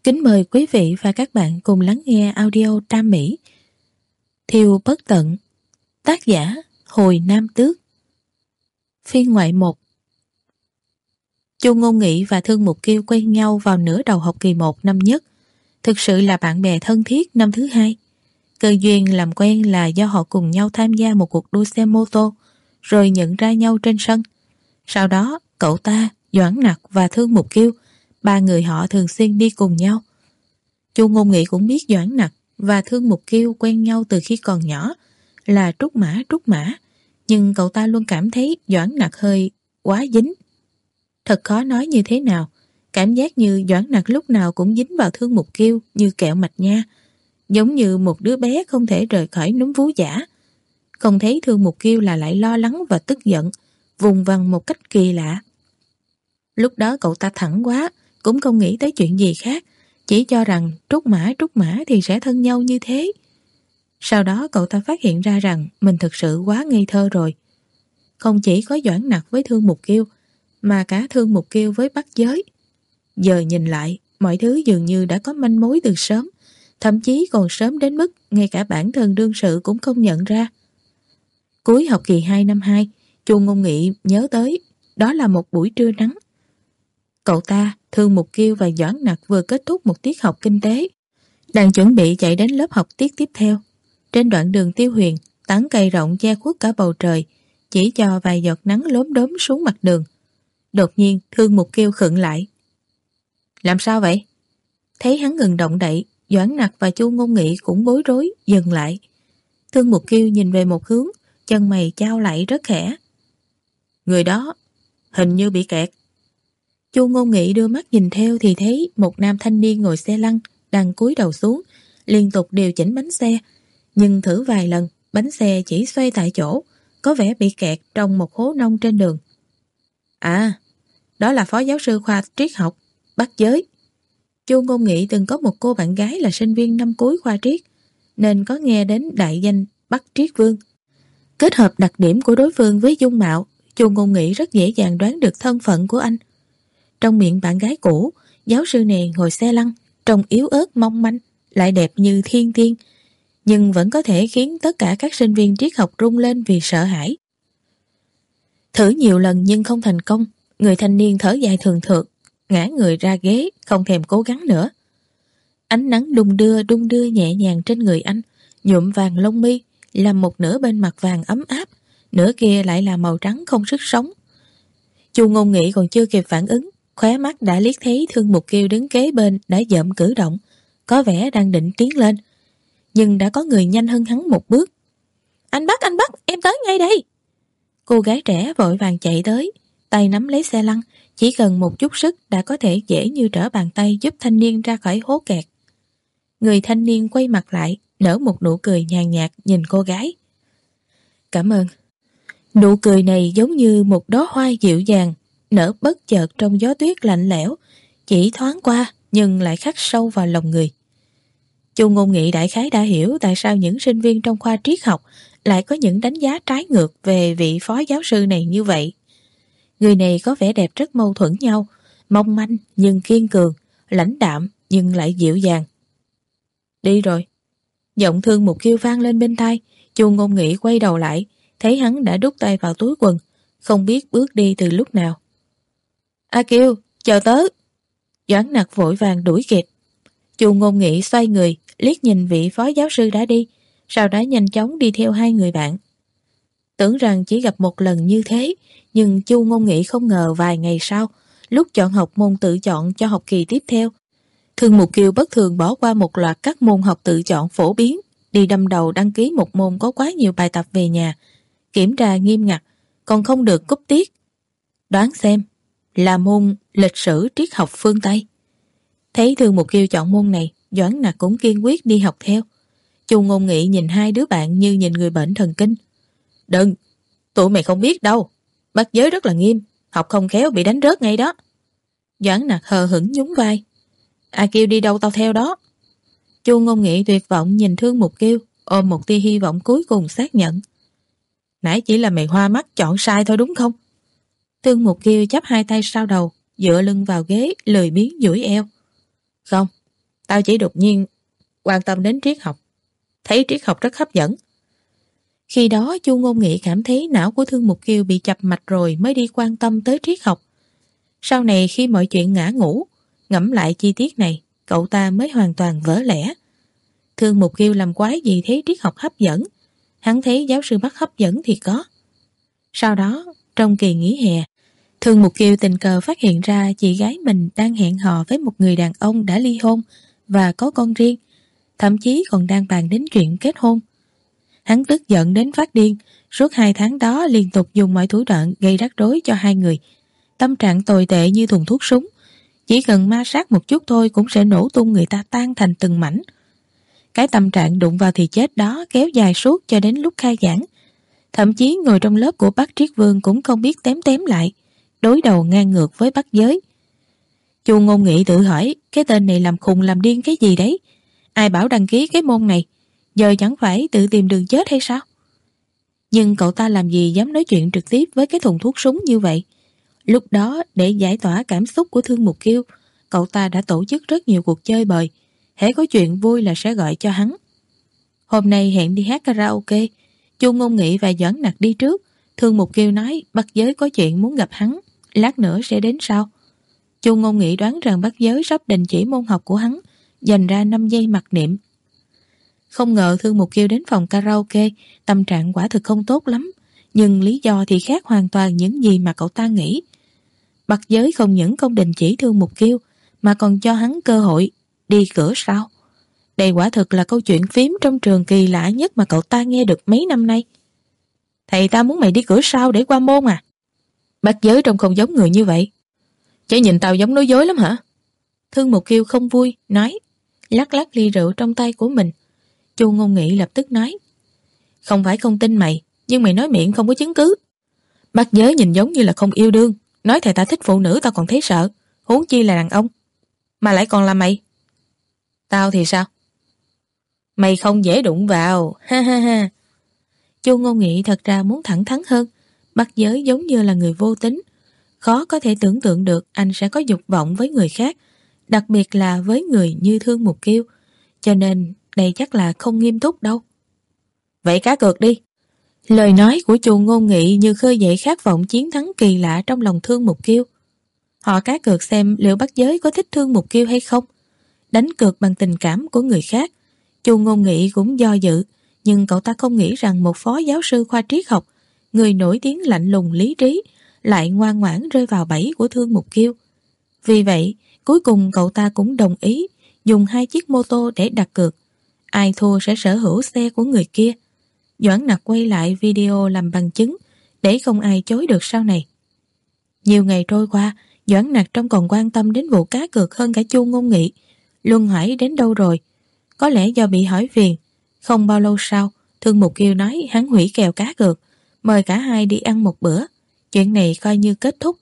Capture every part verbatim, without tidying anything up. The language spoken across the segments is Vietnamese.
Kính mời quý vị và các bạn cùng lắng nghe audio Tam Mỹ. Thiêu bất tận. Tác giả Hồi Nam Tước. Phiên ngoại một. Chu Ngôn Nghị và Thương Mục Kiêu quen nhau vào nửa đầu học kỳ một năm nhất, thực sự là bạn bè thân thiết năm thứ hai. Cơ duyên làm quen là do họ cùng nhau tham gia một cuộc đua xe mô tô, rồi nhận ra nhau trên sân. Sau đó, cậu ta, Doãn Nặc và Thương Mục Kiêu, ba người họ thường xuyên đi cùng nhau. Chu Ngôn Nghị cũng biết Doãn Nặc và Thương Mục Kiêu quen nhau từ khi còn nhỏ, là trúc mã trúc mã, nhưng cậu ta luôn cảm thấy Doãn Nặc hơi quá dính. Thật khó nói như thế nào, cảm giác như Doãn Nặc lúc nào cũng dính vào Thương Mục Kiêu như kẹo mạch nha, giống như một đứa bé không thể rời khỏi núm vú giả. Không thấy Thương Mục Kiêu là lại lo lắng và tức giận, vùng vằng một cách kỳ lạ. Lúc đó cậu ta thẳng quá, cũng không nghĩ tới chuyện gì khác, chỉ cho rằng trúc mã trúc mã thì sẽ thân nhau như thế. Sau đó cậu ta phát hiện ra rằng mình thực sự quá ngây thơ rồi. Không chỉ có Doãn Nặc với Thương Mục Kiêu, mà cả Thương Mục Kiêu với Bắc Giới. Giờ nhìn lại, mọi thứ dường như đã có manh mối từ sớm, thậm chí còn sớm đến mức ngay cả bản thân đương sự cũng không nhận ra. Cuối học kỳ hai năm hai, Chu Ngôn Nghị nhớ tới, đó là một buổi trưa nắng. Cậu ta, Thương Mục Kiêu và Doãn Nặc vừa kết thúc một tiết học kinh tế, đang chuẩn bị chạy đến lớp học tiết tiếp theo. Trên đoạn đường Tiêu Huyền, tán cây rộng che khuất cả bầu trời, chỉ cho vài giọt nắng lốm đốm xuống mặt đường. Đột nhiên Thương Mục Kiêu khựng lại. Làm sao vậy? Thấy hắn ngừng động đậy, Doãn Nặc và Chu Ngôn Nghị cũng bối rối, dừng lại. Thương Mục Kiêu nhìn về một hướng, chân mày chau lại rất khẽ. Người đó hình như bị kẹt. Chu Ngôn Nghị đưa mắt nhìn theo thì thấy một nam thanh niên ngồi xe lăn đang cúi đầu xuống, liên tục điều chỉnh bánh xe, nhưng thử vài lần bánh xe chỉ xoay tại chỗ, có vẻ bị kẹt trong một hố nông trên đường. À, đó là phó giáo sư khoa triết học Bắc Giới. Chu Ngôn Nghị từng có một cô bạn gái là sinh viên năm cuối khoa triết, nên có nghe đến đại danh Bắc Triết Vương. Kết hợp đặc điểm của đối phương với dung mạo, Chu Ngôn Nghị rất dễ dàng đoán được thân phận của anh. Trong miệng bạn gái cũ, giáo sư này ngồi xe lăn, trông yếu ớt mong manh, lại đẹp như thiên tiên, nhưng vẫn có thể khiến tất cả các sinh viên triết học rung lên vì sợ hãi. Thử nhiều lần nhưng không thành công, người thanh niên thở dài thường thượt, ngã người ra ghế, không thèm cố gắng nữa. Ánh nắng đung đưa đung đưa nhẹ nhàng trên người anh, nhuộm vàng lông mi, làm một nửa bên mặt vàng ấm áp, nửa kia lại là màu trắng không sức sống. Chu Ngôn Nghị còn chưa kịp phản ứng, khóe mắt đã liếc thấy Thương Mục Kiêu đứng kế bên đã dậm cử động, có vẻ đang định tiến lên, nhưng đã có người nhanh hơn hắn một bước. Anh Bắc, anh Bắc, em tới ngay đây. Cô gái trẻ vội vàng chạy tới, tay nắm lấy xe lăn, chỉ cần một chút sức đã có thể dễ như trở bàn tay giúp thanh niên ra khỏi hố kẹt. Người thanh niên quay mặt lại, nở một nụ cười nhàn nhạt nhìn cô gái. Cảm ơn. Nụ cười này giống như một đóa hoa dịu dàng, nở bất chợt trong gió tuyết lạnh lẽo, chỉ thoáng qua nhưng lại khắc sâu vào lòng người. Chu Ngôn Nghị đại khái đã hiểu tại sao những sinh viên trong khoa triết học lại có những đánh giá trái ngược về vị phó giáo sư này như vậy. Người này có vẻ đẹp rất mâu thuẫn nhau, mong manh nhưng kiên cường, lãnh đạm nhưng lại dịu dàng. Đi rồi. Giọng Thương Mục Kiêu vang lên bên tai. Chu Ngôn Nghị quay đầu lại, thấy hắn đã đút tay vào túi quần, không biết bước đi từ lúc nào. A Kiêu, chờ tớ. Doãn Nặc vội vàng đuổi kịp. Chu Ngôn Nghị xoay người, liếc nhìn vị phó giáo sư đã đi, sau đó nhanh chóng đi theo hai người bạn. Tưởng rằng chỉ gặp một lần như thế, nhưng Chu Ngôn Nghị không ngờ vài ngày sau, lúc chọn học môn tự chọn cho học kỳ tiếp theo, Thương Mục Kiêu bất thường bỏ qua một loạt các môn học tự chọn phổ biến, đi đâm đầu đăng ký một môn có quá nhiều bài tập về nhà, kiểm tra nghiêm ngặt, còn không được cúp tiết. Đoán xem, là môn lịch sử triết học phương Tây. Thấy Thương Mục Kiêu chọn môn này, Doãn Nặc cũng kiên quyết đi học theo. Chu Ngôn Nghị nhìn hai đứa bạn như nhìn người bệnh thần kinh. Đừng, tụi mày không biết đâu, Bắc Giới rất là nghiêm, học không khéo bị đánh rớt ngay đó. Doãn Nặc hờ hững nhún vai. A Kiêu đi đâu tao theo đó. Chu Ngôn Nghị tuyệt vọng nhìn Thương Mục Kiêu, ôm một tia hy vọng cuối cùng xác nhận. Nãy chỉ là mày hoa mắt chọn sai thôi đúng không? Thương Mục Kiêu chắp hai tay sau đầu, dựa lưng vào ghế, lười biếng duỗi eo. Không, Tao chỉ đột nhiên quan tâm đến triết học, thấy triết học rất hấp dẫn. Khi đó Chu Ngôn Nghị cảm thấy não của Thương Mục Kiều bị chập mạch rồi mới đi quan tâm tới triết học. Sau này khi mọi chuyện ngã ngũ, ngẫm lại chi tiết này, cậu ta mới hoàn toàn vỡ lẽ. Thương Mục Kiều làm quái gì thấy triết học hấp dẫn, hắn thấy giáo sư Bắc hấp dẫn thì có. Sau đó, trong kỳ nghỉ hè, Thương Mục Kiều tình cờ phát hiện ra chị gái mình đang hẹn hò với một người đàn ông đã ly hôn và có con riêng, thậm chí còn đang bàn đến chuyện kết hôn. Hắn tức giận đến phát điên, suốt hai tháng đó liên tục dùng mọi thủ đoạn gây rắc rối cho hai người. Tâm trạng tồi tệ như thùng thuốc súng, chỉ cần ma sát một chút thôi cũng sẽ nổ tung người ta tan thành từng mảnh. Cái tâm trạng đụng vào thì chết đó kéo dài suốt cho đến lúc khai giảng. Thậm chí ngồi trong lớp của bác Triết Vương cũng không biết tém tém lại, đối đầu ngang ngược với Bắc Giới. Chu Ngôn Nghị tự hỏi, cái tên này làm khùng làm điên cái gì đấy? Ai bảo đăng ký cái môn này? Giờ chẳng phải tự tìm đường chết hay sao? Nhưng cậu ta làm gì dám nói chuyện trực tiếp với cái thùng thuốc súng như vậy? Lúc đó, để giải tỏa cảm xúc của Thương Mục Kiều, cậu ta đã tổ chức rất nhiều cuộc chơi bời. Hễ có chuyện vui là sẽ gọi cho hắn. Hôm nay hẹn đi hát karaoke, Chu Ngôn Nghị và Doãn Nặc đi trước. Thương Mục Kiều nói Bắc Giới có chuyện muốn gặp hắn, lát nữa sẽ đến sau. Chu Ngôn Nghị đoán rằng Bắc Giới sắp đình chỉ môn học của hắn, dành ra năm giây mặc niệm. Không ngờ Thương Mục Kiều đến phòng karaoke, tâm trạng quả thực không tốt lắm, nhưng lý do thì khác hoàn toàn những gì mà cậu ta nghĩ. Bắc Giới không những không đình chỉ Thương Mục Kiều, mà còn cho hắn cơ hội đi cửa sau. Đây quả thực là câu chuyện phím trong trường kỳ lạ nhất mà cậu ta nghe được mấy năm nay. Thầy ta muốn mày đi cửa sau để qua môn à? Bắc Giới trông không giống người như vậy. Chứ nhìn tao giống nói dối lắm hả? Thương Mục Kiều không vui, nói, lắc lắc ly rượu trong tay của mình. Chu Ngôn Nghị lập tức nói, không phải không tin mày, nhưng mày nói miệng không có chứng cứ. Bắc Giới nhìn giống như là không yêu đương, nói thầy ta thích phụ nữ tao còn thấy sợ, huống chi là đàn ông. Mà lại còn là mày. Tao thì sao? Mày không dễ đụng vào, ha ha ha. Chu Ngôn Nghị thật ra muốn thẳng thắn hơn. Bắc Giới giống như là người vô tính, khó có thể tưởng tượng được anh sẽ có dục vọng với người khác, đặc biệt là với người như Thương Mục Kiều, cho nên đây chắc là không nghiêm túc đâu. Vậy cá cược đi. Lời nói của Chu Ngôn Nghị như khơi dậy khát vọng chiến thắng kỳ lạ trong lòng Thương Mục Kiều. Họ cá cược xem liệu Bắc Giới có thích Thương Mục Kiều hay không. Đánh cược bằng tình cảm của người khác. Chu Ngôn Nghị cũng do dự, nhưng cậu ta không nghĩ rằng một phó giáo sư khoa triết học, người nổi tiếng lạnh lùng lý trí, lại ngoan ngoãn rơi vào bẫy của Thương Mục Kiều. Vì vậy, cuối cùng cậu ta cũng đồng ý dùng hai chiếc mô tô để đặt cược. Ai thua sẽ sở hữu xe của người kia. Doãn Nặc quay lại video làm bằng chứng để không ai chối được sau này. Nhiều ngày trôi qua, Doãn Nặc trông còn quan tâm đến vụ cá cược hơn cả Chu Ngôn Nghị. Luân hỏi đến đâu rồi? Có lẽ do bị hỏi phiền. Không bao lâu sau, Thương Mục Kiều nói hắn hủy kèo cá cược, mời cả hai đi ăn một bữa. Chuyện này coi như kết thúc.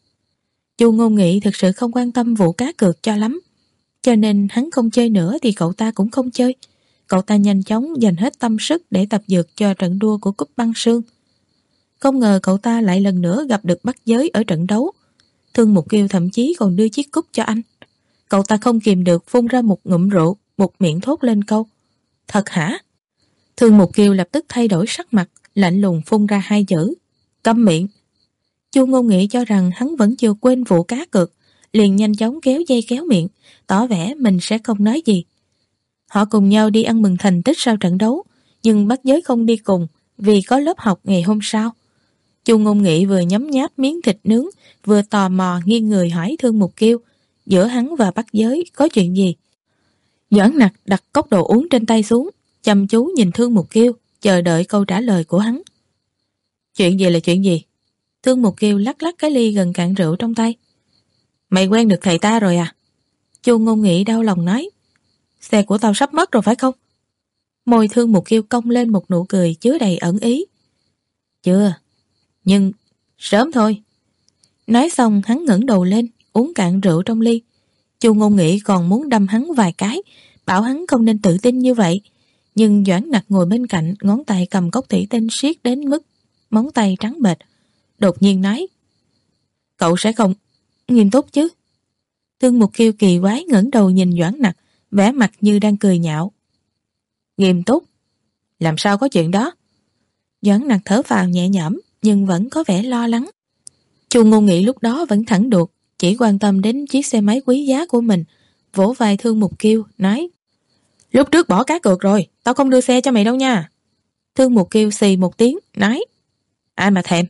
Chu Ngôn Nghị thực sự không quan tâm vụ cá cược cho lắm, cho nên hắn không chơi nữa thì cậu ta cũng không chơi. Cậu ta nhanh chóng dành hết tâm sức để tập dượt cho trận đua của cúp băng sương. Không ngờ cậu ta lại lần nữa gặp được Bắc Giới ở trận đấu. Thương Mục Kiều thậm chí còn đưa chiếc cúp cho anh. Cậu ta không kìm được phun ra một ngụm rượu, một miệng thốt lên câu, thật hả? Thương Mục Kiều lập tức thay đổi sắc mặt, lạnh lùng phun ra hai chữ, câm miệng. Chu Ngôn Nghị cho rằng hắn vẫn chưa quên vụ cá cược, liền nhanh chóng kéo dây kéo miệng, tỏ vẻ mình sẽ không nói gì. Họ cùng nhau đi ăn mừng thành tích sau trận đấu, nhưng Bắc Giới không đi cùng vì có lớp học ngày hôm sau. Chu Ngôn Nghị vừa nhấm nháp miếng thịt nướng, vừa tò mò nghiêng người hỏi Thương Mục Kiều, giữa hắn và Bắc Giới có chuyện gì? Doãn Nặc đặt cốc đồ uống trên tay xuống, chăm chú nhìn Thương Mục Kiều, chờ đợi câu trả lời của hắn. Chuyện gì là chuyện gì? Thương Mục Kiều lắc lắc cái ly gần cạn rượu trong tay. Mày quen được thầy ta rồi à? Chu Ngôn Nghị đau lòng nói. Xe của tao sắp mất rồi phải không? Môi Thương Mục Kiều cong lên một nụ cười chứa đầy ẩn ý. Chưa, nhưng sớm thôi. Nói xong hắn ngẩng đầu lên, uống cạn rượu trong ly. Chu Ngôn Nghị còn muốn đâm hắn vài cái, bảo hắn không nên tự tin như vậy. Nhưng Doãn Nặc ngồi bên cạnh, ngón tay cầm cốc thủy tinh siết đến mức móng tay trắng bệch. Đột nhiên nói, cậu sẽ không nghiêm túc chứ? Thương Mục Kiều kỳ quái ngẩng đầu nhìn Doãn Nặc, vẻ mặt như đang cười nhạo. Nghiêm túc? Làm sao có chuyện đó? Doãn Nặc thở phào nhẹ nhõm nhưng vẫn có vẻ lo lắng. Chu Ngôn Nghị lúc đó vẫn thẳng đuột, chỉ quan tâm đến chiếc xe máy quý giá của mình, vỗ vai Thương Mục Kiêu, nói: Lúc trước bỏ cá cược rồi, tao không đưa xe cho mày đâu nha. Thương Mục Kiêu xì một tiếng, nói: Ai mà thèm.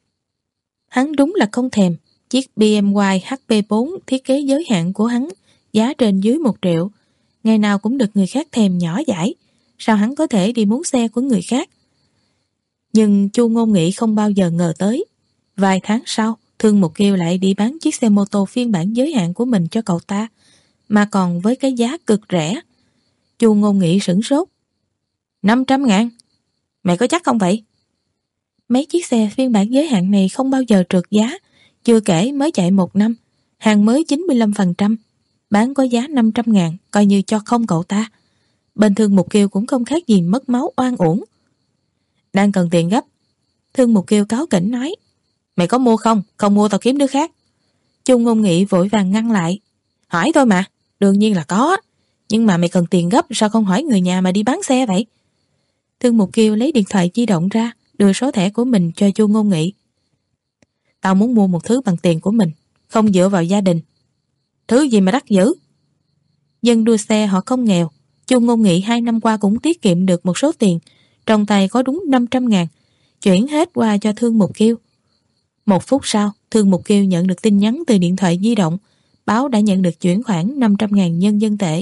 Hắn đúng là không thèm. Chiếc bê em vê hát pê bốn thiết kế giới hạn của hắn, giá trên dưới một triệu, ngày nào cũng được người khác thèm nhỏ dãi, sao hắn có thể đi muốn xe của người khác? Nhưng Chu Ngôn Nghị không bao giờ ngờ tới, vài tháng sau, Thương Mục Kiêu lại đi bán chiếc xe mô tô phiên bản giới hạn của mình cho cậu ta, mà còn với cái giá cực rẻ. Chu Ngôn Nghị sửng sốt. năm trăm ngàn? Mày có chắc không vậy? Mấy chiếc xe phiên bản giới hạn này không bao giờ trượt giá, chưa kể mới chạy một năm, hàng mới chín mươi lăm phần trăm, bán có giá năm trăm ngàn, coi như cho không cậu ta. Bên Thương Mục Kiêu cũng không khác gì mất máu oan uổng. Đang cần tiền gấp. Thương Mục Kiêu cáu kỉnh nói: Mày có mua không? Không mua tao kiếm đứa khác. Chu Ngôn Nghị vội vàng ngăn lại: Hỏi thôi mà, đương nhiên là có, nhưng mà mày cần tiền gấp, sao không hỏi người nhà mà đi bán xe vậy? Thương Mục Kiêu lấy điện thoại di động ra, đưa số thẻ của mình cho Chu Ngôn Nghị. Tao muốn mua một thứ bằng tiền của mình, không dựa vào gia đình. Thứ gì mà đắt dữ? Dân đua xe họ không nghèo. Chu Ngôn Nghị hai năm qua cũng tiết kiệm được một số tiền, trong tay có đúng năm trăm ngàn, chuyển hết qua cho Thương Mục Kiêu. Một phút sau, Thương Mục Kiêu nhận được tin nhắn từ điện thoại di động, báo đã nhận được chuyển khoản năm trăm ngàn nhân dân tệ.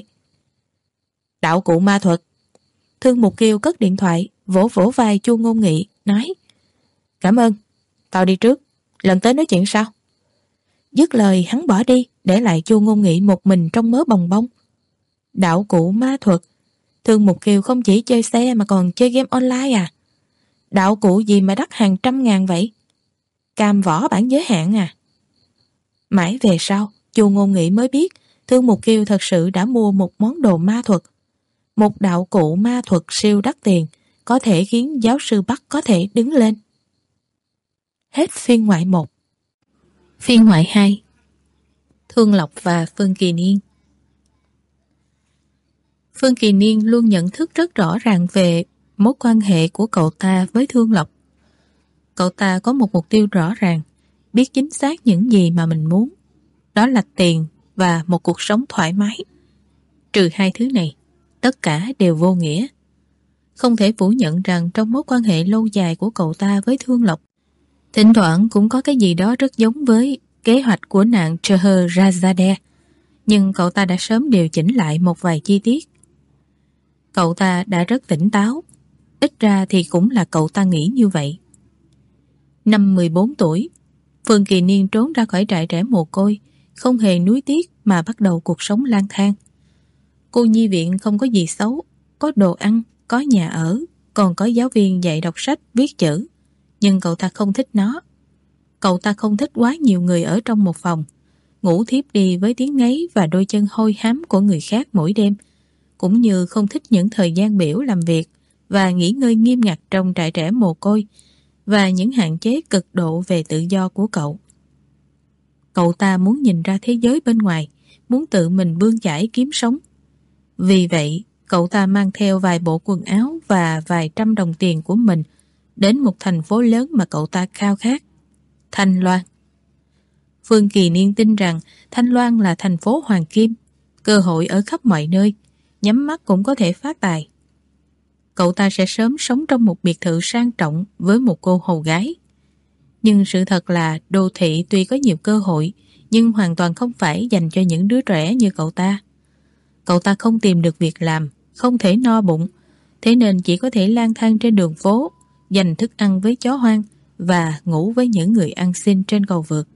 Đạo cụ ma thuật. Thương Mục Kiêu cất điện thoại, vỗ vỗ vai Chu Ngôn Nghị, nói: Cảm ơn, tao đi trước, lần tới nói chuyện sau. Dứt lời hắn bỏ đi, để lại Chu Ngôn Nghị một mình trong mớ bòng bong. Đạo cụ ma thuật? Thương Mục Kiều không chỉ chơi xe mà còn chơi game online à? Đạo cụ gì mà đắt hàng trăm ngàn vậy? Cam võ bản giới hạn à? Mãi về sau, Chu Ngôn Nghị mới biết Thương Mục Kiều thật sự đã mua một món đồ ma thuật. Một đạo cụ ma thuật siêu đắt tiền, có thể khiến giáo sư Bắc có thể đứng lên. Hết phiên ngoại một. Phiên ngoại hai. Thương Lộc và Phương Kỳ Niên. Phương Kỳ Niên luôn nhận thức rất rõ ràng về mối quan hệ của cậu ta với Thương Lộc. Cậu ta có một mục tiêu rõ ràng, biết chính xác những gì mà mình muốn. Đó là tiền và một cuộc sống thoải mái. Trừ hai thứ này, tất cả đều vô nghĩa. Không thể phủ nhận rằng trong mối quan hệ lâu dài của cậu ta với Thương Lộc, thỉnh thoảng cũng có cái gì đó rất giống với kế hoạch của nạn Scheherazade, nhưng cậu ta đã sớm điều chỉnh lại một vài chi tiết. Cậu ta đã rất tỉnh táo, ít ra thì cũng là cậu ta nghĩ như vậy. Năm mười bốn tuổi, Phương Kỳ Niên trốn ra khỏi trại trẻ mồ côi, không hề nuối tiếc mà bắt đầu cuộc sống lang thang. Cô nhi viện không có gì xấu, có đồ ăn, có nhà ở, còn có giáo viên dạy đọc sách, viết chữ. Nhưng cậu ta không thích nó. Cậu ta không thích quá nhiều người ở trong một phòng, ngủ thiếp đi với tiếng ngáy và đôi chân hôi hám của người khác mỗi đêm, cũng như không thích những thời gian biểu làm việc và nghỉ ngơi nghiêm ngặt trong trại trẻ mồ côi và những hạn chế cực độ về tự do của cậu. Cậu ta muốn nhìn ra thế giới bên ngoài, muốn tự mình bươn chải kiếm sống. Vì vậy, cậu ta mang theo vài bộ quần áo và vài trăm đồng tiền của mình đến một thành phố lớn mà cậu ta khao khát, Thanh Loan. Phương Kỳ Niên tin rằng Thanh Loan là thành phố hoàng kim, cơ hội ở khắp mọi nơi, nhắm mắt cũng có thể phát tài. Cậu ta sẽ sớm sống trong một biệt thự sang trọng với một cô hầu gái. Nhưng sự thật là đô thị tuy có nhiều cơ hội, nhưng hoàn toàn không phải dành cho những đứa trẻ như cậu ta. Cậu ta không tìm được việc làm, không thể no bụng, thế nên chỉ có thể lang thang trên đường phố, dành thức ăn với chó hoang và ngủ với những người ăn xin trên cầu vượt.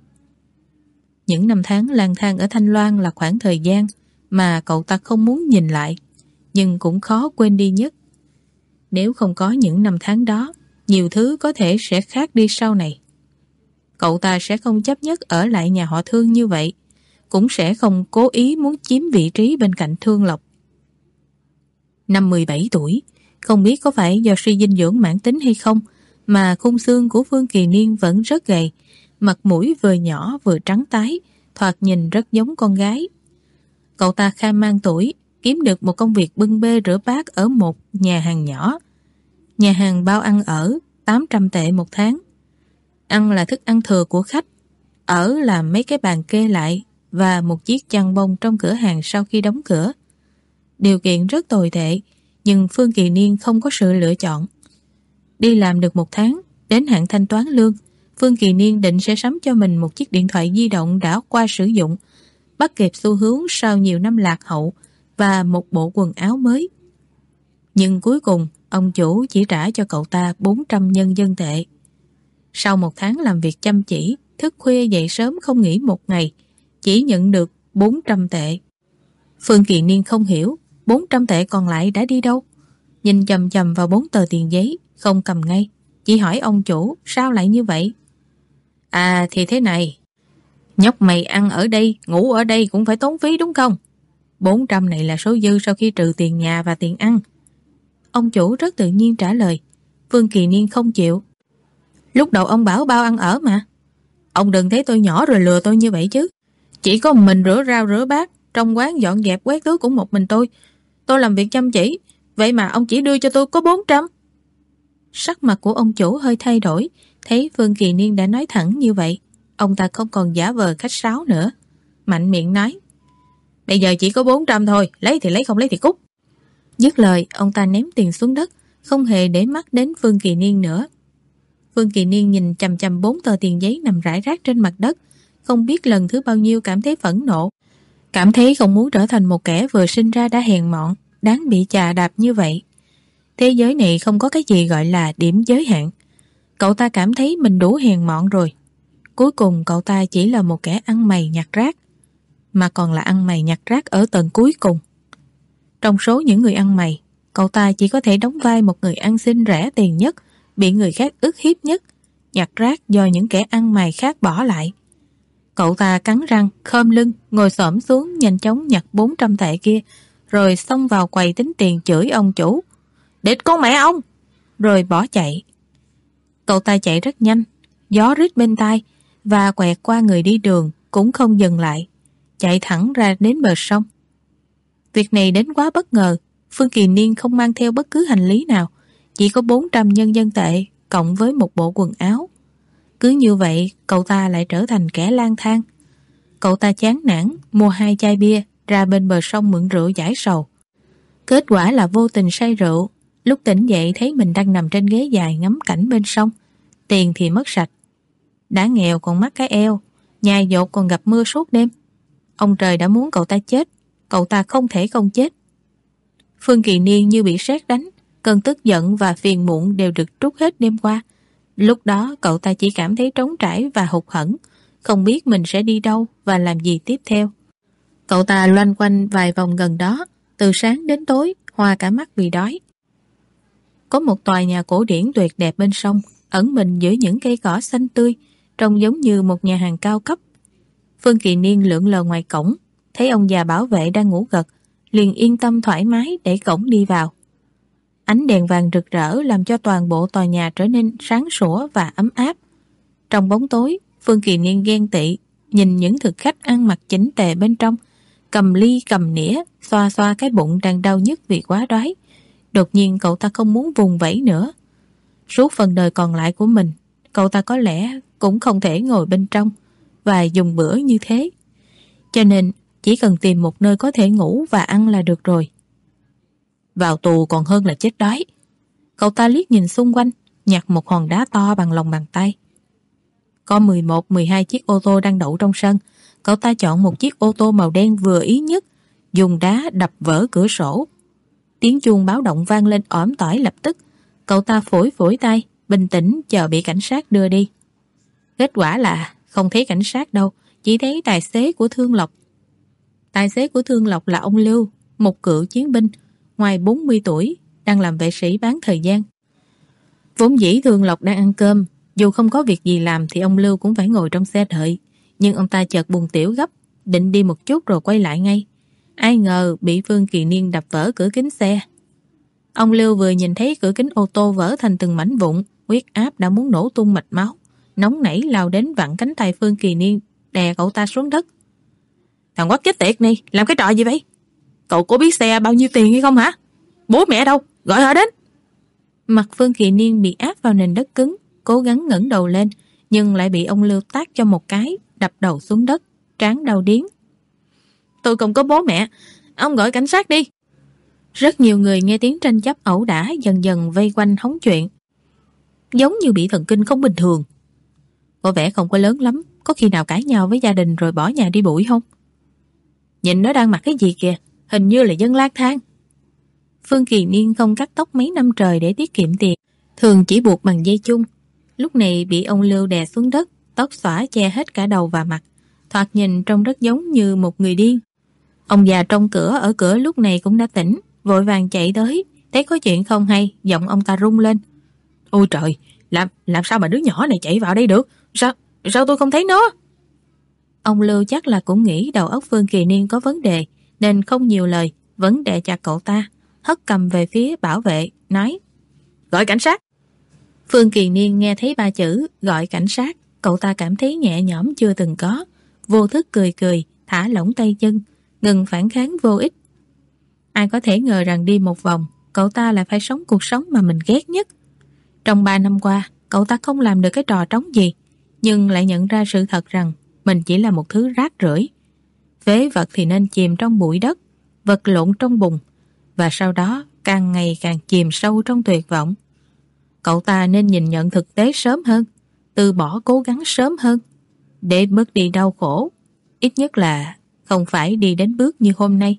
Những năm tháng lang thang ở Thanh Loan là khoảng thời gian mà cậu ta không muốn nhìn lại, nhưng cũng khó quên đi nhất. Nếu không có những năm tháng đó, nhiều thứ có thể sẽ khác đi sau này. Cậu ta sẽ không chấp nhất ở lại nhà họ Thương như vậy, cũng sẽ không cố ý muốn chiếm vị trí bên cạnh Thương Lộc. Năm mười bảy tuổi, không biết có phải do suy dinh dưỡng mãn tính hay không, mà khung xương của Phương Kỳ Niên vẫn rất gầy, mặt mũi vừa nhỏ vừa trắng tái, thoạt nhìn rất giống con gái. Cậu ta kham mang tuổi, kiếm được một công việc bưng bê rửa bát ở một nhà hàng nhỏ. Nhà hàng bao ăn ở tám trăm tệ một tháng. Ăn là thức ăn thừa của khách, ở là mấy cái bàn kê lại và một chiếc chăn bông trong cửa hàng sau khi đóng cửa. Điều kiện rất tồi tệ, nhưng Phương Kỳ Niên không có sự lựa chọn. Đi làm được một tháng, đến hạn thanh toán lương, Phương Kỳ Niên định sẽ sắm cho mình một chiếc điện thoại di động đã qua sử dụng, bắt kịp xu hướng sau nhiều năm lạc hậu, và một bộ quần áo mới. Nhưng cuối cùng, ông chủ chỉ trả cho cậu ta bốn trăm nhân dân tệ. Sau một tháng làm việc chăm chỉ, thức khuya dậy sớm không nghỉ một ngày, chỉ nhận được bốn trăm tệ. Phương Kỳ Niên không hiểu, bốn trăm tệ còn lại đã đi đâu? Nhìn chầm chầm vào bốn tờ tiền giấy, không cầm ngay, chỉ hỏi ông chủ sao lại như vậy. À thì thế này, nhóc mày ăn ở đây, ngủ ở đây cũng phải tốn phí đúng không? bốn trăm này là số dư sau khi trừ tiền nhà và tiền ăn. Ông chủ rất tự nhiên trả lời. Phương Kỳ Niên không chịu. Lúc đầu ông bảo bao ăn ở mà. Ông đừng thấy tôi nhỏ rồi lừa tôi như vậy chứ. Chỉ có mình rửa rau rửa bát, trong quán dọn dẹp quét tước cũng một mình tôi. Tôi làm việc chăm chỉ, vậy mà ông chỉ đưa cho tôi có bốn trăm. Sắc mặt của ông chủ hơi thay đổi, thấy Phương Kỳ Niên đã nói thẳng như vậy. Ông ta không còn giả vờ khách sáo nữa, mạnh miệng nói: Bây giờ chỉ có bốn trăm thôi, lấy thì lấy, không lấy thì cút. Dứt lời, ông ta ném tiền xuống đất, không hề để mắt đến Phương Kỳ Niên nữa. Phương Kỳ Niên nhìn chằm chằm bốn tờ tiền giấy nằm rải rác trên mặt đất, không biết lần thứ bao nhiêu cảm thấy phẫn nộ, cảm thấy không muốn trở thành một kẻ vừa sinh ra đã hèn mọn, đáng bị chà đạp như vậy. Thế giới này không có cái gì gọi là điểm giới hạn. Cậu ta cảm thấy mình đủ hèn mọn rồi. Cuối cùng cậu ta chỉ là một kẻ ăn mày nhặt rác, mà còn là ăn mày nhặt rác ở tầng cuối cùng. Trong số những người ăn mày, cậu ta chỉ có thể đóng vai một người ăn xin rẻ tiền nhất, bị người khác ức hiếp nhất, nhặt rác do những kẻ ăn mày khác bỏ lại. Cậu ta cắn răng, khom lưng, ngồi xổm xuống nhanh chóng nhặt bốn trăm tệ kia, rồi xông vào quầy tính tiền chửi ông chủ: Địch con mẹ ông! Rồi bỏ chạy. Cậu ta chạy rất nhanh, gió rít bên tai, và quẹt qua người đi đường cũng không dừng lại, chạy thẳng ra đến bờ sông. Việc này đến quá bất ngờ. Phương Kỳ Niên không mang theo bất cứ hành lý nào, chỉ có bốn trăm nhân dân tệ cộng với một bộ quần áo. Cứ như vậy, cậu ta lại trở thành kẻ lang thang. Cậu ta chán nản, mua hai chai bia, ra bên bờ sông mượn rượu giải sầu. Kết quả là vô tình say rượu. Lúc tỉnh dậy thấy mình đang nằm trên ghế dài ngắm cảnh bên sông. Tiền thì mất sạch. Đã nghèo còn mắc cái eo, nhai dột còn gặp mưa suốt đêm. Ông trời đã muốn cậu ta chết, cậu ta không thể không chết. Phương Kỳ Niên như bị sét đánh, cơn tức giận và phiền muộn đều được trút hết đêm qua. Lúc đó cậu ta chỉ cảm thấy trống trải và hụt hẫng, không biết mình sẽ đi đâu và làm gì tiếp theo. Cậu ta loanh quanh vài vòng gần đó, từ sáng đến tối, hoa cả mắt vì đói. Có một tòa nhà cổ điển tuyệt đẹp bên sông, ẩn mình giữa những cây cỏ xanh tươi, trông giống như một nhà hàng cao cấp. Phương Kỳ Niên lượn lờ ngoài cổng, thấy ông già bảo vệ đang ngủ gật, liền yên tâm thoải mái đẩy cổng đi vào. Ánh đèn vàng rực rỡ làm cho toàn bộ tòa nhà trở nên sáng sủa và ấm áp. Trong bóng tối, Phương Kỳ Niên ghen tị, nhìn những thực khách ăn mặc chỉnh tề bên trong, cầm ly cầm nĩa, xoa xoa cái bụng đang đau nhức vì quá đói. Đột nhiên cậu ta không muốn vùng vẫy nữa. Suốt phần đời còn lại của mình, cậu ta có lẽ cũng không thể ngồi bên trong và dùng bữa như thế. Cho nên chỉ cần tìm một nơi có thể ngủ và ăn là được rồi. Vào tù còn hơn là chết đói. Cậu ta liếc nhìn xung quanh, nhặt một hòn đá to bằng lòng bàn tay. Có mười một mười hai chiếc ô tô đang đậu trong sân. Cậu ta chọn một chiếc ô tô màu đen vừa ý nhất, dùng đá đập vỡ cửa sổ. Tiếng chuông báo động vang lên ỏm tỏi lập tức. Cậu ta phủi phủi tay, bình tĩnh chờ bị cảnh sát đưa đi. Kết quả là không thấy cảnh sát đâu, chỉ thấy tài xế của Thương Lộc. Tài xế của Thương Lộc là ông Lưu, một cựu chiến binh, ngoài bốn mươi tuổi, đang làm vệ sĩ bán thời gian. Vốn dĩ Thương Lộc đang ăn cơm, dù không có việc gì làm thì ông Lưu cũng phải ngồi trong xe đợi. Nhưng ông ta chợt buồn tiểu gấp, định đi một chút rồi quay lại ngay. Ai ngờ bị Phương Kỳ Niên đập vỡ cửa kính xe. Ông Lưu vừa nhìn thấy cửa kính ô tô vỡ thành từng mảnh vụn, huyết áp đã muốn nổ tung mạch máu, nóng nảy lao đến vặn cánh tay Phương Kỳ Niên, đè cậu ta xuống đất. Thằng quắc chết tiệt này, làm cái trò gì vậy? Cậu có biết xe bao nhiêu tiền hay không hả? Bố mẹ đâu? Gọi họ đến. Mặt Phương Kỳ Niên bị áp vào nền đất cứng, cố gắng ngẩng đầu lên, nhưng lại bị ông Lưu tát cho một cái, đập đầu xuống đất, trán đau điếng. Tôi không có bố mẹ, ông gọi cảnh sát đi. Rất nhiều người nghe tiếng tranh chấp ẩu đả dần dần vây quanh hóng chuyện. Giống như bị thần kinh không bình thường. Có vẻ không có lớn lắm, có khi nào cãi nhau với gia đình rồi bỏ nhà đi bụi không? Nhìn nó đang mặc cái gì kìa, hình như là dân lang thang. Phương Kỳ Niên không cắt tóc mấy năm trời để tiết kiệm tiền, thường chỉ buộc bằng dây chung. Lúc này bị ông Lưu đè xuống đất, tóc xõa che hết cả đầu và mặt, thoạt nhìn trông rất giống như một người điên. Ông già trong cửa ở cửa lúc này cũng đã tỉnh, vội vàng chạy tới, thấy có chuyện không hay, giọng ông ta rung lên. Ôi trời, làm làm sao mà đứa nhỏ này chạy vào đây được? Sao sao tôi không thấy nó? Ông Lưu chắc là cũng nghĩ đầu óc Phương Kỳ Niên có vấn đề, nên không nhiều lời, vẫn đè chặt cậu ta, hất cầm về phía bảo vệ, nói: Gọi cảnh sát. Phương Kỳ Niên nghe thấy ba chữ gọi cảnh sát, cậu ta cảm thấy nhẹ nhõm chưa từng có, vô thức cười cười, thả lỏng tay chân, ngừng phản kháng vô ích. Ai có thể ngờ rằng đi một vòng, cậu ta lại phải sống cuộc sống mà mình ghét nhất. Trong ba năm qua, cậu ta không làm được cái trò trống gì, nhưng lại nhận ra sự thật rằng mình chỉ là một thứ rác rưởi. Phế vật thì nên chìm trong bụi đất, vật lộn trong bùn, và sau đó càng ngày càng chìm sâu trong tuyệt vọng. Cậu ta nên nhìn nhận thực tế sớm hơn, từ bỏ cố gắng sớm hơn, để bớt đi đau khổ, ít nhất là không phải đi đến bước như hôm nay.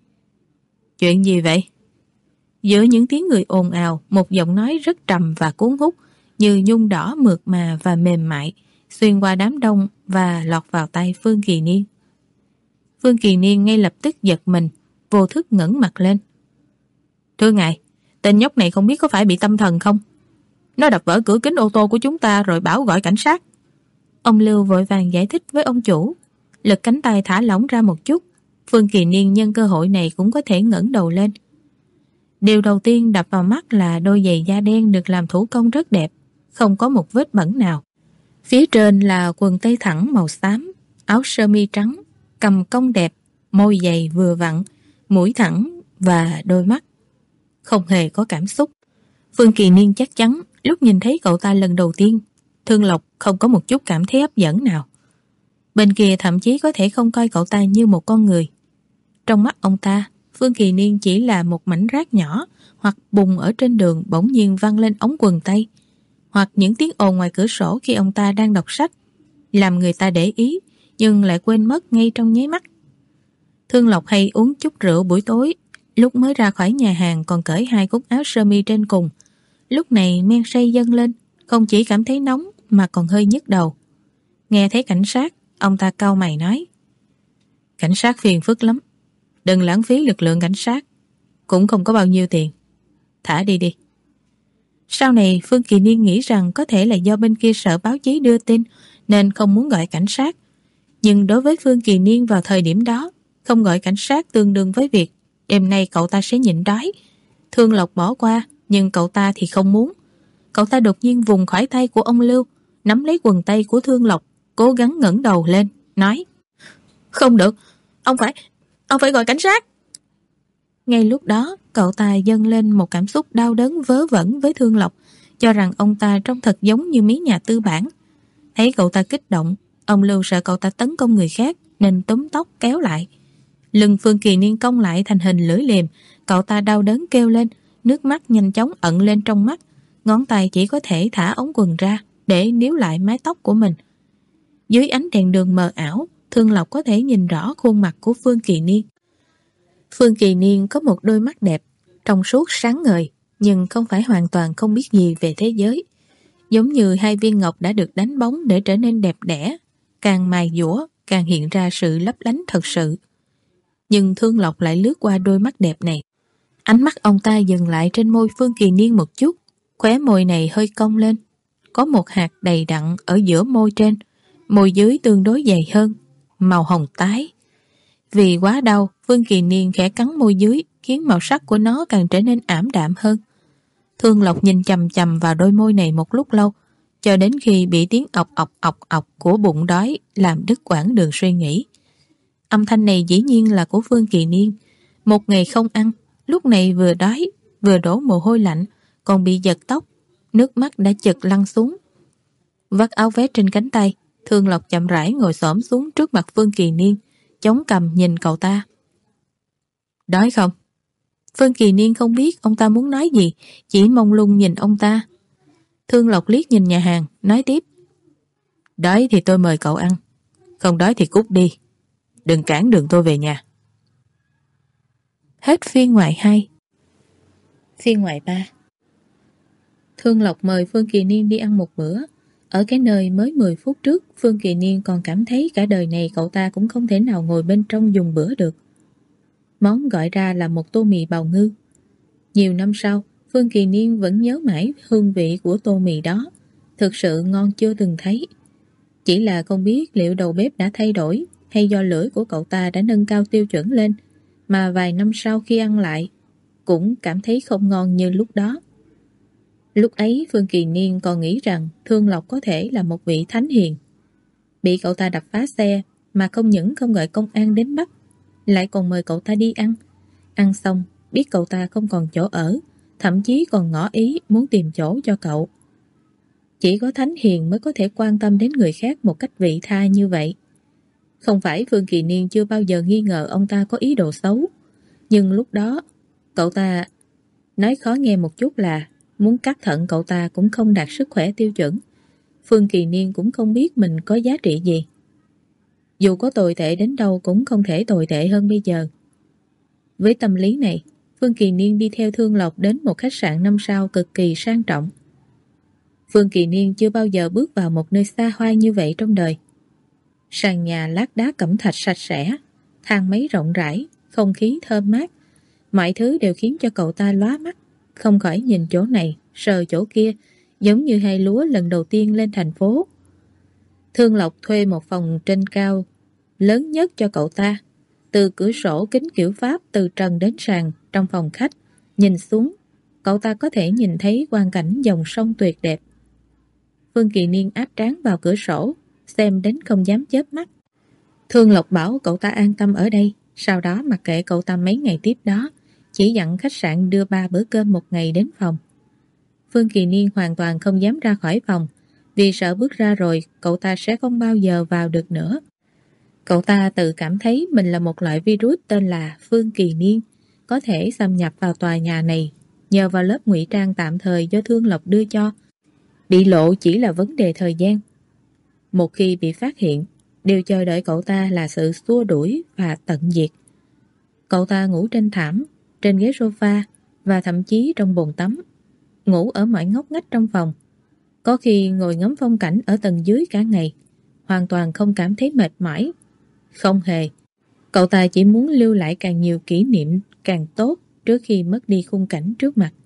Chuyện gì vậy? Giữa những tiếng người ồn ào, một giọng nói rất trầm và cuốn hút, như nhung đỏ mượt mà và mềm mại, xuyên qua đám đông và lọt vào tay Phương Kỳ Niên. Phương Kỳ Niên ngay lập tức giật mình, vô thức ngẩng mặt lên. Thưa ngài, tên nhóc này không biết có phải bị tâm thần không? Nó đập vỡ cửa kính ô tô của chúng ta rồi bảo gọi cảnh sát. Ông Lưu vội vàng giải thích với ông chủ, lực cánh tay thả lỏng ra một chút. Phương Kỳ Niên nhân cơ hội này cũng có thể ngẩng đầu lên. Điều đầu tiên đập vào mắt là đôi giày da đen được làm thủ công rất đẹp, không có một vết bẩn nào. Phía trên là quần tây thẳng màu xám, áo sơ mi trắng, cầm cong đẹp, môi dày vừa vặn, mũi thẳng và đôi mắt không hề có cảm xúc. Phương Kỳ Niên chắc chắn lúc nhìn thấy cậu ta lần đầu tiên, Thương Lộc không có một chút cảm thấy hấp dẫn nào. Bên kia thậm chí có thể không coi cậu ta như một con người. Trong mắt ông ta, Phương Kỳ Niên chỉ là một mảnh rác nhỏ, hoặc bùn ở trên đường bỗng nhiên văng lên ống quần tây, hoặc những tiếng ồn ngoài cửa sổ khi ông ta đang đọc sách, làm người ta để ý nhưng lại quên mất ngay trong nháy mắt. Thương Lộc hay uống chút rượu buổi tối, lúc mới ra khỏi nhà hàng còn cởi hai cúc áo sơ mi trên cùng. Lúc này men say dâng lên, không chỉ cảm thấy nóng mà còn hơi nhức đầu. Nghe thấy cảnh sát, ông ta cau mày nói: Cảnh sát phiền phức lắm, đừng lãng phí lực lượng cảnh sát, cũng không có bao nhiêu tiền, thả đi đi. Sau này Phương Kỳ Niên nghĩ rằng có thể là do bên kia sợ báo chí đưa tin nên không muốn gọi cảnh sát. Nhưng đối với Phương Kỳ Niên vào thời điểm đó, không gọi cảnh sát tương đương với việc đêm nay cậu ta sẽ nhịn đói. Thương Lộc bỏ qua, nhưng cậu ta thì không muốn. Cậu ta đột nhiên vùng khỏi tay của ông Lưu, nắm lấy quần tây của Thương Lộc, cố gắng ngẩng đầu lên, nói: Không được, ông phải, ông phải gọi cảnh sát. Ngay lúc đó, cậu ta dâng lên một cảm xúc đau đớn vớ vẩn với Thương Lộc, cho rằng ông ta trông thật giống như mấy nhà tư bản. Thấy cậu ta kích động, ông Lưu sợ cậu ta tấn công người khác nên túm tóc kéo lại. Lưng Phương Kỳ Niên cong lại thành hình lưỡi liềm, cậu ta đau đớn kêu lên, nước mắt nhanh chóng ẩn lên trong mắt, ngón tay chỉ có thể thả ống quần ra để níu lại mái tóc của mình. Dưới ánh đèn đường mờ ảo, Thương Lộc có thể nhìn rõ khuôn mặt của Phương Kỳ Niên. Phương Kỳ Niên có một đôi mắt đẹp, trong suốt sáng ngời, nhưng không phải hoàn toàn không biết gì về thế giới. Giống như hai viên ngọc đã được đánh bóng để trở nên đẹp đẽ, càng mài dũa càng hiện ra sự lấp lánh thật sự. Nhưng Thương Lộc lại lướt qua đôi mắt đẹp này. Ánh mắt ông ta dừng lại trên môi Phương Kỳ Niên một chút, khóe môi này hơi cong lên, có một hạt đầy đặn ở giữa môi trên, môi dưới tương đối dày hơn, màu hồng tái. Vì quá đau, Phương Kỳ Niên khẽ cắn môi dưới, khiến màu sắc của nó càng trở nên ảm đạm hơn. Thương Lộc nhìn chằm chằm vào đôi môi này một lúc lâu, cho đến khi bị tiếng ọc ọc ọc ọc của bụng đói làm đứt quãng đường suy nghĩ. Âm thanh này dĩ nhiên là của Phương Kỳ Niên, Một ngày không ăn, lúc này vừa đói, vừa đổ mồ hôi lạnh, còn bị giật tóc, nước mắt đã chực lăn xuống. Vắt áo vest trên cánh tay, Thương Lộc chậm rãi ngồi xổm xuống trước mặt Phương Kỳ Niên, chống cằm nhìn cậu ta. Đói không? Phương Kỳ Niên không biết ông ta muốn nói gì, chỉ mông lung nhìn ông ta. Thương Lộc liếc nhìn nhà hàng, nói tiếp. Đói thì tôi mời cậu ăn, không đói thì cút đi, đừng cản đường tôi về nhà. Hết phiên ngoại hai. Phiên ngoại ba. Thương Lộc mời Phương Kỳ Niên đi ăn một bữa. Ở cái nơi mới mười phút trước, Phương Kỳ Niên còn cảm thấy cả đời này cậu ta cũng không thể nào ngồi bên trong dùng bữa được. Món gọi ra là một tô mì bào ngư. Nhiều năm sau, Phương Kỳ Niên vẫn nhớ mãi hương vị của tô mì đó. Thực sự ngon chưa từng thấy. Chỉ là không biết liệu đầu bếp đã thay đổi hay do lưỡi của cậu ta đã nâng cao tiêu chuẩn lên, mà vài năm sau khi ăn lại cũng cảm thấy không ngon như lúc đó. Lúc ấy Phương Kỳ Niên còn nghĩ rằng Thương Lộc có thể là một vị thánh hiền. Bị cậu ta đập phá xe mà không những không gọi công an đến bắt, lại còn mời cậu ta đi ăn. Ăn xong biết cậu ta không còn chỗ ở, thậm chí còn ngỏ ý muốn tìm chỗ cho cậu. Chỉ có thánh hiền mới có thể quan tâm đến người khác một cách vị tha như vậy. Không phải Phương Kỳ Niên chưa bao giờ nghi ngờ ông ta có ý đồ xấu, nhưng lúc đó cậu ta nói khó nghe một chút là muốn cắt thận cậu ta cũng không đạt sức khỏe tiêu chuẩn. Phương Kỳ Niên cũng không biết mình có giá trị gì. Dù có tồi tệ đến đâu cũng không thể tồi tệ hơn bây giờ. Với tâm lý này, Phương Kỳ Niên đi theo Thương Lộc đến một khách sạn năm sao cực kỳ sang trọng. Phương Kỳ Niên chưa bao giờ bước vào một nơi xa hoa như vậy trong đời. Sàn nhà lát đá cẩm thạch sạch sẽ, thang máy rộng rãi, không khí thơm mát. Mọi thứ đều khiến cho cậu ta lóa mắt, không khỏi nhìn chỗ này, sờ chỗ kia, giống như hai lúa lần đầu tiên lên thành phố. Thương Lộc thuê một phòng trên cao, lớn nhất cho cậu ta. Từ cửa sổ kính kiểu Pháp từ trần đến sàn trong phòng khách, nhìn xuống, cậu ta có thể nhìn thấy quang cảnh dòng sông tuyệt đẹp. Phương Kỳ Niên áp trán vào cửa sổ, xem đến không dám chớp mắt. Thương Lộc bảo cậu ta an tâm ở đây, sau đó mặc kệ cậu ta mấy ngày tiếp đó, chỉ dặn khách sạn đưa ba bữa cơm một ngày đến phòng. Phương Kỳ Niên hoàn toàn không dám ra khỏi phòng, vì sợ bước ra rồi cậu ta sẽ không bao giờ vào được nữa. Cậu ta tự cảm thấy mình là một loại virus tên là Phương Kỳ Niên, có thể xâm nhập vào tòa nhà này nhờ vào lớp ngụy trang tạm thời do Thương Lộc đưa cho. Bị lộ chỉ là vấn đề thời gian. Một khi bị phát hiện, điều chờ đợi cậu ta là sự xua đuổi và tận diệt. Cậu ta ngủ trên thảm, trên ghế sofa và thậm chí trong bồn tắm. Ngủ ở mọi ngóc ngách trong phòng. Có khi ngồi ngắm phong cảnh ở tầng dưới cả ngày, hoàn toàn không cảm thấy mệt mỏi. Không hề. Cậu ta chỉ muốn lưu lại càng nhiều kỷ niệm càng tốt trước khi mất đi khung cảnh trước mặt.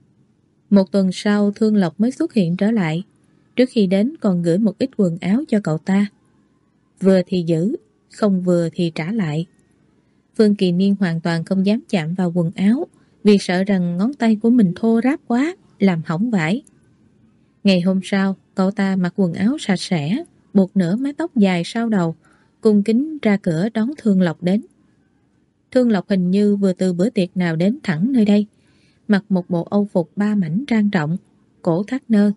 Một tuần sau Thương Lộc mới xuất hiện trở lại. Trước khi đến còn gửi một ít quần áo cho cậu ta. Vừa thì giữ, không vừa thì trả lại. Phương Kỳ Niên hoàn toàn không dám chạm vào quần áo vì sợ rằng ngón tay của mình thô ráp quá, làm hỏng vải. Ngày hôm sau, cậu ta mặc quần áo sạch sẽ, buộc nửa mái tóc dài sau đầu, cung kính ra cửa đón Thương Lộc đến. Thương Lộc hình như vừa từ bữa tiệc nào đến thẳng nơi đây, mặc một bộ âu phục ba mảnh trang trọng, cổ thắt nơ.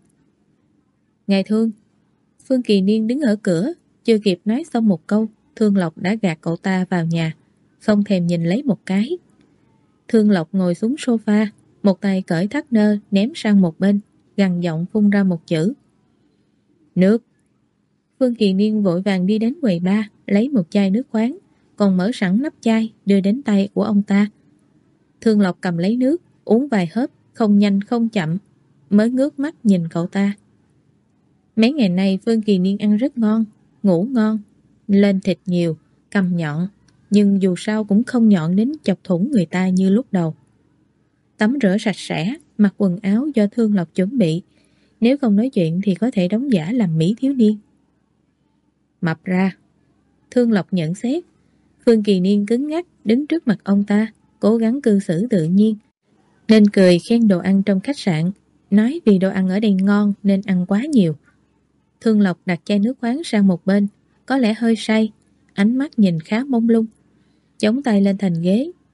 Ngài Thương. Phương Kỳ Niên đứng ở cửa, chưa kịp nói xong một câu, Thương Lộc đã gạt cậu ta vào nhà, không thèm nhìn lấy một cái. Thương Lộc ngồi xuống sofa, một tay cởi thắt nơ ném sang một bên, gằn giọng phun ra một chữ. Nước. Phương Kỳ Niên vội vàng đi đến quầy bar, lấy một chai nước khoáng, còn mở sẵn nắp chai đưa đến tay của ông ta. Thương Lộc cầm lấy nước, uống vài hớp, không nhanh không chậm, mới ngước mắt nhìn cậu ta. Mấy ngày nay Phương Kỳ Niên ăn rất ngon, ngủ ngon, lên thịt nhiều, cằm nhọn, nhưng dù sao cũng không nhọn đến chọc thủng người ta như lúc đầu. Tắm rửa sạch sẽ, mặc quần áo do Thương Lộc chuẩn bị, nếu không nói chuyện thì có thể đóng giả làm mỹ thiếu niên. Mập ra. Thương Lộc nhận xét. Phương Kỳ Niên cứng ngắc đứng trước mặt ông ta, cố gắng cư xử tự nhiên, nên cười khen đồ ăn trong khách sạn, nói vì đồ ăn ở đây ngon nên ăn quá nhiều. Thương Lộc đặt chai nước khoáng sang một bên, có lẽ hơi say, ánh mắt nhìn khá mông lung. Chống tay lên thành ghế,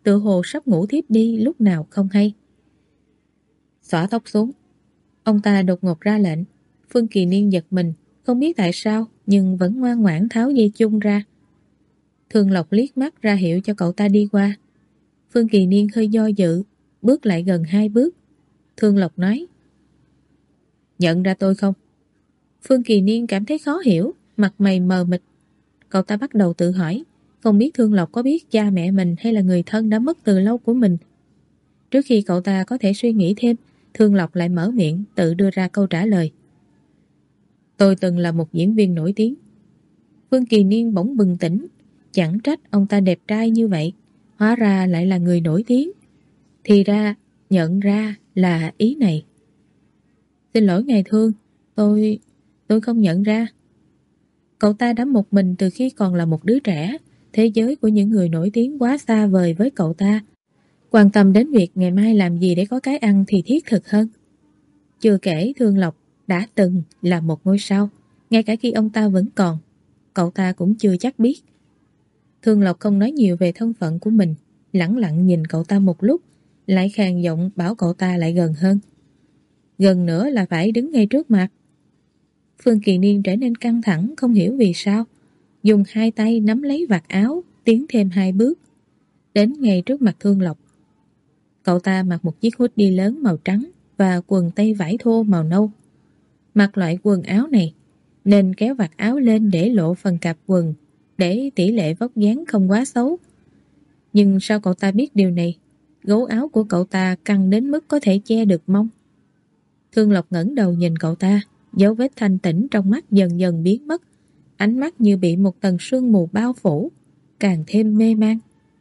tự hồ sắp ngủ thiếp đi lúc nào không hay. Xõa tóc xuống. Ông ta đột ngột ra lệnh. Phương Kỳ Niên giật mình, không biết tại sao nhưng vẫn ngoan ngoãn tháo dây chun ra. Thương Lộc liếc mắt ra hiệu cho cậu ta đi qua. Phương Kỳ Niên hơi do dự, bước lại gần hai bước. Thương Lộc nói: Nhận ra tôi không? Phương Kỳ Niên cảm thấy khó hiểu, mặt mày mờ mịt. Cậu ta bắt đầu tự hỏi, không biết Thương Lộc có biết cha mẹ mình hay là người thân đã mất từ lâu của mình. Trước khi cậu ta có thể suy nghĩ thêm, Thương Lộc lại mở miệng tự đưa ra câu trả lời. Tôi từng là một diễn viên nổi tiếng. Phương Kỳ Niên bỗng bừng tỉnh, chẳng trách ông ta đẹp trai như vậy, hóa ra lại là người nổi tiếng. Thì ra, nhận ra là ý này. Xin lỗi ngài Thương, tôi... tôi không nhận ra. Cậu ta đã một mình từ khi còn là một đứa trẻ, thế giới của những người nổi tiếng quá xa vời với cậu ta. Quan tâm đến việc ngày mai làm gì để có cái ăn thì thiết thực hơn. Chưa kể Thương Lộc đã từng là một ngôi sao, ngay cả khi ông ta vẫn còn, cậu ta cũng chưa chắc biết. Thương Lộc không nói nhiều về thân phận của mình, lẳng lặng nhìn cậu ta một lúc, lại khàn giọng bảo cậu ta lại gần hơn. Gần nữa là phải đứng ngay trước mặt. Phương Kỳ Niên trở nên căng thẳng, không hiểu vì sao, dùng hai tay nắm lấy vạt áo, tiến thêm hai bước, đến ngay trước mặt Thương Lộc. Cậu ta mặc một chiếc hoodie lớn màu trắng và quần tây vải thô màu nâu. Mặc loại quần áo này nên kéo vạt áo lên để lộ phần cạp quần, để tỷ lệ vóc dáng không quá xấu. Nhưng sao cậu ta biết điều này? Gấu áo của cậu ta căng đến mức có thể che được mông. Thương Lộc ngẩng đầu nhìn cậu ta, dấu vết thanh tĩnh trong mắt dần dần biến mất, ánh mắt như bị một tầng sương mù bao phủ, càng thêm mê man.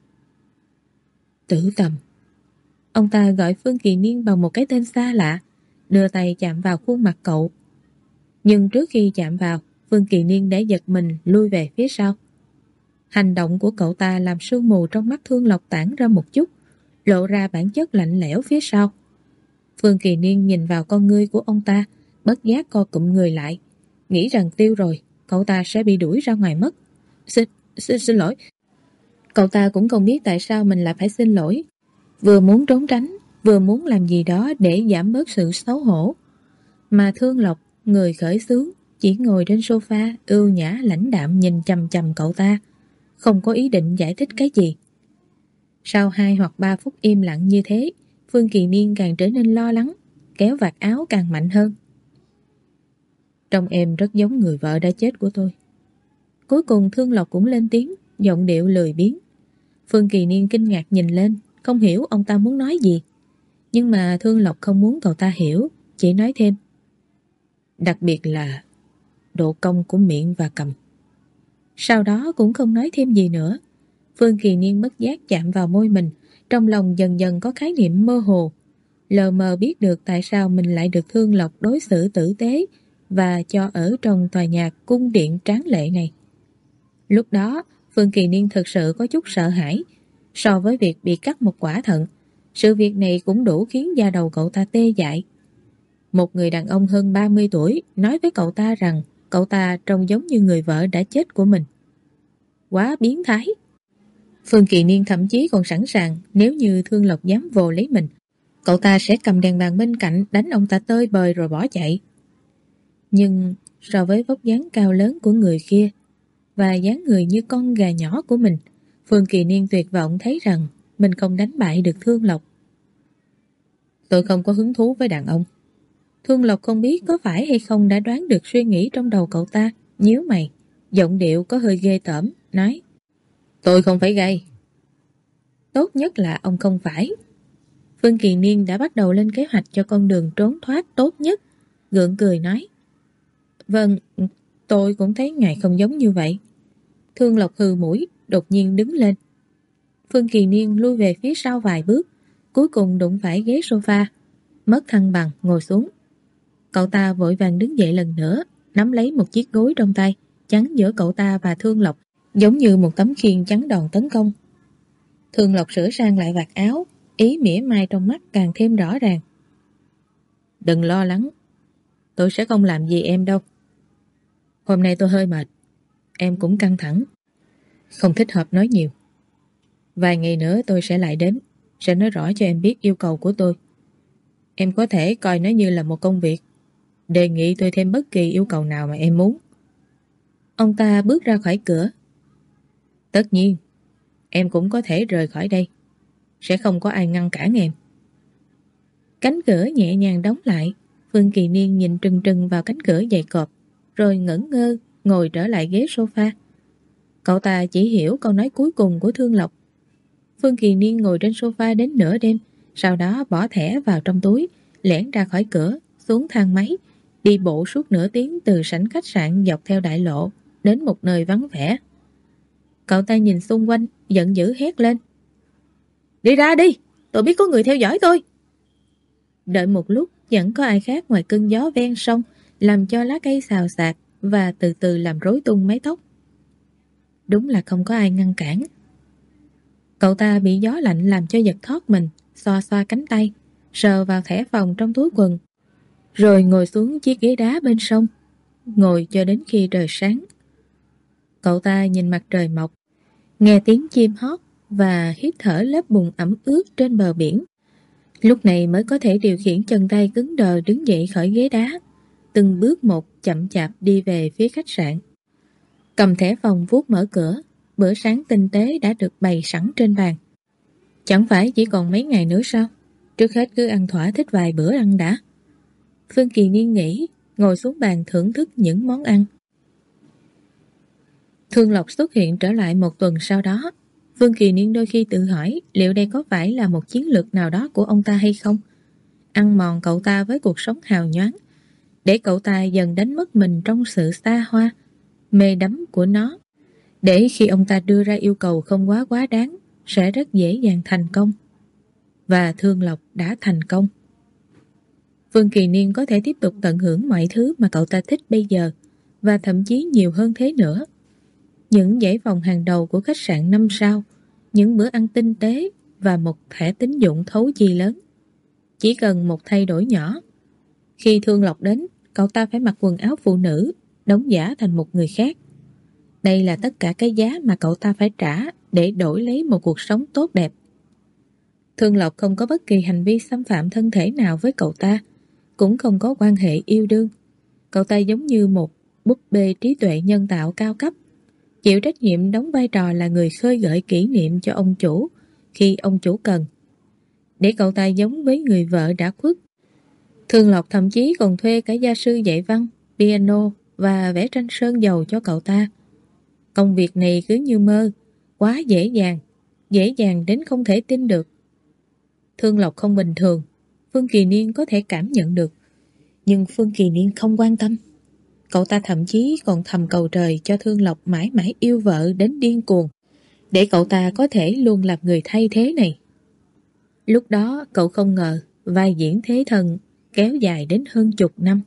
Tử Tầm. Ông ta gọi Phương Kỳ Niên bằng một cái tên xa lạ, đưa tay chạm vào khuôn mặt cậu. Nhưng trước khi chạm vào, Phương Kỳ Niên đã giật mình lui về phía sau. Hành động của cậu ta làm sương mù trong mắt Thương Lộc tản ra một chút, lộ ra bản chất lạnh lẽo phía sau. Phương Kỳ Niên nhìn vào con ngươi của ông ta, bất giác co cụm người lại, nghĩ rằng tiêu rồi, cậu ta sẽ bị đuổi ra ngoài mất. Xin, xin, xin lỗi. Cậu ta cũng không biết tại sao mình lại phải xin lỗi. Vừa muốn trốn tránh, vừa muốn làm gì đó để giảm bớt sự xấu hổ. Mà Thương Lộc, người khởi xướng, chỉ ngồi trên sofa, ưu nhã lãnh đạm nhìn chằm chằm cậu ta, không có ý định giải thích cái gì. Sau hai hoặc ba phút im lặng như thế, Phương Kỳ Niên càng trở nên lo lắng, kéo vạt áo càng mạnh hơn. Trông em rất giống người vợ đã chết của tôi. Cuối cùng Thương Lộc cũng lên tiếng, giọng điệu lười biếng. Phương Kỳ Niên kinh ngạc nhìn lên, không hiểu ông ta muốn nói gì. Nhưng mà Thương Lộc không muốn cậu ta hiểu, chỉ nói thêm. Đặc biệt là độ cong của miệng và cằm. Sau đó cũng không nói thêm gì nữa. Phương Kỳ Niên bất giác chạm vào môi mình, trong lòng dần dần có khái niệm mơ hồ, lờ mờ biết được tại sao mình lại được Thương Lộc đối xử tử tế và cho ở trong tòa nhà cung điện tráng lệ này. Lúc đó, Phương Kỳ Niên thực sự có chút sợ hãi. So với việc bị cắt một quả thận, sự việc này cũng đủ khiến da đầu cậu ta tê dại. Một người đàn ông hơn ba mươi tuổi nói với cậu ta rằng cậu ta trông giống như người vợ đã chết của mình. Quá biến thái. Phương Kỳ Niên thậm chí còn sẵn sàng, nếu như Thương Lộc dám vồ lấy mình, cậu ta sẽ cầm đèn bàn bên cạnh đánh ông ta tơi bời rồi bỏ chạy. Nhưng so với vóc dáng cao lớn của người kia và dáng người như con gà nhỏ của mình, Phương Kỳ Niên tuyệt vọng thấy rằng mình không đánh bại được Thương Lộc. Tôi không có hứng thú với đàn ông. Thương Lộc không biết có phải hay không đã đoán được suy nghĩ trong đầu cậu ta, nhíu mày, giọng điệu có hơi ghê tởm, nói. Tôi không phải gay. Tốt nhất là ông không phải. Phương Kỳ Niên đã bắt đầu lên kế hoạch cho con đường trốn thoát tốt nhất, gượng cười nói. Vâng, tôi cũng thấy ngài không giống như vậy. Thương Lộc hừ mũi, đột nhiên đứng lên. Phương Kỳ Niên lui về phía sau vài bước, cuối cùng đụng phải ghế sofa, mất thăng bằng ngồi xuống. Cậu ta vội vàng đứng dậy lần nữa, nắm lấy một chiếc gối trong tay, chắn giữa cậu ta và Thương Lộc, giống như một tấm khiên chắn đòn tấn công. Thương Lộc sửa sang lại vạt áo, ý mỉa mai trong mắt càng thêm rõ ràng. Đừng lo lắng, tôi sẽ không làm gì em đâu. Hôm nay tôi hơi mệt, em cũng căng thẳng, không thích hợp nói nhiều. Vài ngày nữa tôi sẽ lại đến, sẽ nói rõ cho em biết yêu cầu của tôi. Em có thể coi nó như là một công việc. Đề nghị tôi thêm bất kỳ yêu cầu nào mà em muốn. Ông ta bước ra khỏi cửa. Tất nhiên, em cũng có thể rời khỏi đây. Sẽ không có ai ngăn cản em. Cánh cửa nhẹ nhàng đóng lại. Phương Kỳ Niên nhìn trừng trừng vào cánh cửa dày cộp, rồi ngẩn ngơ ngồi trở lại ghế sofa. Cậu ta chỉ hiểu câu nói cuối cùng của Thương Lộc. Phương Kỳ Niên ngồi trên sofa đến nửa đêm, sau đó bỏ thẻ vào trong túi, lẻn ra khỏi cửa, xuống thang máy, đi bộ suốt nửa tiếng từ sảnh khách sạn dọc theo đại lộ đến một nơi vắng vẻ. Cậu ta nhìn xung quanh, giận dữ hét lên: "Đi ra đi, tôi biết có người theo dõi tôi." Đợi một lúc, chẳng có ai khác ngoài cơn gió ven sông làm cho lá cây xào xạc và từ từ làm rối tung mái tóc. Đúng là không có ai ngăn cản. Cậu ta bị gió lạnh làm cho giật thót mình, xoa xoa cánh tay, sờ vào thẻ phòng trong túi quần, rồi ngồi xuống chiếc ghế đá bên sông, ngồi cho đến khi trời sáng. Cậu ta nhìn mặt trời mọc, nghe tiếng chim hót và hít thở lớp bùn ẩm ướt trên bờ biển. Lúc này mới có thể điều khiển chân tay cứng đờ đứng dậy khỏi ghế đá, từng bước một chậm chạp đi về phía khách sạn. Cầm thẻ phòng vuốt mở cửa, bữa sáng tinh tế đã được bày sẵn trên bàn. Chẳng phải chỉ còn mấy ngày nữa sao? Trước hết cứ ăn thỏa thích vài bữa ăn đã. Phương Kỳ Niên nghĩ, ngồi xuống bàn thưởng thức những món ăn. Thương Lộc xuất hiện trở lại một tuần sau đó. Phương Kỳ Niên đôi khi tự hỏi liệu đây có phải là một chiến lược nào đó của ông ta hay không? Ăn mòn cậu ta với cuộc sống hào nhoáng, để cậu ta dần đánh mất mình trong sự xa hoa, mê đắm của nó, để khi ông ta đưa ra yêu cầu không quá quá đáng, sẽ rất dễ dàng thành công. Và Thương Lộc đã thành công. Phương Kỳ Niên có thể tiếp tục tận hưởng mọi thứ mà cậu ta thích bây giờ, và thậm chí nhiều hơn thế nữa. Những dãy phòng hàng đầu của khách sạn năm sao, những bữa ăn tinh tế và một thẻ tín dụng thấu chi lớn. Chỉ cần một thay đổi nhỏ. Khi Thương Lộc đến, cậu ta phải mặc quần áo phụ nữ, đóng giả thành một người khác. Đây là tất cả cái giá mà cậu ta phải trả để đổi lấy một cuộc sống tốt đẹp. Thương Lộc không có bất kỳ hành vi xâm phạm thân thể nào với cậu ta, cũng không có quan hệ yêu đương. Cậu ta giống như một búp bê trí tuệ nhân tạo cao cấp, chịu trách nhiệm đóng vai trò là người khơi gợi kỷ niệm cho ông chủ khi ông chủ cần. Để cậu ta giống với người vợ đã khuất, Thương Lộc thậm chí còn thuê cả gia sư dạy văn, piano và vẽ tranh sơn dầu cho cậu ta. Công việc này cứ như mơ, quá dễ dàng, dễ dàng đến không thể tin được. Thương Lộc không bình thường, Phương Kỳ Niên có thể cảm nhận được. Nhưng Phương Kỳ Niên không quan tâm. Cậu ta thậm chí còn thầm cầu trời cho Thương Lộc mãi mãi yêu vợ đến điên cuồng, để cậu ta có thể luôn làm người thay thế này. Lúc đó cậu không ngờ vai diễn thế thần kéo dài đến hơn chục năm.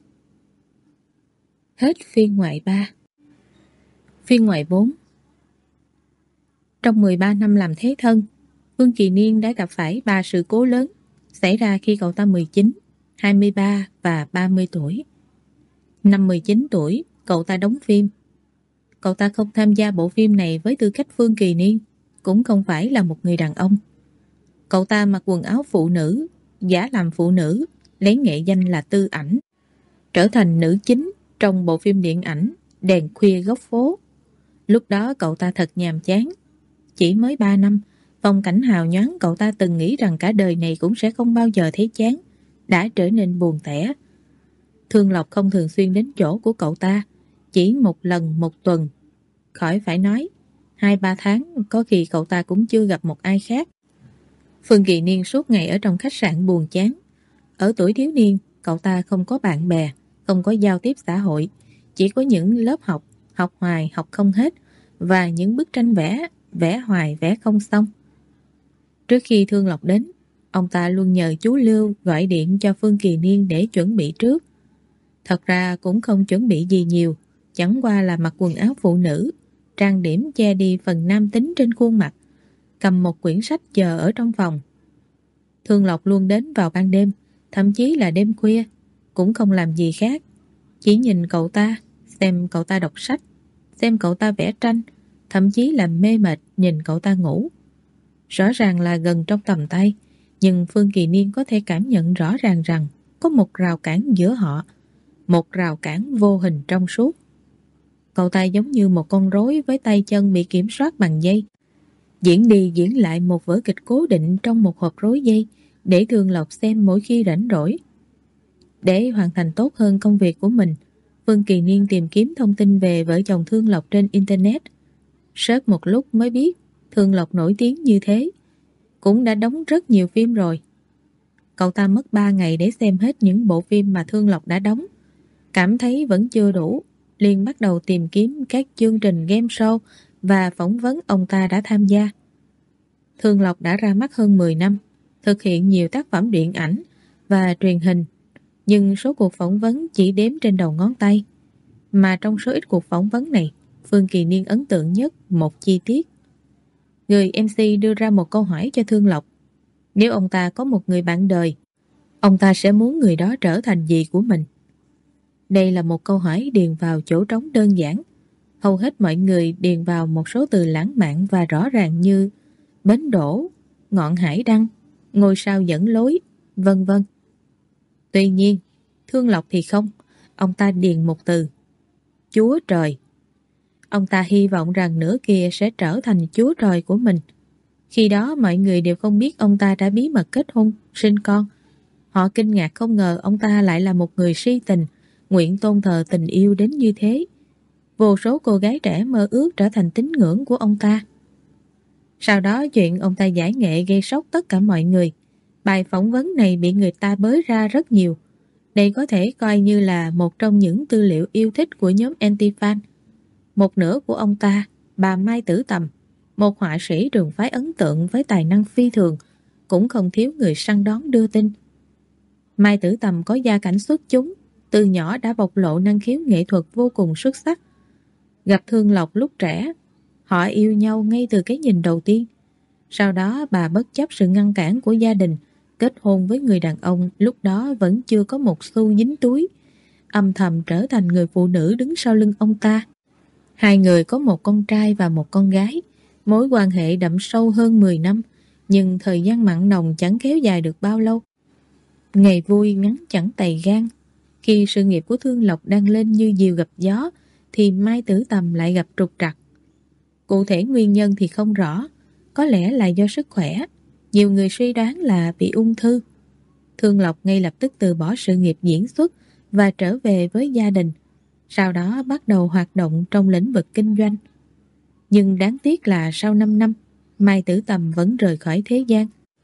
Hết phiên ngoại ba. Phiên ngoại bốn. Trong mười ba năm làm thế thân, Phương Kỳ Niên đã gặp phải ba sự cố lớn xảy ra khi cậu ta mười chín, hai mươi ba và ba mươi tuổi. Năm mười chín tuổi, cậu ta đóng phim. Cậu ta không tham gia bộ phim này với tư cách Phương Kỳ Niên, cũng không phải là một người đàn ông. Cậu ta mặc quần áo phụ nữ, giả làm phụ nữ, lấy nghệ danh là Tư Ảnh, trở thành nữ chính trong bộ phim điện ảnh Đèn khuya góc phố. Lúc đó cậu ta thật nhàm chán. Chỉ mới ba năm, phong cảnh hào nhoáng cậu ta từng nghĩ rằng cả đời này cũng sẽ không bao giờ thấy chán, đã trở nên buồn tẻ. Thương Lộc không thường xuyên đến chỗ của cậu ta, chỉ một lần một tuần. Khỏi phải nói, hai ba tháng có khi cậu ta cũng chưa gặp một ai khác. Phương Kỳ Niên suốt ngày ở trong khách sạn buồn chán. Ở tuổi thiếu niên, cậu ta không có bạn bè, không có giao tiếp xã hội, chỉ có những lớp học, học hoài, học không hết, và những bức tranh vẽ, vẽ hoài, vẽ không xong. Trước khi Thương Lộc đến, ông ta luôn nhờ chú Lưu gọi điện cho Phương Kỳ Niên để chuẩn bị trước. Thật ra cũng không chuẩn bị gì nhiều, chẳng qua là mặc quần áo phụ nữ, trang điểm che đi phần nam tính trên khuôn mặt, cầm một quyển sách chờ ở trong phòng. Thương Lộc luôn đến vào ban đêm, thậm chí là đêm khuya, cũng không làm gì khác. Chỉ nhìn cậu ta, xem cậu ta đọc sách, xem cậu ta vẽ tranh, thậm chí là mê mệt nhìn cậu ta ngủ. Rõ ràng là gần trong tầm tay, nhưng Phương Kỳ Niên có thể cảm nhận rõ ràng rằng có một rào cản giữa họ, một rào cản vô hình trong suốt. Cậu ta giống như một con rối với tay chân bị kiểm soát bằng dây, diễn đi diễn lại một vở kịch cố định trong một hộp rối dây để Thương Lộc xem mỗi khi rảnh rỗi. Để hoàn thành tốt hơn công việc của mình, Phương Kỳ Niên tìm kiếm thông tin về vợ chồng Thương Lộc trên Internet. Search một lúc mới biết Thương Lộc nổi tiếng như thế, cũng đã đóng rất nhiều phim rồi. Cậu ta mất ba ngày để xem hết những bộ phim mà Thương Lộc đã đóng. Cảm thấy vẫn chưa đủ, liền bắt đầu tìm kiếm các chương trình game show và phỏng vấn ông ta đã tham gia. Thương Lộc đã ra mắt hơn mười năm, thực hiện nhiều tác phẩm điện ảnh và truyền hình, nhưng số cuộc phỏng vấn chỉ đếm trên đầu ngón tay. Mà trong số ít cuộc phỏng vấn này, Phương Kỳ Niên ấn tượng nhất một chi tiết. Người em xê đưa ra một câu hỏi cho Thương Lộc. Nếu ông ta có một người bạn đời, ông ta sẽ muốn người đó trở thành gì của mình? Đây là một câu hỏi điền vào chỗ trống đơn giản. Hầu hết mọi người điền vào một số từ lãng mạn và rõ ràng như bến đỗ, ngọn hải đăng, ngôi sao dẫn lối, vân vân. Tuy nhiên, Thương Lộc thì không. Ông ta điền một từ: Chúa Trời. Ông ta hy vọng rằng nửa kia sẽ trở thành Chúa Trời của mình. Khi đó mọi người đều không biết ông ta đã bí mật kết hôn, sinh con. Họ kinh ngạc không ngờ ông ta lại là một người si tình, nguyện tôn thờ tình yêu đến như thế. Vô số cô gái trẻ mơ ước trở thành tín ngưỡng của ông ta. Sau đó chuyện ông ta giải nghệ gây sốc tất cả mọi người. Bài phỏng vấn này bị người ta bới ra rất nhiều. Đây có thể coi như là một trong những tư liệu yêu thích của nhóm anti-fan. Một nửa của ông ta, bà Mai Tử Tầm, một họa sĩ trường phái ấn tượng với tài năng phi thường, cũng không thiếu người săn đón đưa tin. Mai Tử Tầm có gia cảnh xuất chúng, từ nhỏ đã bộc lộ năng khiếu nghệ thuật vô cùng xuất sắc. Gặp Thương Lộc lúc trẻ, họ yêu nhau ngay từ cái nhìn đầu tiên. Sau đó bà bất chấp sự ngăn cản của gia đình, kết hôn với người đàn ông lúc đó vẫn chưa có một xu dính túi, âm thầm trở thành người phụ nữ đứng sau lưng ông ta. Hai người có một con trai và một con gái, mối quan hệ đậm sâu hơn mười năm, nhưng thời gian mặn nồng chẳng kéo dài được bao lâu. Ngày vui ngắn chẳng tày gan. Khi sự nghiệp của Thương Lộc đang lên như diều gặp gió, thì Mai Tử Tầm lại gặp trục trặc. Cụ thể nguyên nhân thì không rõ, có lẽ là do sức khỏe. Nhiều người suy đoán là bị ung thư. Thương Lộc ngay lập tức từ bỏ sự nghiệp diễn xuất và trở về với gia đình, sau đó bắt đầu hoạt động trong lĩnh vực kinh doanh. Nhưng đáng tiếc là sau năm năm, Mai Tử Tầm vẫn rời khỏi thế gian.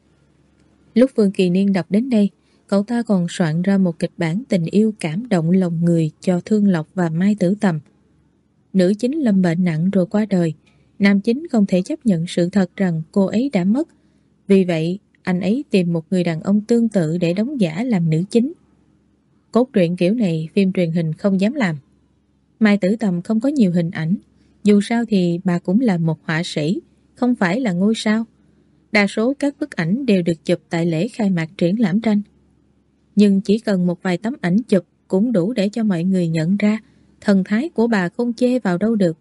Lúc Phương Kỳ Niên đọc đến đây, cậu ta còn soạn ra một kịch bản tình yêu cảm động lòng người cho Thương Lộc và Mai Tử Tầm. Nữ chính lâm bệnh nặng rồi qua đời. Nam chính không thể chấp nhận sự thật rằng cô ấy đã mất. Vì vậy, anh ấy tìm một người đàn ông tương tự để đóng giả làm nữ chính. Cốt truyện kiểu này phim truyền hình không dám làm. Mai Tử Tầm không có nhiều hình ảnh. Dù sao thì bà cũng là một họa sĩ, không phải là ngôi sao. Đa số các bức ảnh đều được chụp tại lễ khai mạc triển lãm tranh. Nhưng chỉ cần một vài tấm ảnh chụp cũng đủ để cho mọi người nhận ra thần thái của bà không chê vào đâu được.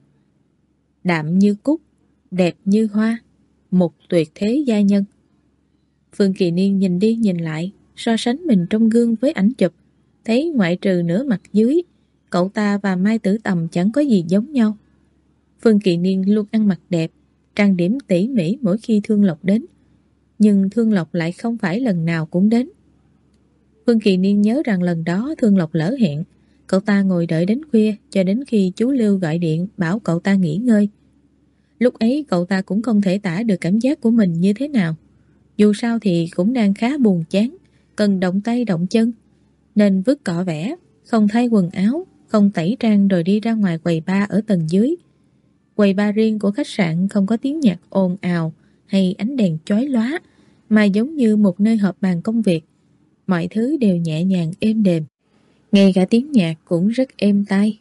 Đạm như cúc, đẹp như hoa, một tuyệt thế gia nhân. Phương Kỳ Niên nhìn đi nhìn lại, so sánh mình trong gương với ảnh chụp, thấy ngoại trừ nửa mặt dưới, cậu ta và Mai Tử Tầm chẳng có gì giống nhau. Phương Kỳ Niên luôn ăn mặc đẹp, trang điểm tỉ mỉ mỗi khi Thương Lộc đến, nhưng Thương Lộc lại không phải lần nào cũng đến. Phương Kỳ Niên nhớ rằng lần đó Thương Lộc lỡ hẹn, cậu ta ngồi đợi đến khuya cho đến khi chú Lưu gọi điện bảo cậu ta nghỉ ngơi. Lúc ấy cậu ta cũng không thể tả được cảm giác của mình như thế nào. Dù sao thì cũng đang khá buồn chán, cần động tay động chân, nên vứt cọ vẽ, không thay quần áo, không tẩy trang rồi đi ra ngoài quầy bar ở tầng dưới. Quầy bar riêng của khách sạn không có tiếng nhạc ồn ào hay ánh đèn chói lóa, mà giống như một nơi họp bàn công việc. Mọi thứ đều nhẹ nhàng êm đềm, ngay cả tiếng nhạc cũng rất êm tai.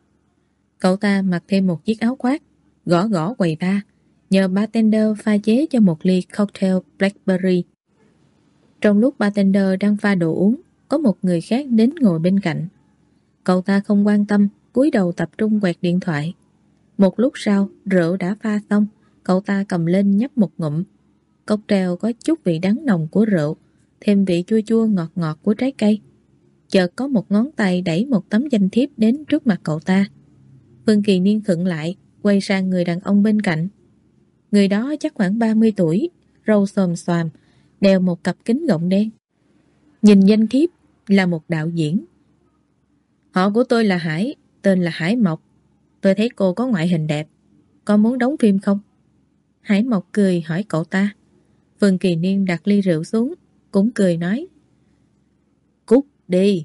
Cậu ta mặc thêm một chiếc áo khoác, gõ gõ quầy bar, nhờ bartender pha chế cho một ly cocktail Blackberry. Trong lúc bartender đang pha đồ uống, có một người khác đến ngồi bên cạnh. Cậu ta không quan tâm, cúi đầu tập trung quẹt điện thoại. Một lúc sau, rượu đã pha xong, cậu ta cầm lên nhấp một ngụm. Cocktail có chút vị đắng nồng của rượu, thêm vị chua chua ngọt ngọt của trái cây. Chợt có một ngón tay đẩy một tấm danh thiếp đến trước mặt cậu ta. Phương Kỳ Niên khựng lại, quay sang người đàn ông bên cạnh. Người đó chắc khoảng ba mươi tuổi, râu xồm xoàm, đeo một cặp kính gọng đen. Nhìn danh thiếp là một đạo diễn. Họ của tôi là Hải, tên là Hải Mộc. Tôi thấy cô có ngoại hình đẹp, có muốn đóng phim không? Hải Mộc cười hỏi cậu ta. Phương Kỳ Niên đặt ly rượu xuống, cũng cười nói. Cút đi.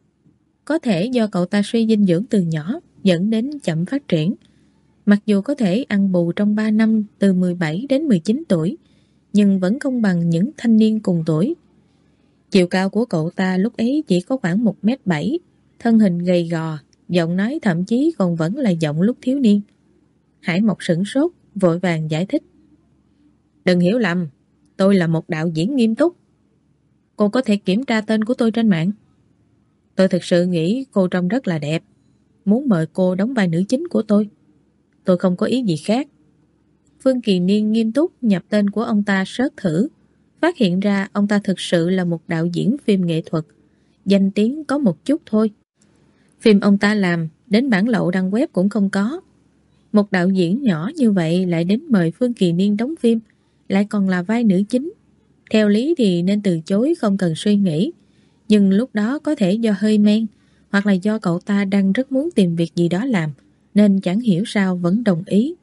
Có thể do cậu ta suy dinh dưỡng từ nhỏ, dẫn đến chậm phát triển. Mặc dù có thể ăn bù trong ba năm từ mười bảy đến mười chín tuổi, nhưng vẫn không bằng những thanh niên cùng tuổi. Chiều cao của cậu ta lúc ấy chỉ có khoảng một mét bảy, thân hình gầy gò, giọng nói thậm chí còn vẫn là giọng lúc thiếu niên. Hải Mộc sửng sốt, vội vàng giải thích. Đừng hiểu lầm, tôi là một đạo diễn nghiêm túc. Cô có thể kiểm tra tên của tôi trên mạng. Tôi thực sự nghĩ cô trông rất là đẹp, muốn mời cô đóng vai nữ chính của tôi. Tôi không có ý gì khác. Phương Kỳ Niên nghiêm túc nhập tên của ông ta search thử, phát hiện ra ông ta thực sự là một đạo diễn phim nghệ thuật, danh tiếng có một chút thôi. Phim ông ta làm đến bản lậu đăng web cũng không có. Một đạo diễn nhỏ như vậy lại đến mời Phương Kỳ Niên đóng phim, lại còn là vai nữ chính. Theo lý thì nên từ chối không cần suy nghĩ, nhưng lúc đó có thể do hơi men, hoặc là do cậu ta đang rất muốn tìm việc gì đó làm, nên chẳng hiểu sao vẫn đồng ý.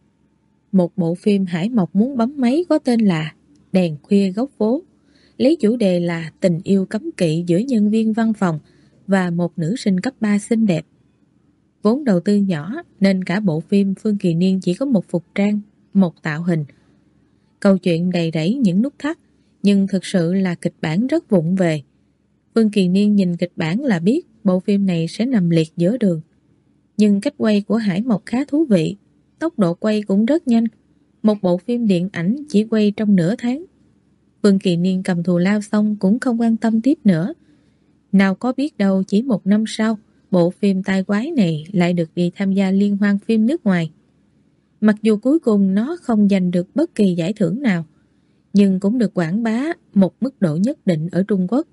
Một bộ phim Hải Mộc muốn bấm máy có tên là Đèn khuya góc phố, lấy chủ đề là tình yêu cấm kỵ giữa nhân viên văn phòng và một nữ sinh cấp ba xinh đẹp. Vốn đầu tư nhỏ nên cả bộ phim Phương Kỳ Niên chỉ có một phục trang, một tạo hình. Câu chuyện đầy rẫy những nút thắt, nhưng thực sự là kịch bản rất vụng về. Phương Kỳ Niên nhìn kịch bản là biết bộ phim này sẽ nằm liệt giữa đường. Nhưng cách quay của Hải Mộc khá thú vị, tốc độ quay cũng rất nhanh. Một bộ phim điện ảnh chỉ quay trong nửa tháng. Phương Kỳ Niên cầm thù lao xong cũng không quan tâm tiếp nữa. Nào có biết đâu chỉ một năm sau, bộ phim tai quái này lại được đi tham gia liên hoan phim nước ngoài. Mặc dù cuối cùng nó không giành được bất kỳ giải thưởng nào, nhưng cũng được quảng bá một mức độ nhất định ở Trung Quốc.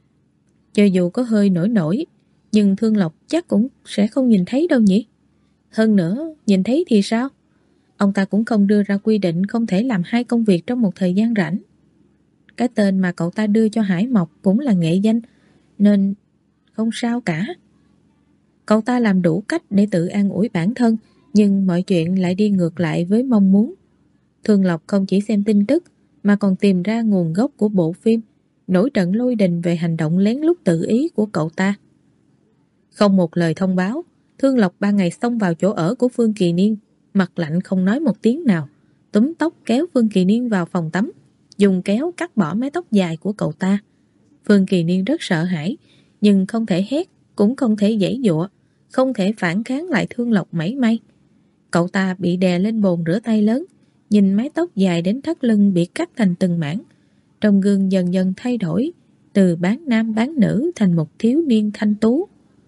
Cho dù có hơi nổi nổi, nhưng Thương Lộc chắc cũng sẽ không nhìn thấy đâu nhỉ? Hơn nữa, nhìn thấy thì sao? Ông ta cũng không đưa ra quy định không thể làm hai công việc trong một thời gian rảnh. Cái tên mà cậu ta đưa cho Hải Mộc cũng là nghệ danh, nên không sao cả. Cậu ta làm đủ cách để tự an ủi bản thân, nhưng mọi chuyện lại đi ngược lại với mong muốn. Thương Lộc không chỉ xem tin tức, mà còn tìm ra nguồn gốc của bộ phim, nổi trận lôi đình về hành động lén lút tự ý của cậu ta. Không một lời thông báo, Thương Lộc ba ngày xông vào chỗ ở của Phương Kỳ Niên, mặt lạnh không nói một tiếng nào, túm tóc kéo Phương Kỳ Niên vào phòng tắm, dùng kéo cắt bỏ mái tóc dài của cậu ta. Phương Kỳ Niên rất sợ hãi, nhưng không thể hét, cũng không thể giãy giụa, không thể phản kháng lại Thương Lộc mảy may. Cậu ta bị đè lên bồn rửa tay lớn, nhìn mái tóc dài đến thắt lưng bị cắt thành từng mảng. Trong gương dần dần thay đổi, từ bán nam bán nữ thành một thiếu niên thanh tú.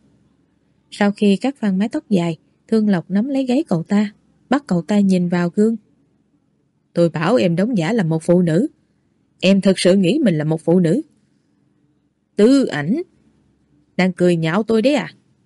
Sau khi cắt phăng mái tóc dài, Thương Lộc nắm lấy gáy cậu ta, bắt cậu ta nhìn vào gương. Tôi bảo em đóng giả là một phụ nữ. Em thực sự nghĩ mình là một phụ nữ. Tư Ảnh. Đang cười nhạo tôi đấy à?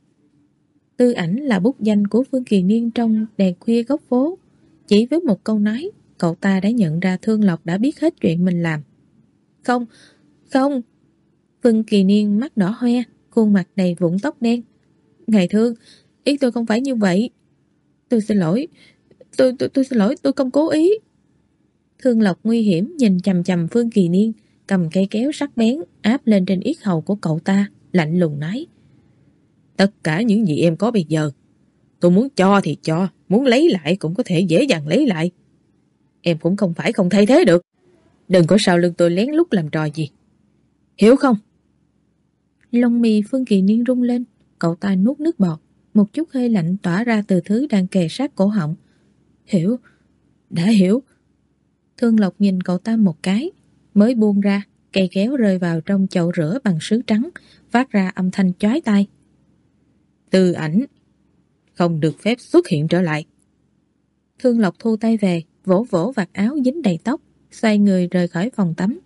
Tư Ảnh là bút danh của Phương Kỳ Niên trong Đèn khuya góc phố. Chỉ với một câu nói, cậu ta đã nhận ra Thương Lộc đã biết hết chuyện mình làm. Không, không. Phương Kỳ Niên mắt đỏ hoe, khuôn mặt đầy vũng tóc đen. Ngài Thương, ý tôi không phải như vậy. Tôi xin lỗi, tôi, tôi, tôi xin lỗi, tôi không cố ý. Thương Lộc nguy hiểm nhìn chằm chằm Phương Kỳ Niên, cầm cây kéo sắc bén áp lên trên yết hầu của cậu ta, lạnh lùng nói. Tất cả những gì em có bây giờ, tôi muốn cho thì cho, muốn lấy lại cũng có thể dễ dàng lấy lại. Em cũng không phải không thay thế được. Đừng có sau lưng tôi lén lút làm trò gì. Hiểu không? Lông mì Phương Kỳ Niên rung lên, cậu ta nuốt nước bọt, một chút hơi lạnh tỏa ra từ thứ đang kề sát cổ họng. Hiểu, đã hiểu. Thương Lộc nhìn cậu ta một cái, mới buông ra, cây kéo rơi vào trong chậu rửa bằng sứ trắng, phát ra âm thanh chói tai. Tư Ảnh, không được phép xuất hiện trở lại. Thương Lộc thu tay về, vỗ vỗ vạt áo dính đầy tóc, xoay người rời khỏi phòng tắm.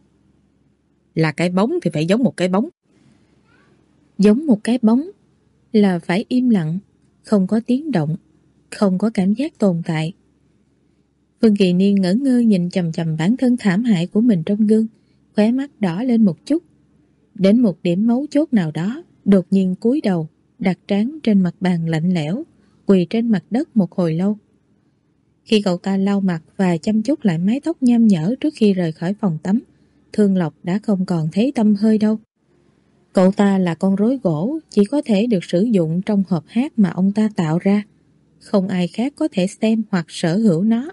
Là cái bóng thì phải giống một cái bóng. Giống một cái bóng là phải im lặng, không có tiếng động, không có cảm giác tồn tại. Phương Kỳ Niên ngỡ ngơ nhìn chằm chằm bản thân thảm hại của mình trong gương, khóe mắt đỏ lên một chút. Đến một điểm mấu chốt nào đó, đột nhiên cúi đầu, đặt trán trên mặt bàn lạnh lẽo, quỳ trên mặt đất một hồi lâu. Khi cậu ta lau mặt và chăm chút lại mái tóc nham nhở trước khi rời khỏi phòng tắm, Thương Lộc đã không còn thấy tăm hơi đâu. Cậu ta là con rối gỗ, chỉ có thể được sử dụng trong hộp hát mà ông ta tạo ra. Không ai khác có thể xem hoặc sở hữu nó.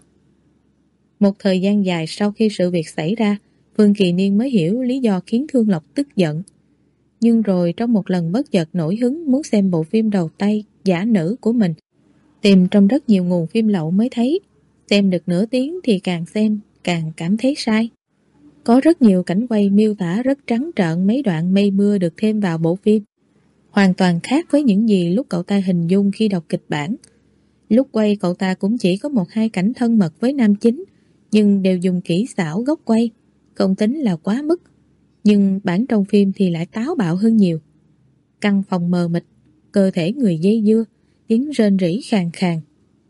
Một thời gian dài sau khi sự việc xảy ra, Phương Kỳ Niên mới hiểu lý do khiến Thương Lộc tức giận. Nhưng rồi trong một lần bất chợt nổi hứng muốn xem bộ phim đầu tay Giả Nữ của mình, tìm trong rất nhiều nguồn phim lậu mới thấy, xem được nửa tiếng thì càng xem càng cảm thấy sai. Có rất nhiều cảnh quay miêu tả rất trắng trợn mấy đoạn mây mưa được thêm vào bộ phim, hoàn toàn khác với những gì lúc cậu ta hình dung khi đọc kịch bản. Lúc quay cậu ta cũng chỉ có một hai cảnh thân mật với nam chính, nhưng đều dùng kỹ xảo góc quay, không tính là quá mức. Nhưng bản trong phim thì lại táo bạo hơn nhiều. Căn phòng mờ mịt, cơ thể người dây dưa, tiếng rên rỉ khàn khàn.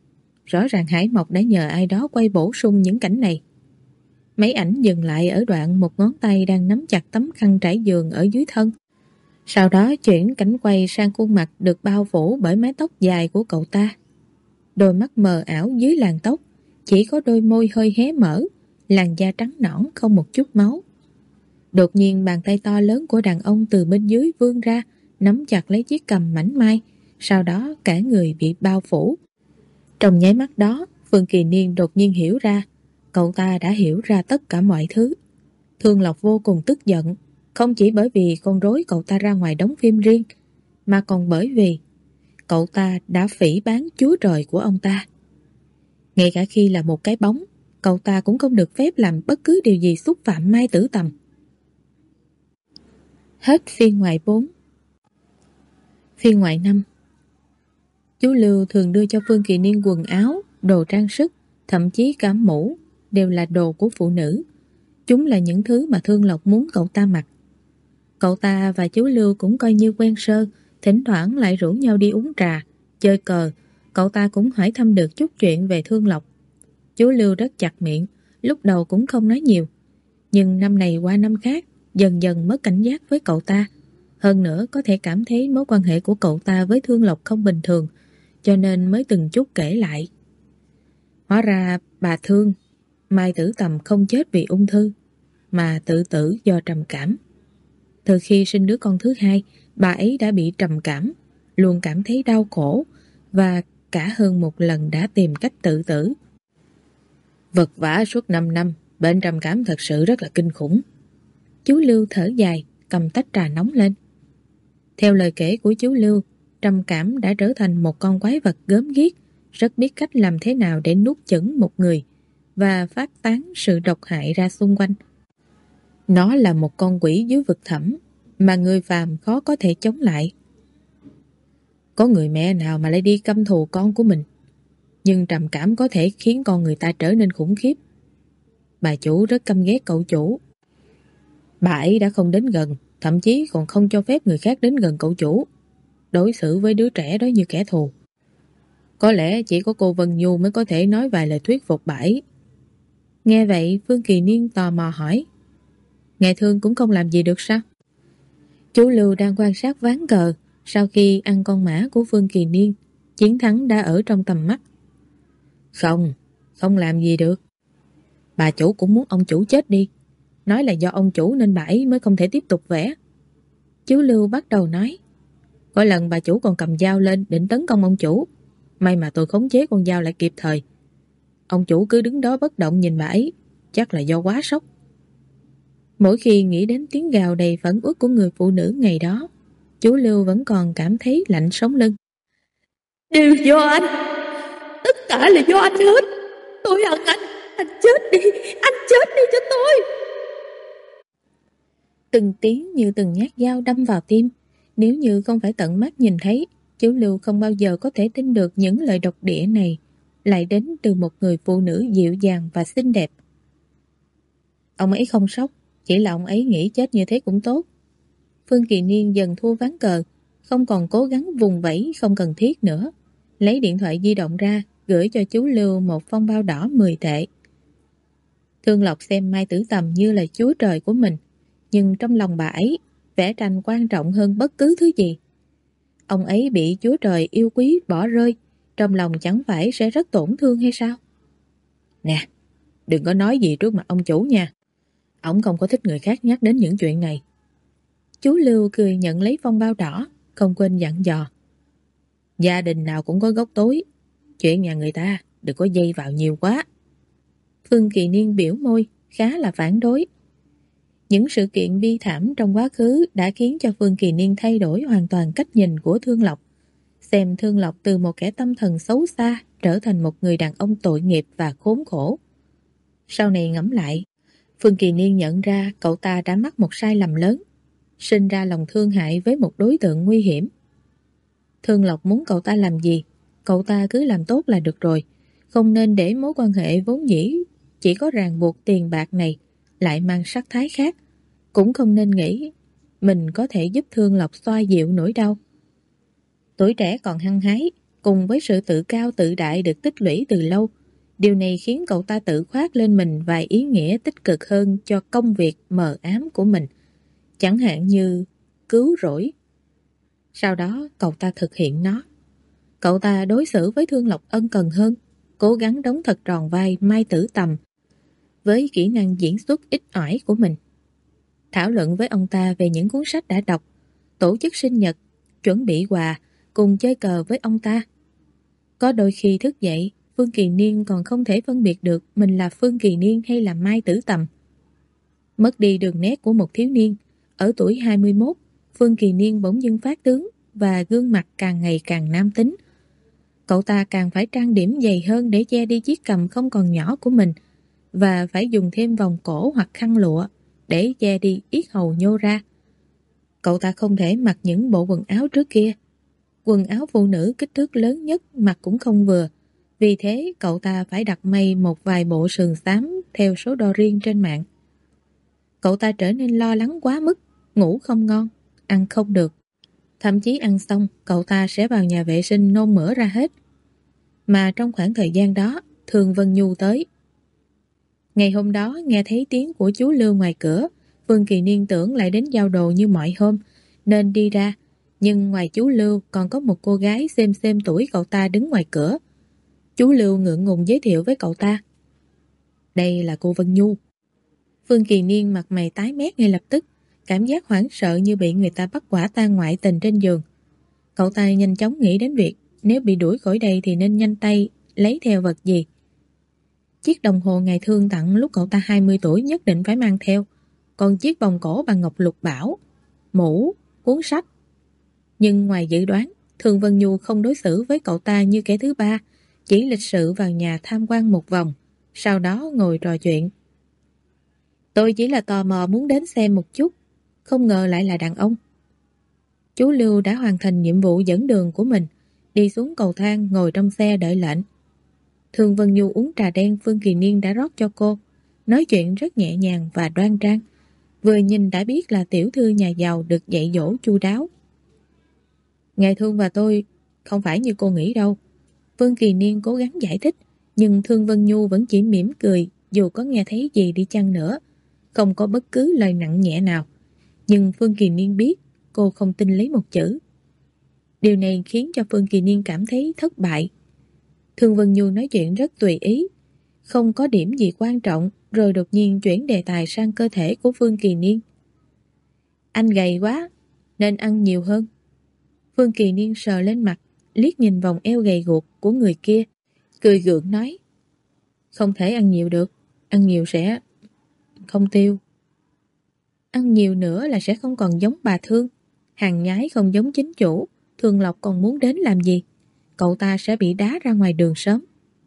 Rõ ràng Hải Mộc đã nhờ ai đó quay bổ sung những cảnh này. Máy ảnh dừng lại ở đoạn một ngón tay đang nắm chặt tấm khăn trải giường ở dưới thân. Sau đó chuyển cảnh quay sang khuôn mặt được bao phủ bởi mái tóc dài của cậu ta. Đôi mắt mờ ảo dưới làn tóc, chỉ có đôi môi hơi hé mở, làn da trắng nõn không một chút máu. Đột nhiên bàn tay to lớn của đàn ông từ bên dưới vươn ra, nắm chặt lấy chiếc cằm mảnh mai, sau đó cả người bị bao phủ. Trong nháy mắt đó, Phương Kỳ Niên đột nhiên hiểu ra, cậu ta đã hiểu ra tất cả mọi thứ. Thương Lộc vô cùng tức giận, không chỉ bởi vì con rối cậu ta ra ngoài đóng phim riêng, mà còn bởi vì cậu ta đã phỉ báng Chúa Trời của ông ta. Ngay cả khi là một cái bóng, cậu ta cũng không được phép làm bất cứ điều gì xúc phạm Mai Tử Tầm. Hết phiên ngoại bốn. Phiên ngoại năm. Chú Lưu thường đưa cho Phương Kỳ Niên quần áo, đồ trang sức, thậm chí cả mũ, đều là đồ của phụ nữ. Chúng là những thứ mà Thương Lộc muốn cậu ta mặc. Cậu ta và chú Lưu cũng coi như quen sơ, thỉnh thoảng lại rủ nhau đi uống trà, chơi cờ. Cậu ta cũng hỏi thăm được chút chuyện về Thương Lộc. Chú Lưu rất chặt miệng, lúc đầu cũng không nói nhiều. Nhưng năm này qua năm khác, dần dần mất cảnh giác với cậu ta. Hơn nữa có thể cảm thấy mối quan hệ của cậu ta với Thương Lộc không bình thường, cho nên mới từng chút kể lại. Hóa ra bà Thương, Mai Tử Tầm không chết vì ung thư, mà tự tử do trầm cảm. Từ khi sinh đứa con thứ hai, bà ấy đã bị trầm cảm, luôn cảm thấy đau khổ và cả hơn một lần đã tìm cách tự tử. Vật vã suốt năm năm, bệnh trầm cảm thật sự rất là kinh khủng. Chú Lưu thở dài, cầm tách trà nóng lên. Theo lời kể của chú Lưu, trầm cảm đã trở thành một con quái vật gớm ghiếc, rất biết cách làm thế nào để nuốt chửng một người và phát tán sự độc hại ra xung quanh. Nó là một con quỷ dưới vực thẳm mà người phàm khó có thể chống lại. Có người mẹ nào mà lại đi căm thù con của mình, nhưng trầm cảm có thể khiến con người ta trở nên khủng khiếp. Bà chủ rất căm ghét cậu chủ. Bà ấy đã không đến gần, thậm chí còn không cho phép người khác đến gần cậu chủ, đối xử với đứa trẻ đó như kẻ thù. Có lẽ chỉ có cô Vân Nhu mới có thể nói vài lời thuyết phục bà ấy. Nghe vậy, Phương Kỳ Niên tò mò hỏi, Ngài Thương cũng không làm gì được sao? Chú Lưu đang quan sát ván cờ. Sau khi ăn con mã của Phương Kỳ Niên, chiến thắng đã ở trong tầm mắt. Không, không làm gì được. Bà chủ cũng muốn ông chủ chết đi, nói là do ông chủ nên bà ấy mới không thể tiếp tục vẽ. Chú Lưu bắt đầu nói, có lần bà chủ còn cầm dao lên định tấn công ông chủ, may mà tôi khống chế con dao lại kịp thời. Ông chủ cứ đứng đó bất động nhìn bà ấy, chắc là do quá sốc. Mỗi khi nghĩ đến tiếng gào đầy phẫn uất của người phụ nữ ngày đó, chú Lưu vẫn còn cảm thấy lạnh sống lưng. Đều do anh, tất cả là do anh hết. Tôi hận anh, anh chết đi, anh chết đi cho tôi. Từng tiếng như từng nhát dao đâm vào tim. Nếu như không phải tận mắt nhìn thấy, chú Lưu không bao giờ có thể tin được những lời độc địa này lại đến từ một người phụ nữ dịu dàng và xinh đẹp. Ông ấy không sốc, chỉ là ông ấy nghĩ chết như thế cũng tốt. Phương Kỳ Niên dần thua ván cờ, không còn cố gắng vùng vẫy không cần thiết nữa. Lấy điện thoại di động ra, gửi cho chú Lưu một phong bao đỏ mười tệ. Thương Lộc xem Mai Tử Tầm như là chúa trời của mình, nhưng trong lòng bà ấy, vẽ tranh quan trọng hơn bất cứ thứ gì. Ông ấy bị chúa trời yêu quý bỏ rơi, trong lòng chẳng phải sẽ rất tổn thương hay sao? Nè, đừng có nói gì trước mặt ông chủ nha. Ông không có thích người khác nhắc đến những chuyện này. Chú Lưu cười nhận lấy phong bao đỏ, không quên dặn dò. Gia đình nào cũng có góc tối, chuyện nhà người ta đừng có dây vào nhiều quá. Phương Kỳ Niên biểu môi, khá là phản đối. Những sự kiện bi thảm trong quá khứ đã khiến cho Phương Kỳ Niên thay đổi hoàn toàn cách nhìn của Thương Lộc. Xem Thương Lộc từ một kẻ tâm thần xấu xa trở thành một người đàn ông tội nghiệp và khốn khổ. Sau này ngẫm lại, Phương Kỳ Niên nhận ra cậu ta đã mắc một sai lầm lớn, sinh ra lòng thương hại với một đối tượng nguy hiểm. Thương Lộc muốn cậu ta làm gì, cậu ta cứ làm tốt là được rồi, không nên để mối quan hệ vốn dĩ chỉ có ràng buộc tiền bạc này lại mang sắc thái khác, cũng không nên nghĩ mình có thể giúp Thương Lộc xoa dịu nỗi đau. Tuổi trẻ còn hăng hái, cùng với sự tự cao tự đại được tích lũy từ lâu, điều này khiến cậu ta tự khoác lên mình vài ý nghĩa tích cực hơn cho công việc mờ ám của mình, chẳng hạn như cứu rỗi. Sau đó cậu ta thực hiện nó. Cậu ta đối xử với Thương Lộc ân cần hơn, cố gắng đóng thật tròn vai Mai Tử Tầm với kỹ năng diễn xuất ít ỏi của mình. Thảo luận với ông ta về những cuốn sách đã đọc, tổ chức sinh nhật, chuẩn bị quà, cùng chơi cờ với ông ta. Có đôi khi thức dậy, Phương Kỳ Niên còn không thể phân biệt được mình là Phương Kỳ Niên hay là Mai Tử Tầm. Mất đi đường nét của một thiếu niên, ở tuổi hai mươi mốt, Phương Kỳ Niên bỗng dưng phát tướng và gương mặt càng ngày càng nam tính. Cậu ta càng phải trang điểm dày hơn để che đi chiếc cằm không còn nhỏ của mình, và phải dùng thêm vòng cổ hoặc khăn lụa để che đi yết hầu nhô ra. Cậu ta không thể mặc những bộ quần áo trước kia. Quần áo phụ nữ kích thước lớn nhất mặc cũng không vừa, vì thế cậu ta phải đặt may một vài bộ sườn xám theo số đo riêng trên mạng. Cậu ta trở nên lo lắng quá mức, ngủ không ngon, ăn không được. Thậm chí ăn xong, cậu ta sẽ vào nhà vệ sinh nôn mửa ra hết. Mà trong khoảng thời gian đó, Thường Vân Nhu tới. Ngày hôm đó nghe thấy tiếng của chú Lưu ngoài cửa, Phương Kỳ Niên tưởng lại đến giao đồ như mọi hôm, nên đi ra. Nhưng ngoài chú Lưu còn có một cô gái xem xem tuổi cậu ta đứng ngoài cửa. Chú Lưu ngượng ngùng giới thiệu với cậu ta. Đây là cô Vân Nhu. Phương Kỳ Niên mặt mày tái mét ngay lập tức, cảm giác hoảng sợ như bị người ta bắt quả tang ngoại tình trên giường. Cậu ta nhanh chóng nghĩ đến việc nếu bị đuổi khỏi đây thì nên nhanh tay lấy theo vật gì. Chiếc đồng hồ ngày Thương tặng lúc cậu ta hai mươi tuổi nhất định phải mang theo, còn chiếc vòng cổ bằng ngọc lục bảo, mũ, cuốn sách. Nhưng ngoài dự đoán, Thường Vân Nhu không đối xử với cậu ta như kẻ thứ ba, chỉ lịch sự vào nhà tham quan một vòng, sau đó ngồi trò chuyện. Tôi chỉ là tò mò muốn đến xem một chút, không ngờ lại là đàn ông. Chú Lưu đã hoàn thành nhiệm vụ dẫn đường của mình, đi xuống cầu thang ngồi trong xe đợi lệnh. Thường Vân Nhu uống trà đen Phương Kỳ Niên đã rót cho cô, nói chuyện rất nhẹ nhàng và đoan trang, vừa nhìn đã biết là tiểu thư nhà giàu được dạy dỗ chu đáo. Ngài Thương và tôi không phải như cô nghĩ đâu. Phương Kỳ Niên cố gắng giải thích, nhưng Thương Vân Nhu vẫn chỉ mỉm cười dù có nghe thấy gì đi chăng nữa, không có bất cứ lời nặng nhẹ nào. Nhưng Phương Kỳ Niên biết cô không tin lấy một chữ. Điều này khiến cho Phương Kỳ Niên cảm thấy thất bại. Thương Vân Nhu nói chuyện rất tùy ý, không có điểm gì quan trọng, rồi đột nhiên chuyển đề tài sang cơ thể của Phương Kỳ Niên. Anh gầy quá, nên ăn nhiều hơn. Phương Kỳ Niên sờ lên mặt, liếc nhìn vòng eo gầy guộc của người kia, cười gượng nói. Không thể ăn nhiều được, ăn nhiều sẽ không tiêu. Ăn nhiều nữa là sẽ không còn giống bà Thương. Hàng nhái không giống chính chủ, Thường Lộc còn muốn đến làm gì? Cậu ta sẽ bị đá ra ngoài đường sớm.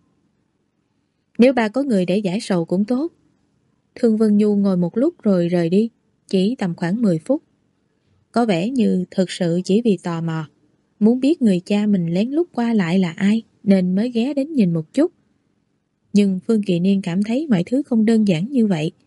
Nếu bà có người để giải sầu cũng tốt. Thương Vân Nhu ngồi một lúc rồi rời đi, chỉ tầm khoảng mười phút. Có vẻ như thực sự chỉ vì tò mò, muốn biết người cha mình lén lút qua lại là ai nên mới ghé đến nhìn một chút. Nhưng Phương Kỳ Niên cảm thấy mọi thứ không đơn giản như vậy.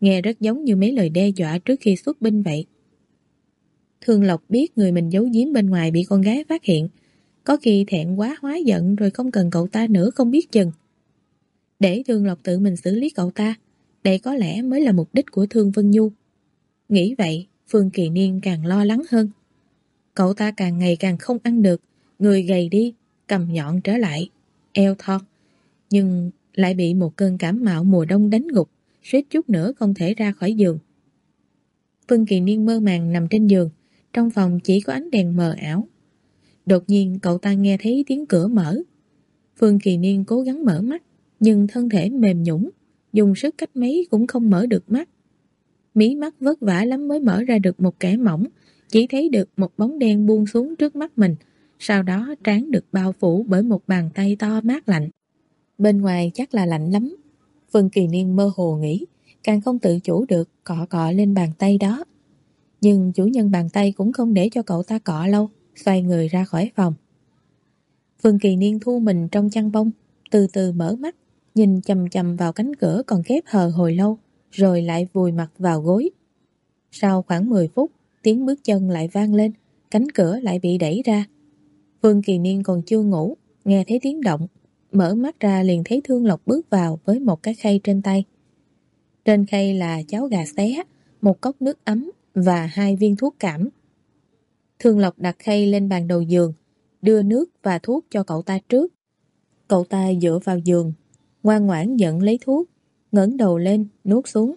nghe rất giống như mấy lời đe dọa trước khi xuất binh vậy. Thương Lộc biết người mình giấu giếm bên ngoài bị con gái phát hiện, có khi thẹn quá hóa giận rồi không cần cậu ta nữa không biết chừng. Để Thương Lộc tự mình xử lý cậu ta, đây có lẽ mới là mục đích của Thương Vân Nhu. Nghĩ vậy, Phương Kỳ Niên càng lo lắng hơn. Cậu ta càng ngày càng không ăn được, người gầy đi, cằm nhọn trở lại, eo thon, nhưng lại bị một cơn cảm mạo mùa đông đánh gục, suýt chút nữa không thể ra khỏi giường. Phương Kỳ Niên mơ màng nằm trên giường, trong phòng chỉ có ánh đèn mờ ảo. Đột nhiên cậu ta nghe thấy tiếng cửa mở. Phương Kỳ Niên cố gắng mở mắt, nhưng thân thể mềm nhũn, dùng sức cách mấy cũng không mở được mắt. Mí mắt vất vả lắm mới mở ra được một kẻ mỏng, chỉ thấy được một bóng đen buông xuống trước mắt mình, sau đó trán được bao phủ bởi một bàn tay to mát lạnh. Bên ngoài chắc là lạnh lắm. Phương Kỳ Niên mơ hồ nghĩ, càng không tự chủ được cọ cọ lên bàn tay đó. Nhưng chủ nhân bàn tay cũng không để cho cậu ta cọ lâu, xoay người ra khỏi phòng. Phương Kỳ Niên thu mình trong chăn bông, từ từ mở mắt, nhìn chằm chằm vào cánh cửa còn khép hờ hồi lâu, rồi lại vùi mặt vào gối. Sau khoảng mười phút, tiếng bước chân lại vang lên, cánh cửa lại bị đẩy ra. Phương Kỳ Niên còn chưa ngủ, nghe thấy tiếng động, mở mắt ra liền thấy Thương Lộc bước vào với một cái khay trên tay. Trên khay là cháo gà xé, một cốc nước ấm và hai viên thuốc cảm. Thương Lộc đặt khay lên bàn đầu giường, đưa nước và thuốc cho cậu ta trước. Cậu ta dựa vào giường, ngoan ngoãn nhận lấy thuốc, ngẩng đầu lên, nuốt xuống.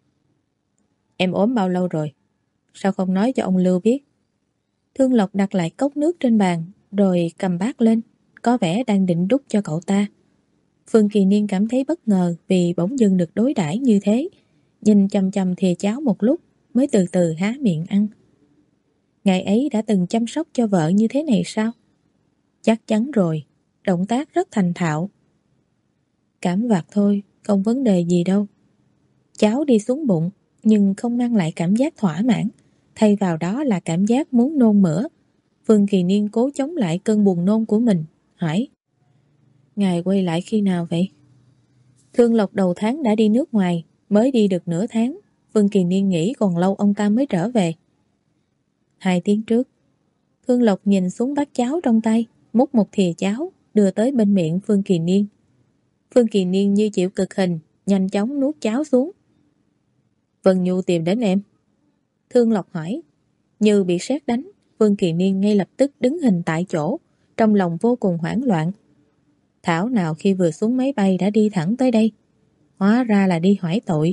Em ốm bao lâu rồi? Sao không nói cho ông Lưu biết? Thương Lộc đặt lại cốc nước trên bàn, rồi cầm bát lên, có vẻ đang định đút cho cậu ta. Phương Kỳ Niên cảm thấy bất ngờ vì bỗng dưng được đối đãi như thế, nhìn chằm chằm thìa cháo một lúc mới từ từ há miệng ăn. Ngày ấy đã từng chăm sóc cho vợ như thế này sao? Chắc chắn rồi, động tác rất thành thạo. Cảm vặt thôi, không vấn đề gì đâu. Cháo đi xuống bụng, nhưng không mang lại cảm giác thỏa mãn, thay vào đó là cảm giác muốn nôn mửa. Phương Kỳ Niên cố chống lại cơn buồn nôn của mình, hỏi: Ngài quay lại khi nào vậy? Thương Lộc đầu tháng đã đi nước ngoài, mới đi được nửa tháng. Phương Kỳ Niên nghĩ còn lâu ông ta mới trở về. Hai tiếng trước. Thương Lộc nhìn xuống bát cháo trong tay, múc một thìa cháo, đưa tới bên miệng Phương Kỳ Niên. Phương Kỳ Niên như chịu cực hình, nhanh chóng nuốt cháo xuống. Vân Nhu tìm đến em. Thương Lộc hỏi. Như bị sét đánh, Phương Kỳ Niên ngay lập tức đứng hình tại chỗ, trong lòng vô cùng hoảng loạn. Thảo nào khi vừa xuống máy bay đã đi thẳng tới đây, hóa ra là đi hỏi tội.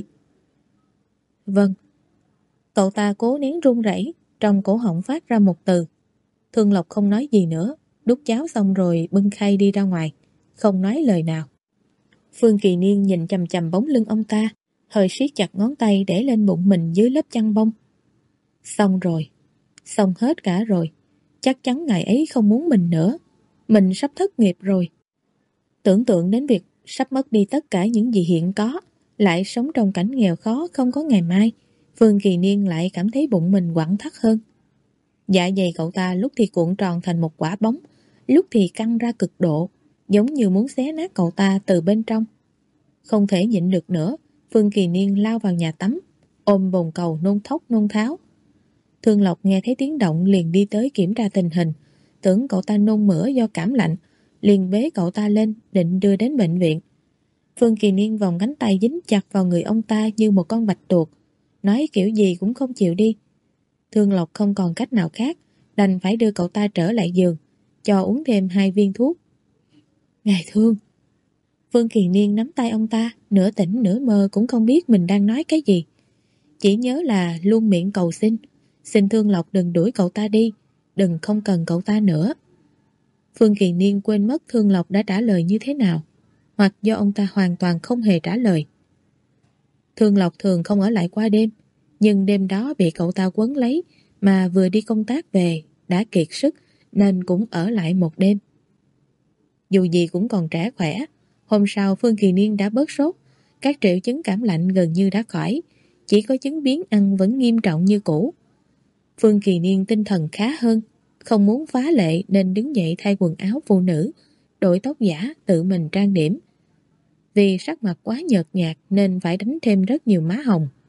Vâng. Cậu ta cố nén run rẩy, trong cổ họng phát ra một từ. Thương Lộc không nói gì nữa, đút cháo xong rồi bưng khay đi ra ngoài, không nói lời nào. Phương Kỳ Niên nhìn chằm chằm bóng lưng ông ta, hơi siết chặt ngón tay để lên bụng mình dưới lớp chăn bông. Xong rồi, xong hết cả rồi. Chắc chắn ngày ấy không muốn mình nữa. Mình sắp thất nghiệp rồi. Tưởng tượng đến việc sắp mất đi tất cả những gì hiện có, lại sống trong cảnh nghèo khó không có ngày mai, Phương Kỳ Niên lại cảm thấy bụng mình quặn thắt hơn. Dạ dày cậu ta lúc thì cuộn tròn thành một quả bóng, lúc thì căng ra cực độ, giống như muốn xé nát cậu ta từ bên trong. Không thể nhịn được nữa, Phương Kỳ Niên lao vào nhà tắm, ôm bồn cầu nôn thốc nôn tháo. Thương Lộc nghe thấy tiếng động liền đi tới kiểm tra tình hình, tưởng cậu ta nôn mửa do cảm lạnh, liền bế cậu ta lên định đưa đến bệnh viện. Phương Kỳ Niên vòng cánh tay dính chặt vào người ông ta như một con bạch tuộc, nói kiểu gì cũng không chịu đi. Thương Lộc không còn cách nào khác, đành phải đưa cậu ta trở lại giường, cho uống thêm hai viên thuốc. Ngài Thương. Phương Kỳ Niên nắm tay ông ta, nửa tỉnh nửa mơ cũng không biết mình đang nói cái gì. Chỉ nhớ là luôn miệng cầu xin, xin Thương Lộc đừng đuổi cậu ta đi, đừng không cần cậu ta nữa. Phương Kỳ Niên quên mất Thương Lộc đã trả lời như thế nào, hoặc do ông ta hoàn toàn không hề trả lời. Thương Lộc thường không ở lại qua đêm, nhưng đêm đó bị cậu ta quấn lấy, mà vừa đi công tác về, đã kiệt sức, nên cũng ở lại một đêm. Dù gì cũng còn trẻ khỏe, hôm sau Phương Kỳ Niên đã bớt sốt, các triệu chứng cảm lạnh gần như đã khỏi, chỉ có chứng biếng ăn vẫn nghiêm trọng như cũ. Phương Kỳ Niên tinh thần khá hơn, không muốn phá lệ nên đứng dậy thay quần áo phụ nữ, đổi tóc giả, tự mình trang điểm. Vì sắc mặt quá nhợt nhạt nên phải đánh thêm rất nhiều má hồng.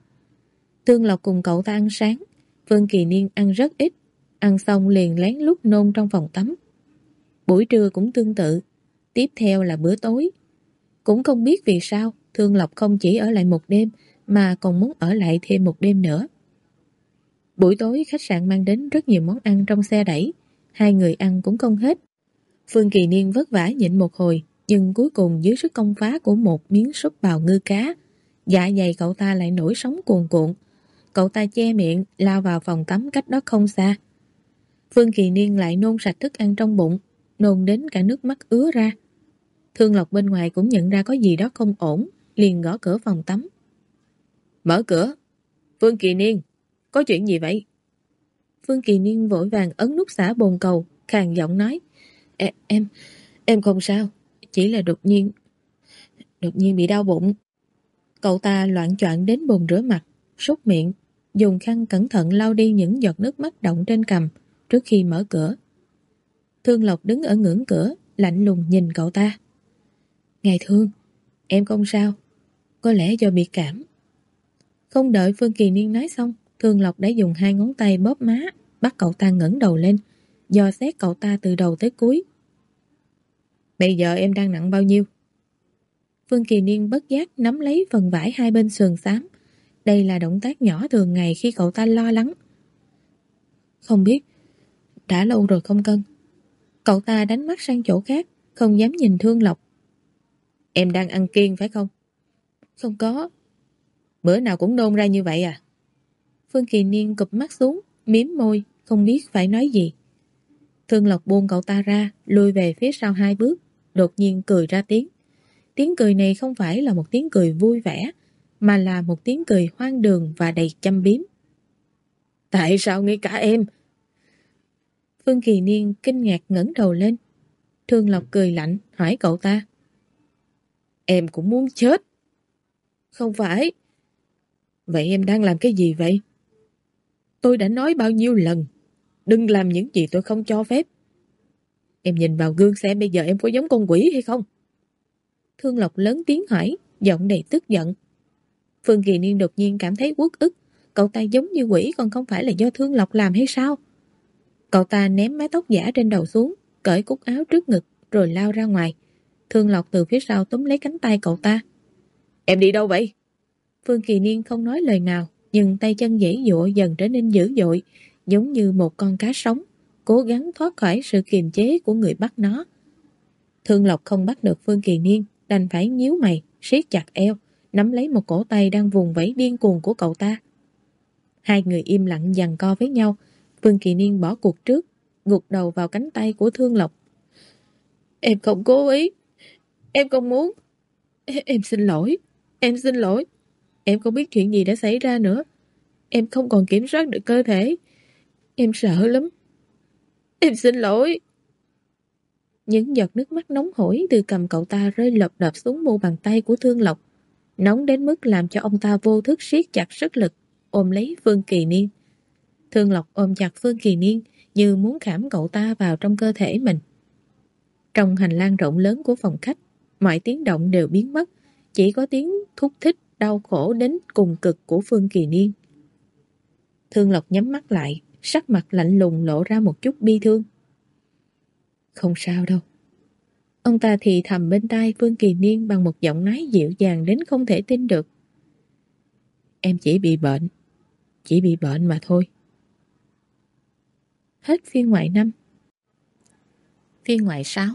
Thương Lộc cùng cậu ta ăn sáng, Phương Kỳ Niên ăn rất ít, ăn xong liền lén lút nôn trong phòng tắm. Buổi trưa cũng tương tự, tiếp theo là bữa tối. Cũng không biết vì sao Thương Lộc không chỉ ở lại một đêm mà còn muốn ở lại thêm một đêm nữa. Buổi tối khách sạn mang đến rất nhiều món ăn trong xe đẩy, hai người ăn cũng không hết. Phương Kỳ Niên vất vả nhịn một hồi, nhưng cuối cùng dưới sức công phá của một miếng súp bào ngư cá, dạ dày cậu ta lại nổi sóng cuồn cuộn. Cậu ta che miệng, lao vào phòng tắm cách đó không xa. Phương Kỳ Niên lại nôn sạch thức ăn trong bụng, nôn đến cả nước mắt ứa ra. Thương Lộc bên ngoài cũng nhận ra có gì đó không ổn, liền gõ cửa phòng tắm. Mở cửa. Phương Kỳ Niên, có chuyện gì vậy? Phương Kỳ Niên vội vàng ấn nút xả bồn cầu, khàn giọng nói. E, em, em không sao, chỉ là đột nhiên, đột nhiên bị đau bụng. Cậu ta loạng choạng đến bồn rửa mặt, súc miệng, dùng khăn cẩn thận lau đi những giọt nước mắt đọng trên cằm trước khi mở cửa. Thương Lộc đứng ở ngưỡng cửa, lạnh lùng nhìn cậu ta. Ngài Thương, em không sao, có lẽ do bị cảm. Không đợi Phương Kỳ Niên nói xong, Thương Lộc đã dùng hai ngón tay bóp má, bắt cậu ta ngẩng đầu lên, dò xét cậu ta từ đầu tới cuối. Bây giờ em đang nặng bao nhiêu? Phương Kỳ Niên bất giác nắm lấy phần vải hai bên sườn xám. Đây là động tác nhỏ thường ngày khi cậu ta lo lắng. Không biết, đã lâu rồi không cân. Cậu ta đánh mắt sang chỗ khác, không dám nhìn Thương Lộc. Em đang ăn kiêng phải không? Không có. Bữa nào cũng nôn ra như vậy à? Phương Kỳ Niên cụp mắt xuống, miếm môi, không biết phải nói gì. Thương Lộc buông cậu ta ra, lùi về phía sau hai bước, đột nhiên cười ra tiếng. Tiếng cười này không phải là một tiếng cười vui vẻ, mà là một tiếng cười hoang đường và đầy châm biếm. Tại sao ngay cả em? Phương Kỳ Niên kinh ngạc ngẩng đầu lên. Thương Lộc cười lạnh, hỏi cậu ta. Em cũng muốn chết? Không phải. Vậy em đang làm cái gì vậy? Tôi đã nói bao nhiêu lần, đừng làm những gì tôi không cho phép. Em nhìn vào gương xem bây giờ em có giống con quỷ hay không? Thương Lộc lớn tiếng hỏi, giọng đầy tức giận. Phương Kỳ Niên đột nhiên cảm thấy uất ức. Cậu ta giống như quỷ còn không phải là do Thương Lộc làm hay sao? Cậu ta ném mái tóc giả trên đầu xuống, cởi cúc áo trước ngực rồi lao ra ngoài. Thương Lộc từ phía sau túm lấy cánh tay cậu ta. Em đi đâu vậy? Phương Kỳ Niên không nói lời nào, nhưng tay chân giãy giụa dần trở nên dữ dội, giống như một con cá sống, cố gắng thoát khỏi sự kiềm chế của người bắt nó. Thương Lộc không bắt được Phương Kỳ Niên, đành phải nhíu mày, siết chặt eo, nắm lấy một cổ tay đang vùng vẫy điên cuồng của cậu ta. Hai người im lặng giằng co với nhau. Phương Kỳ Niên bỏ cuộc trước, gục đầu vào cánh tay của Thương Lộc. Em không cố ý, em không muốn. Em, em xin lỗi, em xin lỗi. Em không biết chuyện gì đã xảy ra nữa. Em không còn kiểm soát được cơ thể. Em sợ lắm. Em xin lỗi. Những giọt nước mắt nóng hổi từ cằm cậu ta rơi lợp đợp xuống mu bàn tay của Thương Lộc, nóng đến mức làm cho ông ta vô thức siết chặt sức lực, ôm lấy Phương Kỳ Niên. Thương Lộc ôm chặt Phương Kỳ Niên như muốn khảm cậu ta vào trong cơ thể mình. Trong hành lang rộng lớn của phòng khách, mọi tiếng động đều biến mất, chỉ có tiếng thúc thích đau khổ đến cùng cực của Phương Kỳ Niên. Thương Lộc nhắm mắt lại, sắc mặt lạnh lùng lộ ra một chút bi thương. Không sao đâu. Ông ta thì thầm bên tai Phương Kỳ Niên bằng một giọng nói dịu dàng đến không thể tin được. Em chỉ bị bệnh, chỉ bị bệnh mà thôi. Hết phiên ngoại năm. Phiên ngoại sáu.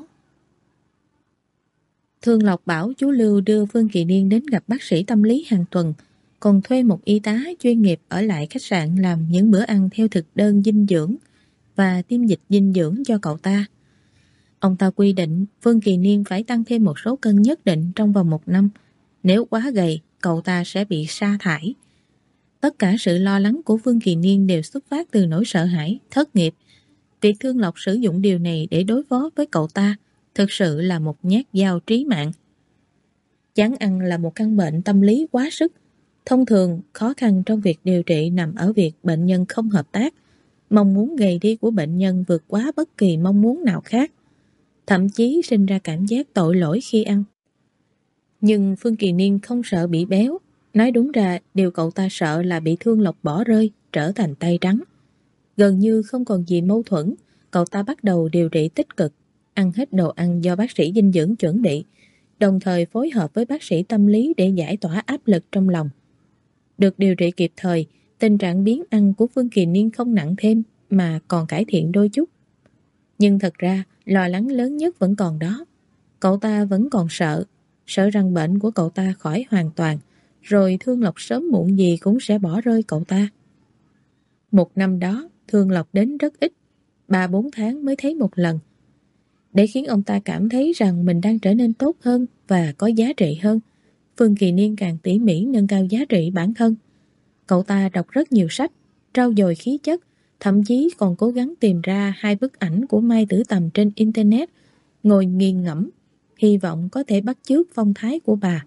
Thương Lộc bảo chú Lưu đưa Phương Kỳ Niên đến gặp bác sĩ tâm lý hàng tuần, còn thuê một y tá chuyên nghiệp ở lại khách sạn làm những bữa ăn theo thực đơn dinh dưỡng và tiêm dịch dinh dưỡng cho cậu ta. Ông ta quy định Phương Kỳ Niên phải tăng thêm một số cân nhất định trong vòng một năm. Nếu quá gầy, cậu ta sẽ bị sa thải. Tất cả sự lo lắng của Phương Kỳ Niên đều xuất phát từ nỗi sợ hãi, thất nghiệp. Việc Thương Lộc sử dụng điều này để đối phó với cậu ta thực sự là một nhát dao trí mạng. Chán ăn là một căn bệnh tâm lý quá sức. Thông thường, khó khăn trong việc điều trị nằm ở việc bệnh nhân không hợp tác. Mong muốn gầy đi của bệnh nhân vượt quá bất kỳ mong muốn nào khác, thậm chí sinh ra cảm giác tội lỗi khi ăn. Nhưng Phương Kỳ Niên không sợ bị béo. Nói đúng ra, điều cậu ta sợ là bị Thương Lộc bỏ rơi, trở thành tay trắng. Gần như không còn gì mâu thuẫn, cậu ta bắt đầu điều trị tích cực, ăn hết đồ ăn do bác sĩ dinh dưỡng chuẩn bị, đồng thời phối hợp với bác sĩ tâm lý để giải tỏa áp lực trong lòng. Được điều trị kịp thời, tình trạng biếng ăn của Phương Kỳ Niên không nặng thêm mà còn cải thiện đôi chút. Nhưng thật ra, lo lắng lớn nhất vẫn còn đó. Cậu ta vẫn còn sợ, sợ rằng bệnh của cậu ta khỏi hoàn toàn, rồi Thương Lộc sớm muộn gì cũng sẽ bỏ rơi cậu ta. Một năm đó, Thương Lộc đến rất ít, ba bốn tháng mới thấy một lần. Để khiến ông ta cảm thấy rằng mình đang trở nên tốt hơn và có giá trị hơn, Phương Kỳ Niên càng tỉ mỉ nâng cao giá trị bản thân. Cậu ta đọc rất nhiều sách, trau dồi khí chất, thậm chí còn cố gắng tìm ra hai bức ảnh của Mai Tử Tầm trên Internet, ngồi nghiền ngẫm, hy vọng có thể bắt chước phong thái của bà.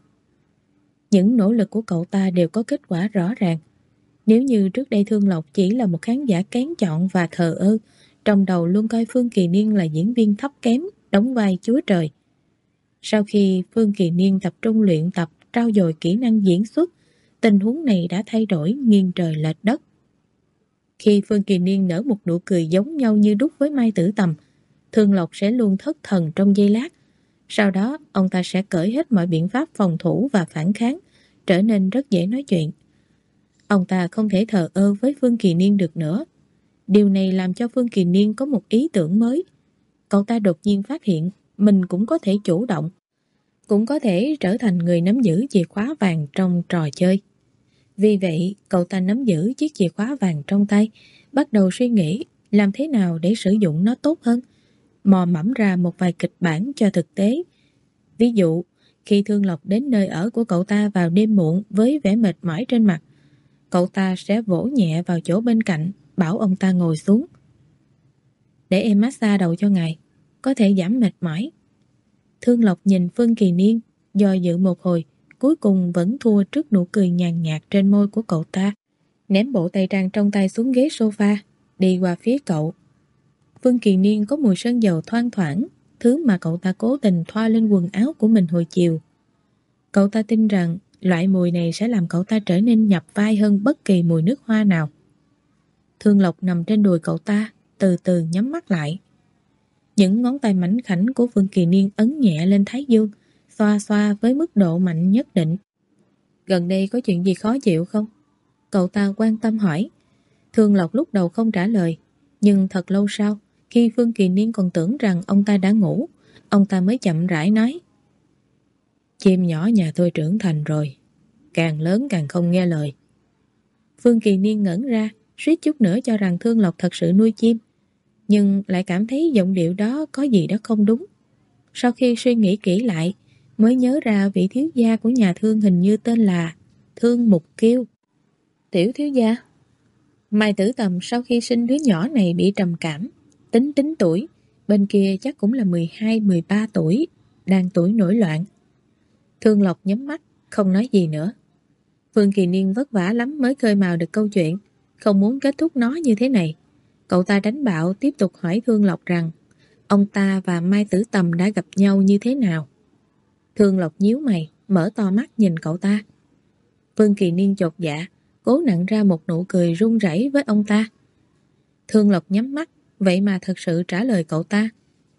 Những nỗ lực của cậu ta đều có kết quả rõ ràng. Nếu như trước đây Thương Lộc chỉ là một khán giả kén chọn và thờ ơ, trong đầu luôn coi Phương Kỳ Niên là diễn viên thấp kém, đóng vai chúa trời. Sau khi Phương Kỳ Niên tập trung luyện tập, trau dồi kỹ năng diễn xuất, tình huống này đã thay đổi nghiêng trời lệch đất. Khi Phương Kỳ Niên nở một nụ cười giống nhau như đúc với Mai Tử Tầm, Thương Lộc sẽ luôn thất thần trong giây lát. Sau đó, ông ta sẽ cởi hết mọi biện pháp phòng thủ và phản kháng, trở nên rất dễ nói chuyện. Ông ta không thể thờ ơ với Phương Kỳ Niên được nữa. Điều này làm cho Phương Kỳ Niên có một ý tưởng mới. Cậu ta đột nhiên phát hiện mình cũng có thể chủ động, cũng có thể trở thành người nắm giữ chìa khóa vàng trong trò chơi. Vì vậy, cậu ta nắm giữ chiếc chìa khóa vàng trong tay, bắt đầu suy nghĩ làm thế nào để sử dụng nó tốt hơn, mò mẫm ra một vài kịch bản cho thực tế. Ví dụ, khi Thương Lộc đến nơi ở của cậu ta vào đêm muộn với vẻ mệt mỏi trên mặt, cậu ta sẽ vỗ nhẹ vào chỗ bên cạnh, bảo ông ta ngồi xuống. Để em massage đầu cho ngài, có thể giảm mệt mỏi. Thương Lộc nhìn Phương Kỳ Niên, do dự một hồi, cuối cùng vẫn thua trước nụ cười nhàn nhạt trên môi của cậu ta, ném bộ tay trang trong tay xuống ghế sofa, đi qua phía cậu. Phương Kỳ Niên có mùi sơn dầu thoang thoảng, thứ mà cậu ta cố tình thoa lên quần áo của mình hồi chiều. Cậu ta tin rằng loại mùi này sẽ làm cậu ta trở nên nhập vai hơn bất kỳ mùi nước hoa nào. Thương Lộc nằm trên đùi cậu ta, từ từ nhắm mắt lại. Những ngón tay mảnh khảnh của Phương Kỳ Niên ấn nhẹ lên thái dương, xoa xoa với mức độ mạnh nhất định. Gần đây có chuyện gì khó chịu không? Cậu ta quan tâm hỏi. Thương Lộc lúc đầu không trả lời, nhưng thật lâu sau, khi Phương Kỳ Niên còn tưởng rằng ông ta đã ngủ, ông ta mới chậm rãi nói. Chim nhỏ nhà tôi trưởng thành rồi, càng lớn càng không nghe lời. Phương Kỳ Niên ngẩn ra, suýt chút nữa cho rằng Thương Lộc thật sự nuôi chim, nhưng lại cảm thấy giọng điệu đó có gì đó không đúng. Sau khi suy nghĩ kỹ lại, mới nhớ ra vị thiếu gia của nhà Thương hình như tên là Thương Mục Kiêu. Tiểu thiếu gia? Mai Tử Tầm sau khi sinh đứa nhỏ này bị trầm cảm, tính tính tuổi, bên kia chắc cũng là mười hai mười ba tuổi, đang tuổi nổi loạn. Thương Lộc nhắm mắt, không nói gì nữa. Phương Kỳ Niên vất vả lắm mới khơi mào được câu chuyện, không muốn kết thúc nó như thế này. Cậu ta đánh bạo tiếp tục hỏi Thương Lộc rằng ông ta và Mai Tử Tầm đã gặp nhau như thế nào. Thương Lộc nhíu mày, mở to mắt nhìn cậu ta. Phương Kỳ Niên chột dạ, cố nặn ra một nụ cười run rẩy với ông ta. Thương Lộc nhắm mắt, vậy mà thật sự trả lời cậu ta.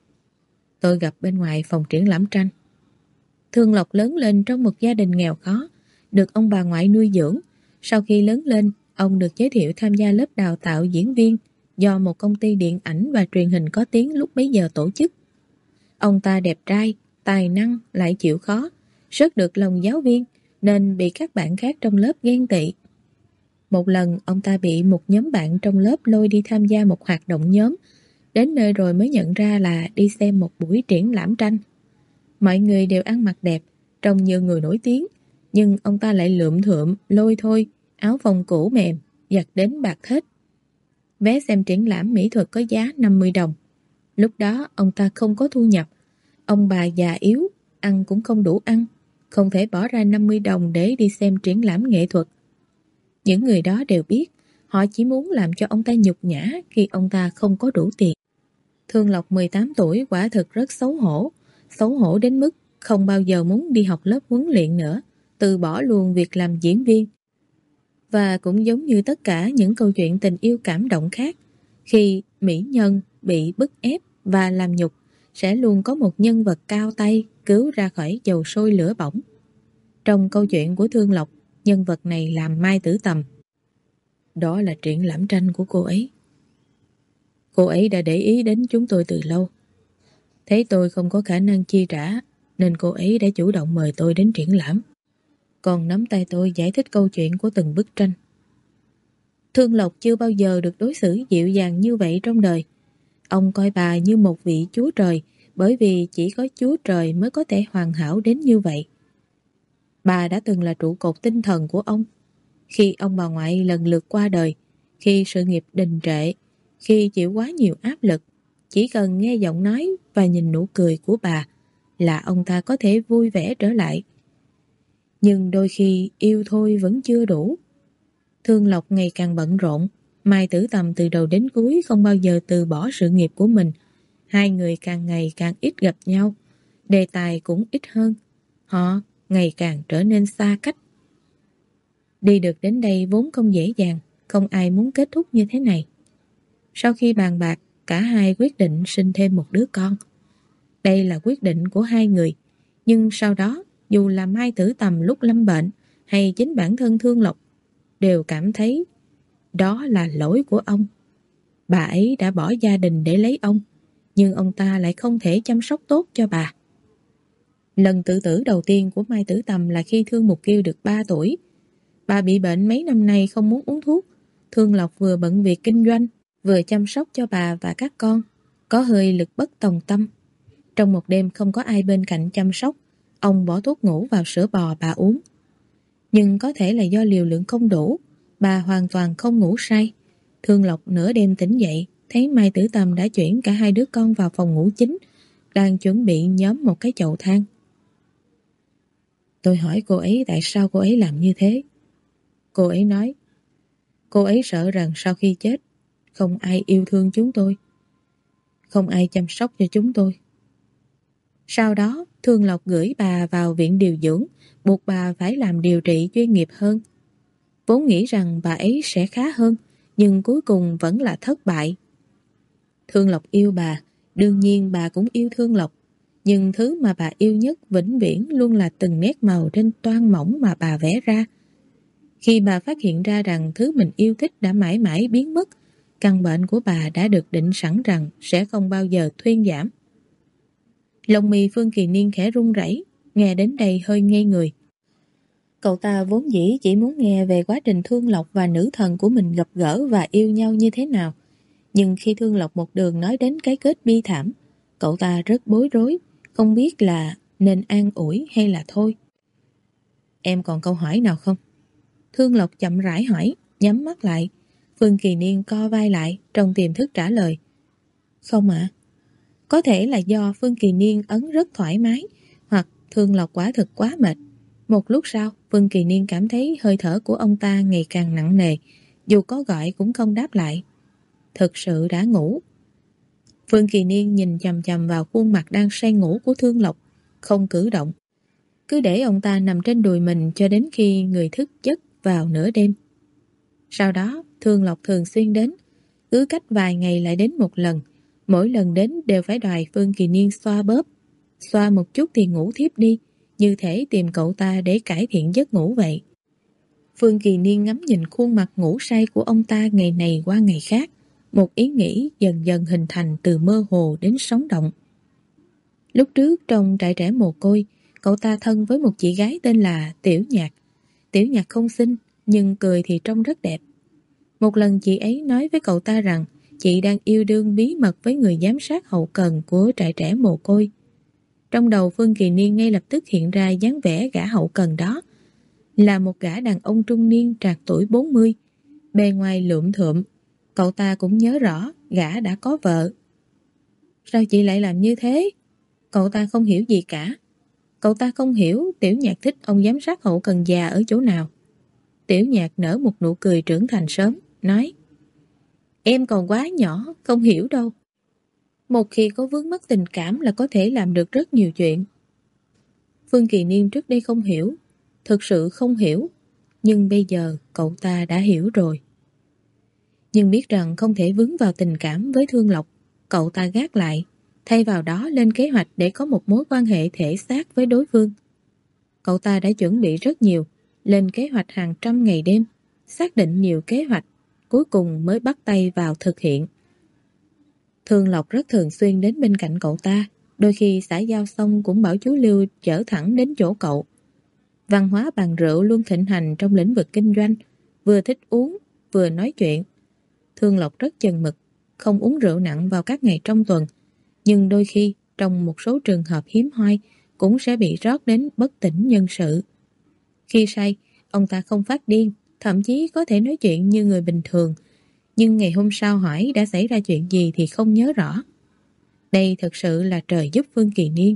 Tôi gặp bên ngoài phòng triển lãm tranh. Thương Lộc lớn lên trong một gia đình nghèo khó, được ông bà ngoại nuôi dưỡng. Sau khi lớn lên, ông được giới thiệu tham gia lớp đào tạo diễn viên do một công ty điện ảnh và truyền hình có tiếng lúc bấy giờ tổ chức. Ông ta đẹp trai, tài năng, lại chịu khó, rất được lòng giáo viên, nên bị các bạn khác trong lớp ghen tị. Một lần, ông ta bị một nhóm bạn trong lớp lôi đi tham gia một hoạt động nhóm, đến nơi rồi mới nhận ra là đi xem một buổi triển lãm tranh. Mọi người đều ăn mặc đẹp, trông như người nổi tiếng, nhưng ông ta lại lượm thượm, lôi thôi, áo phông cũ mềm, giặt đến bạc hết. Vé xem triển lãm mỹ thuật có giá năm mươi đồng. Lúc đó ông ta không có thu nhập, ông bà già yếu, ăn cũng không đủ ăn, không thể bỏ ra năm mươi đồng để đi xem triển lãm nghệ thuật. Những người đó đều biết, họ chỉ muốn làm cho ông ta nhục nhã khi ông ta không có đủ tiền. Thương Lộc mười tám tuổi quả thực rất xấu hổ, xấu hổ đến mức không bao giờ muốn đi học lớp huấn luyện nữa. từ bỏ luôn việc làm diễn viên. Và cũng giống như tất cả những câu chuyện tình yêu cảm động khác, khi mỹ nhân bị bức ép và làm nhục, sẽ luôn có một nhân vật cao tay cứu ra khỏi dầu sôi lửa bỏng. Trong câu chuyện của Thương Lộc, nhân vật này là Mai Tử Tầm. Đó là triển lãm tranh của cô ấy. Cô ấy đã để ý đến chúng tôi từ lâu. Thấy tôi không có khả năng chi trả, nên cô ấy đã chủ động mời tôi đến triển lãm. Còn nắm tay tôi giải thích câu chuyện của từng bức tranh. Thương Lộc chưa bao giờ được đối xử dịu dàng như vậy trong đời. Ông coi bà như một vị chúa trời, bởi vì chỉ có chúa trời mới có thể hoàn hảo đến như vậy. Bà đã từng là trụ cột tinh thần của ông. Khi ông bà ngoại lần lượt qua đời, khi sự nghiệp đình trệ, khi chịu quá nhiều áp lực, chỉ cần nghe giọng nói và nhìn nụ cười của bà là ông ta có thể vui vẻ trở lại. Nhưng đôi khi yêu thôi vẫn chưa đủ. Thương Lộc ngày càng bận rộn, Mai Tử Tầm từ đầu đến cuối không bao giờ từ bỏ sự nghiệp của mình. Hai người càng ngày càng ít gặp nhau, đề tài cũng ít hơn. Họ ngày càng trở nên xa cách. Đi được đến đây vốn không dễ dàng, không ai muốn kết thúc như thế này. Sau khi bàn bạc, cả hai quyết định sinh thêm một đứa con. Đây là quyết định của hai người, nhưng sau đó, dù là Mai Tử Tầm lúc lâm bệnh hay chính bản thân Thương Lộc, đều cảm thấy đó là lỗi của ông. Bà ấy đã bỏ gia đình để lấy ông, nhưng ông ta lại không thể chăm sóc tốt cho bà. Lần tự tử đầu tiên của Mai Tử Tầm là khi Thương Mục Kiêu được ba tuổi. Bà bị bệnh mấy năm nay không muốn uống thuốc. Thương Lộc vừa bận việc kinh doanh, vừa chăm sóc cho bà và các con, có hơi lực bất tòng tâm. Trong một đêm không có ai bên cạnh chăm sóc, ông bỏ thuốc ngủ vào sữa bò bà uống. Nhưng có thể là do liều lượng không đủ, bà hoàn toàn không ngủ say. Thương Lộc nửa đêm tỉnh dậy, thấy Mai Tử Tầm đã chuyển cả hai đứa con vào phòng ngủ chính, đang chuẩn bị nhóm một cái chậu than. Tôi hỏi cô ấy tại sao cô ấy làm như thế. Cô ấy nói, cô ấy sợ rằng sau khi chết, không ai yêu thương chúng tôi, không ai chăm sóc cho chúng tôi. Sau đó, Thương Lộc gửi bà vào viện điều dưỡng, buộc bà phải làm điều trị chuyên nghiệp hơn. Vốn nghĩ rằng bà ấy sẽ khá hơn, nhưng cuối cùng vẫn là thất bại. Thương Lộc yêu bà, đương nhiên bà cũng yêu Thương Lộc, nhưng thứ mà bà yêu nhất vĩnh viễn luôn là từng nét màu trên toan mỏng mà bà vẽ ra. Khi bà phát hiện ra rằng thứ mình yêu thích đã mãi mãi biến mất, căn bệnh của bà đã được định sẵn rằng sẽ không bao giờ thuyên giảm. Lông mi Phương Kỳ Niên khẽ run rẩy, nghe đến đây hơi ngây người. Cậu ta vốn dĩ chỉ muốn nghe về quá trình Thương Lộc và nữ thần của mình gặp gỡ và yêu nhau như thế nào. Nhưng khi Thương Lộc một đường nói đến cái kết bi thảm, cậu ta rất bối rối, không biết là nên an ủi hay là thôi. Em còn câu hỏi nào không? Thương Lộc chậm rãi hỏi, nhắm mắt lại. Phương Kỳ Niên co vai lại, trong tiềm thức trả lời. Không ạ. Có thể là do Phương Kỳ Niên ấn rất thoải mái, hoặc Thương Lộc quả thực quá mệt. Một lúc sau, Phương Kỳ Niên cảm thấy hơi thở của ông ta ngày càng nặng nề, dù có gọi cũng không đáp lại. Thực sự đã ngủ. Phương Kỳ Niên nhìn chằm chằm vào khuôn mặt đang say ngủ của Thương Lộc, không cử động. Cứ để ông ta nằm trên đùi mình cho đến khi người thức giấc vào nửa đêm. Sau đó, Thương Lộc thường xuyên đến, cứ cách vài ngày lại đến một lần. Mỗi lần đến đều phải đòi Phương Kỳ Niên xoa bóp. Xoa một chút thì ngủ thiếp đi, như thể tìm cậu ta để cải thiện giấc ngủ vậy. Phương Kỳ Niên ngắm nhìn khuôn mặt ngủ say của ông ta ngày này qua ngày khác. Một ý nghĩ dần dần hình thành từ mơ hồ đến sống động. Lúc trước trong trại trẻ mồ côi, cậu ta thân với một chị gái tên là Tiểu Nhạc. Tiểu Nhạc không xinh, nhưng cười thì trông rất đẹp. Một lần chị ấy nói với cậu ta rằng chị đang yêu đương bí mật với người giám sát hậu cần của trại trẻ mồ côi. Trong đầu Phương Kỳ Niên ngay lập tức hiện ra dáng vẻ gã hậu cần đó. Là một gã đàn ông trung niên trạc tuổi bốn mươi, bề ngoài lượm thượm. Cậu ta cũng nhớ rõ gã đã có vợ. Sao chị lại làm như thế? Cậu ta không hiểu gì cả. Cậu ta không hiểu Tiểu Nhạc thích ông giám sát hậu cần già ở chỗ nào. Tiểu Nhạc nở một nụ cười trưởng thành sớm, nói: Em còn quá nhỏ, không hiểu đâu. Một khi có vướng mắc tình cảm là có thể làm được rất nhiều chuyện. Phương Kỳ Niên trước đây không hiểu. thực sự không hiểu, nhưng bây giờ cậu ta đã hiểu rồi. Nhưng biết rằng không thể vướng vào tình cảm với Thương Lộc, cậu ta gác lại, thay vào đó lên kế hoạch để có một mối quan hệ thể xác với đối phương. Cậu ta đã chuẩn bị rất nhiều, lên kế hoạch hàng trăm ngày đêm, xác định nhiều kế hoạch, cuối cùng mới bắt tay vào thực hiện. Thương Lộc rất thường xuyên đến bên cạnh cậu ta, đôi khi xã giao xong cũng bảo chú Lưu chở thẳng đến chỗ cậu. Văn hóa bàn rượu luôn thịnh hành trong lĩnh vực kinh doanh, vừa thích uống, vừa nói chuyện. Thương Lộc rất chừng mực, không uống rượu nặng vào các ngày trong tuần, nhưng đôi khi, trong một số trường hợp hiếm hoi, cũng sẽ bị rót đến bất tỉnh nhân sự. Khi say, ông ta không phát điên, thậm chí có thể nói chuyện như người bình thường, nhưng ngày hôm sau hỏi đã xảy ra chuyện gì thì không nhớ rõ. Đây thật sự là trời giúp Phương Kỳ Niên.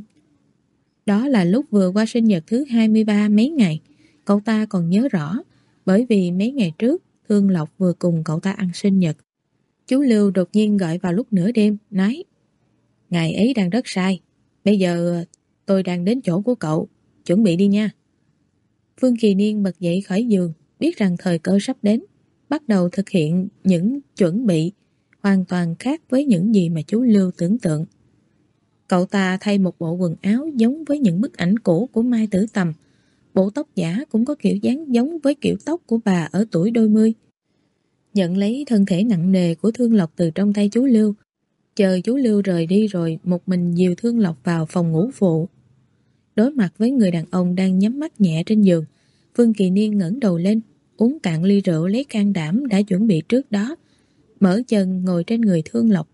Đó là lúc vừa qua sinh nhật thứ hai mươi ba mấy ngày, cậu ta còn nhớ rõ, bởi vì mấy ngày trước Thương Lộc vừa cùng cậu ta ăn sinh nhật. Chú Lưu đột nhiên gọi vào lúc nửa đêm, nói: "Ngày ấy đang rất sai, bây giờ tôi đang đến chỗ của cậu, chuẩn bị đi nha." Phương Kỳ Niên bật dậy khỏi giường, biết rằng thời cơ sắp đến, bắt đầu thực hiện những chuẩn bị hoàn toàn khác với những gì mà chú Lưu tưởng tượng. Cậu ta thay một bộ quần áo giống với những bức ảnh cũ của Mai Tử Tầm, bộ tóc giả cũng có kiểu dáng giống với kiểu tóc của bà ở tuổi đôi mươi. Nhận lấy thân thể nặng nề của Thương Lộc từ trong tay chú Lưu, chờ chú Lưu rời đi rồi một mình dìu Thương Lộc vào phòng ngủ phụ. Đối mặt với người đàn ông đang nhắm mắt nhẹ trên giường, Phương Kỳ Niên ngẩng đầu lên, uống cạn ly rượu lấy can đảm đã chuẩn bị trước đó, mở chân ngồi trên người Thương Lộc.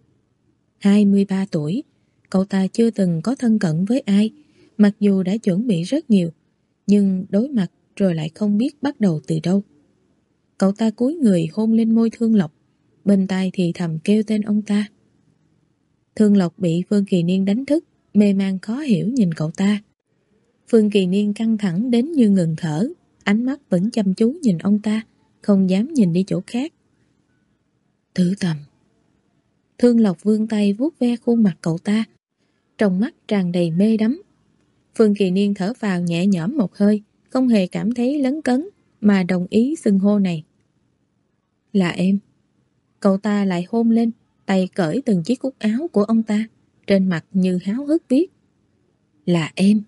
hai mươi ba tuổi, cậu ta chưa từng có thân cận với ai, mặc dù đã chuẩn bị rất nhiều, nhưng đối mặt rồi lại không biết bắt đầu từ đâu. Cậu ta cúi người hôn lên môi Thương Lộc, bên tai thì thầm kêu tên ông ta. Thương Lộc bị Phương Kỳ Niên đánh thức, mê man khó hiểu nhìn cậu ta. Phương Kỳ Niên căng thẳng đến như ngừng thở, ánh mắt vẫn chăm chú nhìn ông ta, không dám nhìn đi chỗ khác. Tử Tầm. Thương Lộc vươn tay vuốt ve khuôn mặt cậu ta, trong mắt tràn đầy mê đắm. Phương Kỳ Niên thở vào nhẹ nhõm một hơi, không hề cảm thấy lấn cấn, mà đồng ý xưng hô này. Là em. Cậu ta lại hôn lên, tay cởi từng chiếc cúc áo của ông ta, trên mặt như háo hức viết: Là em.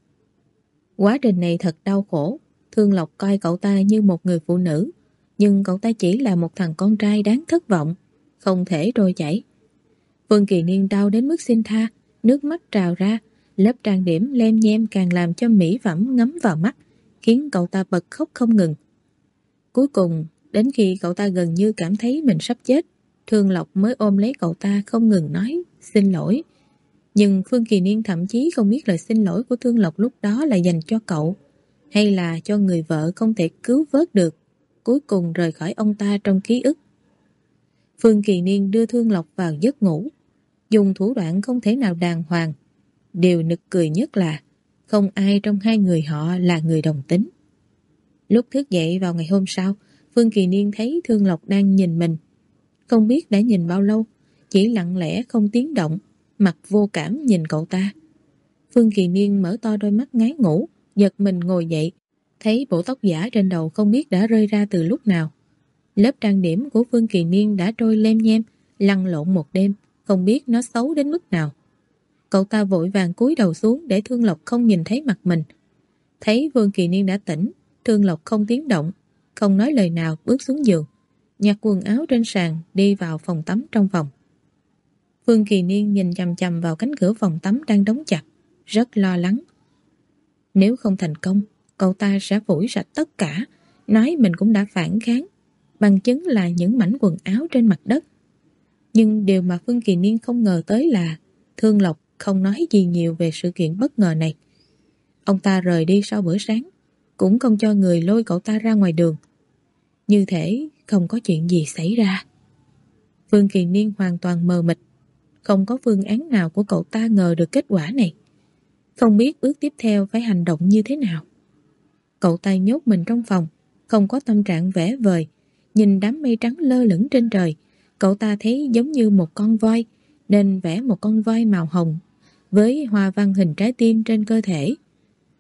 Quá trình này thật đau khổ. Thương Lộc coi cậu ta như một người phụ nữ, nhưng cậu ta chỉ là một thằng con trai đáng thất vọng, không thể trôi chảy. Phương Kỳ Niên đau đến mức xin tha, nước mắt trào ra, lớp trang điểm lem nhem càng làm cho mỹ phẩm ngấm vào mắt, khiến cậu ta bật khóc không ngừng. Cuối cùng, đến khi cậu ta gần như cảm thấy mình sắp chết, Thương Lộc mới ôm lấy cậu ta không ngừng nói xin lỗi. Nhưng Phương Kỳ Niên thậm chí không biết lời xin lỗi của Thương Lộc lúc đó là dành cho cậu, hay là cho người vợ không thể cứu vớt được, cuối cùng rời khỏi ông ta trong ký ức. Phương Kỳ Niên đưa Thương Lộc vào giấc ngủ, dùng thủ đoạn không thể nào đàng hoàng. Điều nực cười nhất là không ai trong hai người họ là người đồng tính. Lúc thức dậy vào ngày hôm sau, Phương Kỳ Niên thấy Thương Lộc đang nhìn mình. Không biết đã nhìn bao lâu, chỉ lặng lẽ không tiếng động, mặt vô cảm nhìn cậu ta. Phương Kỳ Niên mở to đôi mắt ngái ngủ, giật mình ngồi dậy, thấy bộ tóc giả trên đầu không biết đã rơi ra từ lúc nào. Lớp trang điểm của Phương Kỳ Niên đã trôi lem nhem, lăn lộn một đêm, không biết nó xấu đến mức nào. Cậu ta vội vàng cúi đầu xuống để Thương Lộc không nhìn thấy mặt mình. Thấy Phương Kỳ Niên đã tỉnh, Thương Lộc không tiếng động, không nói lời nào bước xuống giường, nhặt quần áo trên sàn đi vào phòng tắm trong phòng. Phương Kỳ Niên nhìn chằm chằm vào cánh cửa phòng tắm đang đóng chặt, rất lo lắng. Nếu không thành công, cậu ta sẽ phủi sạch tất cả, nói mình cũng đã phản kháng, bằng chứng là những mảnh quần áo trên mặt đất. Nhưng điều mà Phương Kỳ Niên không ngờ tới là Thương Lộc không nói gì nhiều về sự kiện bất ngờ này. Ông ta rời đi sau bữa sáng, cũng không cho người lôi cậu ta ra ngoài đường. Như thể không có chuyện gì xảy ra. Phương Kỳ Niên hoàn toàn mờ mịt, không có phương án nào của cậu ta ngờ được kết quả này. Không biết bước tiếp theo phải hành động như thế nào. Cậu ta nhốt mình trong phòng, không có tâm trạng vẽ vời. Nhìn đám mây trắng lơ lửng trên trời, cậu ta thấy giống như một con voi, nên vẽ một con voi màu hồng với hoa văn hình trái tim trên cơ thể.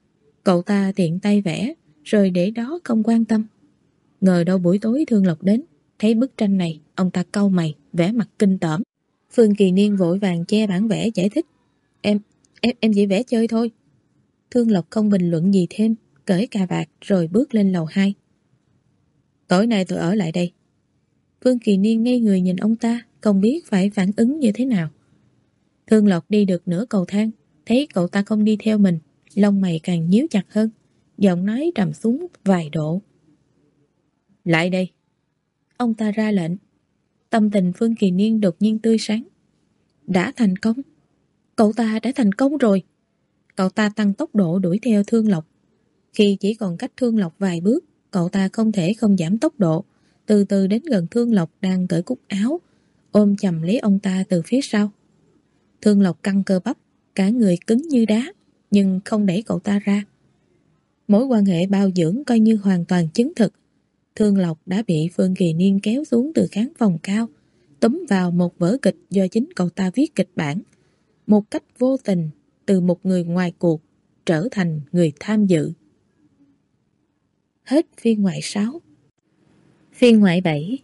Cậu ta tiện tay vẽ, rồi để đó không quan tâm. Ngờ đâu buổi tối Thương Lộc đến, thấy bức tranh này, ông ta cau mày, vẻ mặt kinh tởm. Phương Kỳ Niên vội vàng che bản vẽ giải thích. Em, em, em chỉ vẽ chơi thôi. Thương Lộc không bình luận gì thêm, cởi cà vạt rồi bước lên lầu hai. Tối nay tôi ở lại đây. Phương Kỳ Niên ngây người nhìn ông ta, không biết phải phản ứng như thế nào. Thương Lộc đi được nửa cầu thang, thấy cậu ta không đi theo mình, lông mày càng nhíu chặt hơn, giọng nói trầm xuống vài độ. Lại đây. Ông ta ra lệnh. Tâm tình Phương Kỳ Niên đột nhiên tươi sáng. Đã thành công. Cậu ta đã thành công rồi. Cậu ta tăng tốc độ đuổi theo Thương Lộc. Khi chỉ còn cách Thương Lộc vài bước, cậu ta không thể không giảm tốc độ, từ từ đến gần Thương Lộc đang cởi cúc áo, ôm chầm lấy ông ta từ phía sau. Thương Lộc căng cơ bắp, cả người cứng như đá, nhưng không đẩy cậu ta ra. Mối quan hệ bao dưỡng coi như hoàn toàn chứng thực. Thương Lộc đã bị Phương Kỳ Niên kéo xuống từ khán phòng cao, túm vào một vở kịch do chính cậu ta viết kịch bản. Một cách vô tình, từ một người ngoài cuộc trở thành người tham dự. Hết phiên ngoại sáu. Phiên ngoại bảy.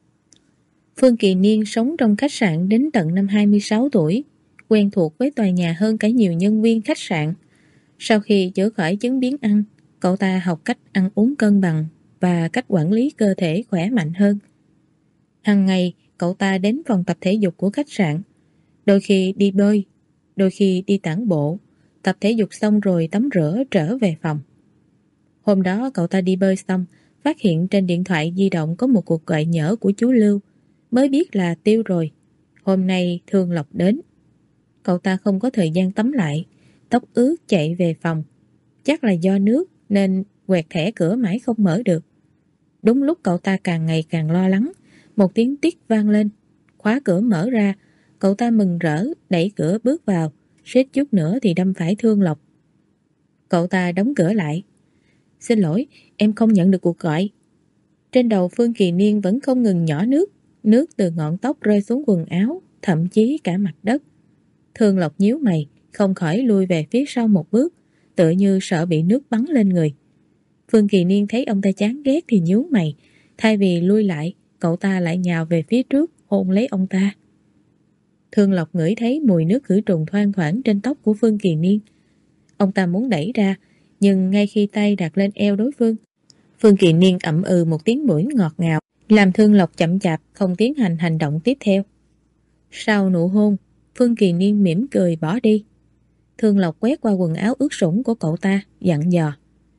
Phương Kỳ Niên sống trong khách sạn đến tận năm hai mươi sáu tuổi, quen thuộc với tòa nhà hơn cả nhiều nhân viên khách sạn. Sau khi chữa khỏi chứng biếng ăn, cậu ta học cách ăn uống cân bằng và cách quản lý cơ thể khỏe mạnh hơn. Hằng ngày, cậu ta đến phòng tập thể dục của khách sạn, đôi khi đi bơi, đôi khi đi tản bộ, tập thể dục xong rồi tắm rửa trở về phòng. Hôm đó cậu ta đi bơi xong, phát hiện trên điện thoại di động có một cuộc gọi nhỡ của chú Lưu, mới biết là Tiêu rồi. Hôm nay Thương Lộc đến. Cậu ta không có thời gian tắm lại, tóc ướt chạy về phòng. Chắc là do nước nên quẹt thẻ cửa mãi không mở được. Đúng lúc cậu ta càng ngày càng lo lắng, một tiếng tít vang lên. Khóa cửa mở ra, cậu ta mừng rỡ đẩy cửa bước vào, suýt chút nữa thì đâm phải Thương Lộc. Cậu ta đóng cửa lại. Xin lỗi, em không nhận được cuộc gọi. Trên đầu Phương Kỳ Niên vẫn không ngừng nhỏ nước, nước từ ngọn tóc rơi xuống quần áo, thậm chí cả mặt đất. Thương Lộc nhíu mày, không khỏi lui về phía sau một bước, tựa như sợ bị nước bắn lên người. Phương Kỳ Niên thấy ông ta chán ghét thì nhíu mày, thay vì lui lại, cậu ta lại nhào về phía trước, hôn lấy ông ta. Thương Lộc ngửi thấy mùi nước khử trùng thoang thoảng trên tóc của Phương Kỳ Niên. Ông ta muốn đẩy ra, nhưng ngay khi tay đặt lên eo đối phương, Phương Kỳ Niên ậm ừ một tiếng mũi ngọt ngào, làm Thương Lộc chậm chạp không tiến hành hành động tiếp theo. Sau nụ hôn, Phương Kỳ Niên mỉm cười bỏ đi. Thương Lộc quét qua quần áo ướt sũng của cậu ta, dặn dò.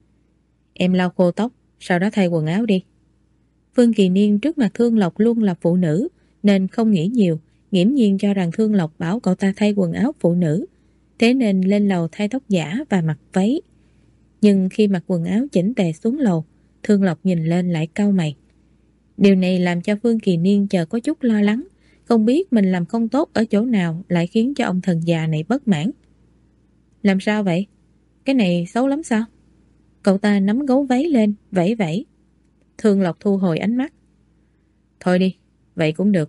Em lau khô tóc, sau đó thay quần áo đi. Phương Kỳ Niên trước mặt Thương Lộc luôn là phụ nữ, nên không nghĩ nhiều, nghiễm nhiên cho rằng Thương Lộc bảo cậu ta thay quần áo phụ nữ, thế nên lên lầu thay tóc giả và mặc váy. Nhưng khi mặc quần áo chỉnh tề xuống lầu, Thương Lộc nhìn lên lại cau mày. Điều này làm cho Phương Kỳ Niên chờ có chút lo lắng, không biết mình làm không tốt ở chỗ nào lại khiến cho ông thần già này bất mãn. Làm sao vậy? Cái này xấu lắm sao? Cậu ta nắm gấu váy lên, vẫy vẫy. Thương Lộc thu hồi ánh mắt. Thôi đi, vậy cũng được.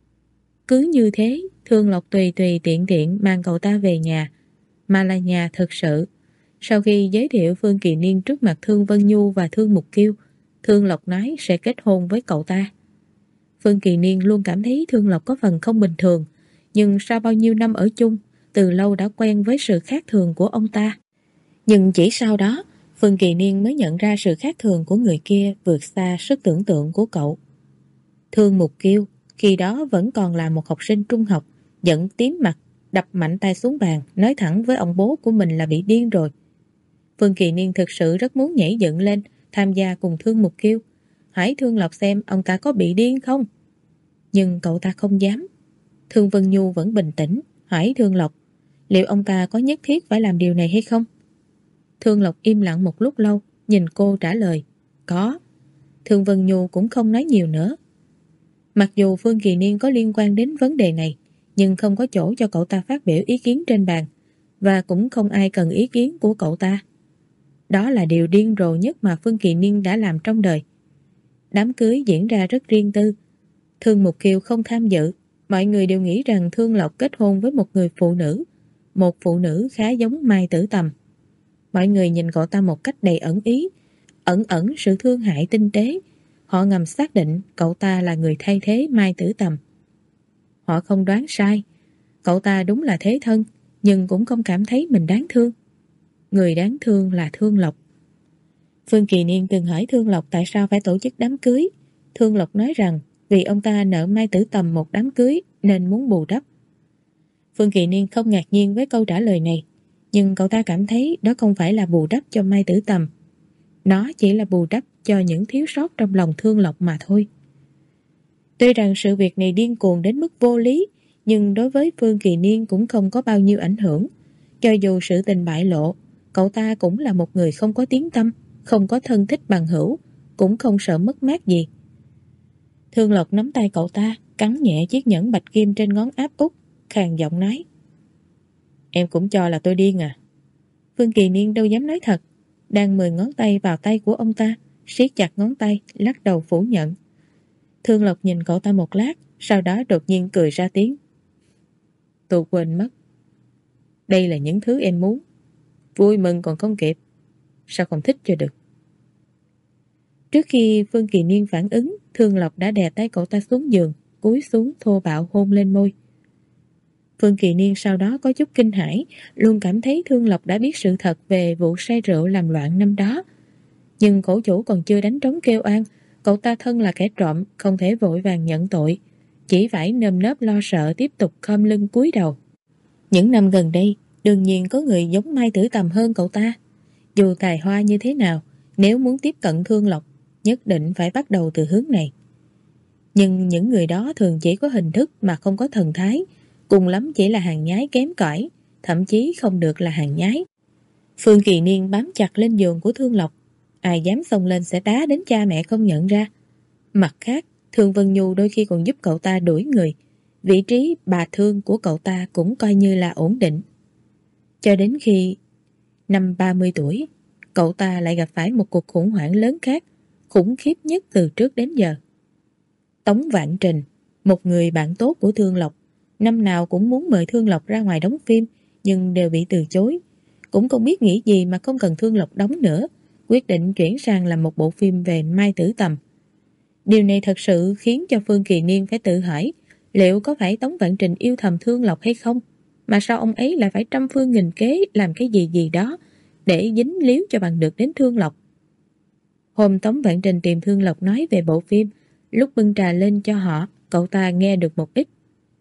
Cứ như thế, Thương Lộc tùy tùy tiện tiện mang cậu ta về nhà, mà là nhà thực sự. Sau khi giới thiệu Phương Kỳ Niên trước mặt Thương Vân Nhu và Thương Mục Kiêu, Thương Lộc nói sẽ kết hôn với cậu ta. Phương Kỳ Niên luôn cảm thấy Thương Lộc có phần không bình thường, nhưng sau bao nhiêu năm ở chung, từ lâu đã quen với sự khác thường của ông ta. Nhưng chỉ sau đó, Phương Kỳ Niên mới nhận ra sự khác thường của người kia vượt xa sức tưởng tượng của cậu. Thương Mục Kiêu khi đó vẫn còn là một học sinh trung học, giận tím mặt, đập mạnh tay xuống bàn, nói thẳng với ông bố của mình là bị điên rồi. Phương Kỳ Niên thực sự rất muốn nhảy dựng lên, tham gia cùng Thương Mục Kiêu, hỏi Thương Lộc xem ông ta có bị điên không. Nhưng cậu ta không dám. Thương Vân Nhu vẫn bình tĩnh, hỏi Thương Lộc, liệu ông ta có nhất thiết phải làm điều này hay không? Thương Lộc im lặng một lúc lâu, nhìn cô trả lời, có. Thương Vân Nhu cũng không nói nhiều nữa. Mặc dù Phương Kỳ Niên có liên quan đến vấn đề này, nhưng không có chỗ cho cậu ta phát biểu ý kiến trên bàn, và cũng không ai cần ý kiến của cậu ta. Đó là điều điên rồ nhất mà Phương Kỳ Niên đã làm trong đời. Đám cưới diễn ra rất riêng tư. Thương Mục Kiều không tham dự, mọi người đều nghĩ rằng Thương Lộc kết hôn với một người phụ nữ, một phụ nữ khá giống Mai Tử Tầm. Mọi người nhìn cậu ta một cách đầy ẩn ý, ẩn ẩn sự thương hại tinh tế. Họ ngầm xác định cậu ta là người thay thế Mai Tử Tầm. Họ không đoán sai, cậu ta đúng là thế thân, nhưng cũng không cảm thấy mình đáng thương. Người đáng thương là Thương Lộc. Phương Kỳ Niên từng hỏi Thương Lộc tại sao phải tổ chức đám cưới. Thương Lộc nói rằng vì ông ta nợ Mai Tử Tầm một đám cưới nên muốn bù đắp. Phương Kỳ Niên không ngạc nhiên với câu trả lời này, nhưng cậu ta cảm thấy đó không phải là bù đắp cho Mai Tử Tầm. Nó chỉ là bù đắp cho những thiếu sót trong lòng Thương Lộc mà thôi. Tuy rằng sự việc này điên cuồng đến mức vô lý, nhưng đối với Phương Kỳ Niên cũng không có bao nhiêu ảnh hưởng. Cho dù sự tình bại lộ, cậu ta cũng là một người không có tiếng tăm, không có thân thích bằng hữu, cũng không sợ mất mát gì. Thương Lộc nắm tay cậu ta, cắn nhẹ chiếc nhẫn bạch kim trên ngón áp út, khàn giọng nói: Em cũng cho là tôi điên à? Phương Kỳ Niên đâu dám nói thật, đang mười ngón tay vào tay của ông ta, siết chặt ngón tay, lắc đầu phủ nhận. Thương Lộc nhìn cậu ta một lát, sau đó đột nhiên cười ra tiếng: Tôi quên mất. Đây là những thứ em muốn. Vui mừng còn không kịp, sao không thích cho được? Trước khi Phương Kỳ Niên phản ứng, Thương Lộc đã đè tay cậu ta xuống giường, cúi xuống thô bạo hôn lên môi. Phương Kỳ Niên sau đó có chút kinh hãi, luôn cảm thấy Thương Lộc đã biết sự thật về vụ say rượu làm loạn năm đó. Nhưng khổ chủ còn chưa đánh trống kêu oan, cậu ta thân là kẻ trộm, không thể vội vàng nhận tội, chỉ phải nơm nớp lo sợ tiếp tục khom lưng cúi đầu. Những năm gần đây, đương nhiên có người giống Mai Tử Tầm hơn cậu ta. Dù tài hoa như thế nào, nếu muốn tiếp cận Thương Lộc, nhất định phải bắt đầu từ hướng này. Nhưng những người đó thường chỉ có hình thức mà không có thần thái, cùng lắm chỉ là hàng nhái kém cỏi, thậm chí không được là hàng nhái. Phương Kỳ Niên bám chặt lên giường của Thương Lộc, ai dám xông lên sẽ đá đến cha mẹ không nhận ra. Mặt khác, Thương Vân Nhu đôi khi còn giúp cậu ta đuổi người, vị trí bà Thương của cậu ta cũng coi như là ổn định. Cho đến khi năm ba mươi tuổi, cậu ta lại gặp phải một cuộc khủng hoảng lớn khác, khủng khiếp nhất từ trước đến giờ. Tống Vạn Trình, một người bạn tốt của Thương Lộc, năm nào cũng muốn mời Thương Lộc ra ngoài đóng phim, nhưng đều bị từ chối. Cũng không biết nghĩ gì mà không cần Thương Lộc đóng nữa, quyết định chuyển sang làm một bộ phim về Mai Tử Tầm. Điều này thật sự khiến cho Phương Kỳ Niên phải tự hỏi, liệu có phải Tống Vạn Trình yêu thầm Thương Lộc hay không? Mà sao ông ấy lại phải trăm phương nghìn kế làm cái gì gì đó để dính líu cho bằng được đến Thương Lộc? Hôm Tống Vạn Trình tìm Thương Lộc nói về bộ phim, lúc bưng trà lên cho họ, cậu ta nghe được một ít.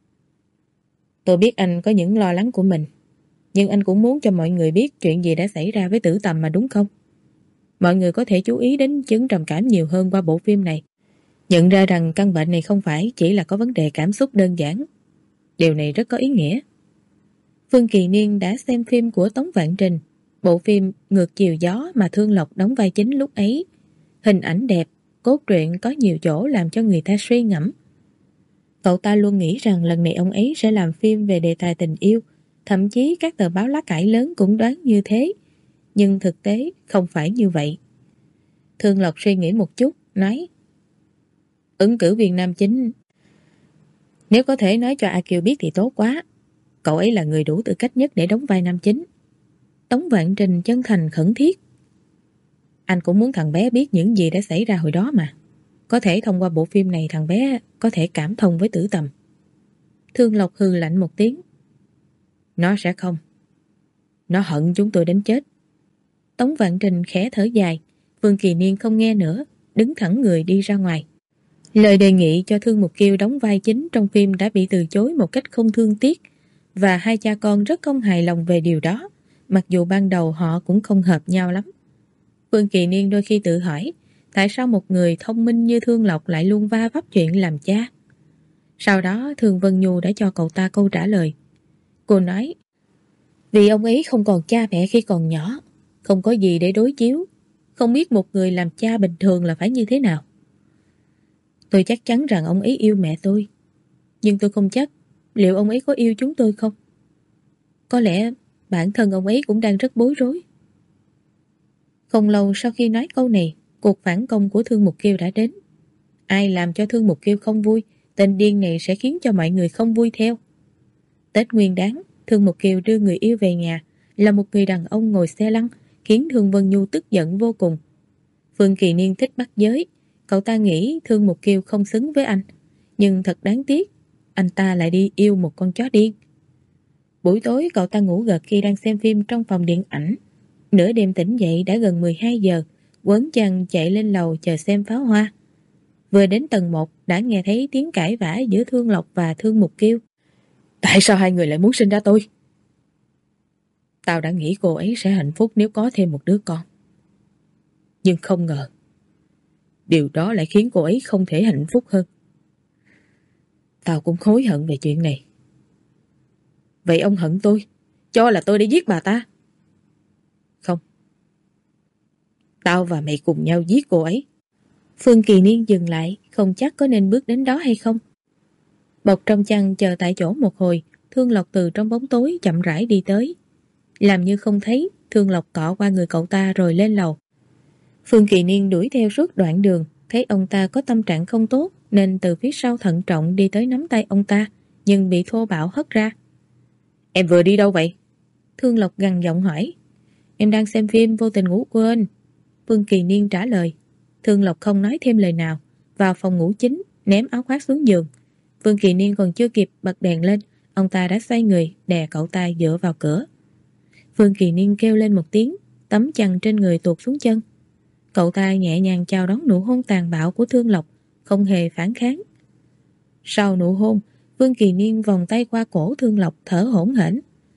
Tôi biết anh có những lo lắng của mình, nhưng anh cũng muốn cho mọi người biết chuyện gì đã xảy ra với Tử Tầm mà đúng không? Mọi người có thể chú ý đến chứng trầm cảm nhiều hơn qua bộ phim này, nhận ra rằng căn bệnh này không phải chỉ là có vấn đề cảm xúc đơn giản. Điều này rất có ý nghĩa. Phương Kỳ Niên đã xem phim của Tống Vạn Trình, bộ phim Ngược Chiều Gió mà Thương Lộc đóng vai chính lúc ấy. Hình ảnh đẹp, cốt truyện có nhiều chỗ làm cho người ta suy ngẫm. Cậu ta luôn nghĩ rằng lần này ông ấy sẽ làm phim về đề tài tình yêu, thậm chí các tờ báo lá cải lớn cũng đoán như thế. Nhưng thực tế không phải như vậy. Thương Lộc suy nghĩ một chút, nói: Ứng cử viên nam chính, nếu có thể nói cho A Kiều biết thì tốt quá. Cậu ấy là người đủ tư cách nhất để đóng vai nam chính. Tống Vạn Trình chân thành khẩn thiết: Anh cũng muốn thằng bé biết những gì đã xảy ra hồi đó mà. Có thể thông qua bộ phim này thằng bé có thể cảm thông với Tử Tầm. Thương Lộc hừ lạnh một tiếng: Nó sẽ không. Nó hận chúng tôi đến chết. Tống Vạn Trình khẽ thở dài. Phương Kỳ Niên không nghe nữa, đứng thẳng người đi ra ngoài. Lời đề nghị cho Thương Mục Kiều đóng vai chính trong phim đã bị từ chối một cách không thương tiếc, và hai cha con rất không hài lòng về điều đó, mặc dù ban đầu họ cũng không hợp nhau lắm. Phương Kỳ Niên đôi khi tự hỏi, tại sao một người thông minh như Thương Lộc lại luôn va vấp chuyện làm cha? Sau đó Thương Vân Nhu đã cho cậu ta câu trả lời. Cô nói, vì ông ấy không còn cha mẹ khi còn nhỏ, không có gì để đối chiếu, không biết một người làm cha bình thường là phải như thế nào. Tôi chắc chắn rằng ông ấy yêu mẹ tôi, nhưng tôi không chắc liệu ông ấy có yêu chúng tôi không. Có lẽ bản thân ông ấy cũng đang rất bối rối. Không lâu sau khi nói câu này, cuộc phản công của Thương Mục Kiều đã đến. Ai làm cho Thương Mục Kiều không vui, tên điên này sẽ khiến cho mọi người không vui theo. Tết Nguyên Đán, Thương Mục Kiều đưa người yêu về nhà, là một người đàn ông ngồi xe lăn, khiến Thương Vân Nhu tức giận vô cùng. Phương Kỳ Niên thích bắt giới, cậu ta nghĩ Thương Mục Kiều không xứng với anh, nhưng thật đáng tiếc, anh ta lại đi yêu một con chó điên. Buổi tối cậu ta ngủ gật khi đang xem phim trong phòng điện ảnh. Nửa đêm tỉnh dậy đã gần mười hai giờ, quấn chăn chạy lên lầu chờ xem pháo hoa. Vừa đến tầng một đã nghe thấy tiếng cãi vã giữa Thương Lộc và Thương Mục Kiều. Tại sao hai người lại muốn sinh ra tôi? Tao đã nghĩ cô ấy sẽ hạnh phúc nếu có thêm một đứa con. Nhưng không ngờ, điều đó lại khiến cô ấy không thể hạnh phúc hơn. Tao cũng hối hận về chuyện này. Vậy ông hận tôi, cho là tôi đã giết bà ta? Không. Tao và mày cùng nhau giết cô ấy. Phương Kỳ Niên dừng lại, không chắc có nên bước đến đó hay không. Bọc trong chăn chờ tại chỗ một hồi, Thương Lộc từ trong bóng tối chậm rãi đi tới. Làm như không thấy, Thương Lộc cọ qua người cậu ta rồi lên lầu. Phương Kỳ Niên đuổi theo suốt đoạn đường, thấy ông ta có tâm trạng không tốt nên từ phía sau thận trọng đi tới nắm tay ông ta, nhưng bị thô bạo hất ra. Em vừa đi đâu vậy? Thương Lộc gằn giọng hỏi. Em đang xem phim vô tình ngủ quên. Phương Kỳ Niên trả lời. Thương Lộc không nói thêm lời nào, vào phòng ngủ chính, ném áo khoác xuống giường. Phương Kỳ Niên còn chưa kịp bật đèn lên, ông ta đã xoay người đè cậu ta dựa vào cửa. Phương Kỳ Niên kêu lên một tiếng, tấm chăn trên người tuột xuống chân. Cậu ta nhẹ nhàng chào đón nụ hôn tàn bạo của Thương Lộc, không hề phản kháng. Sau nụ hôn, Phương Kỳ Niên vòng tay qua cổ Thương Lộc thở hổn hển.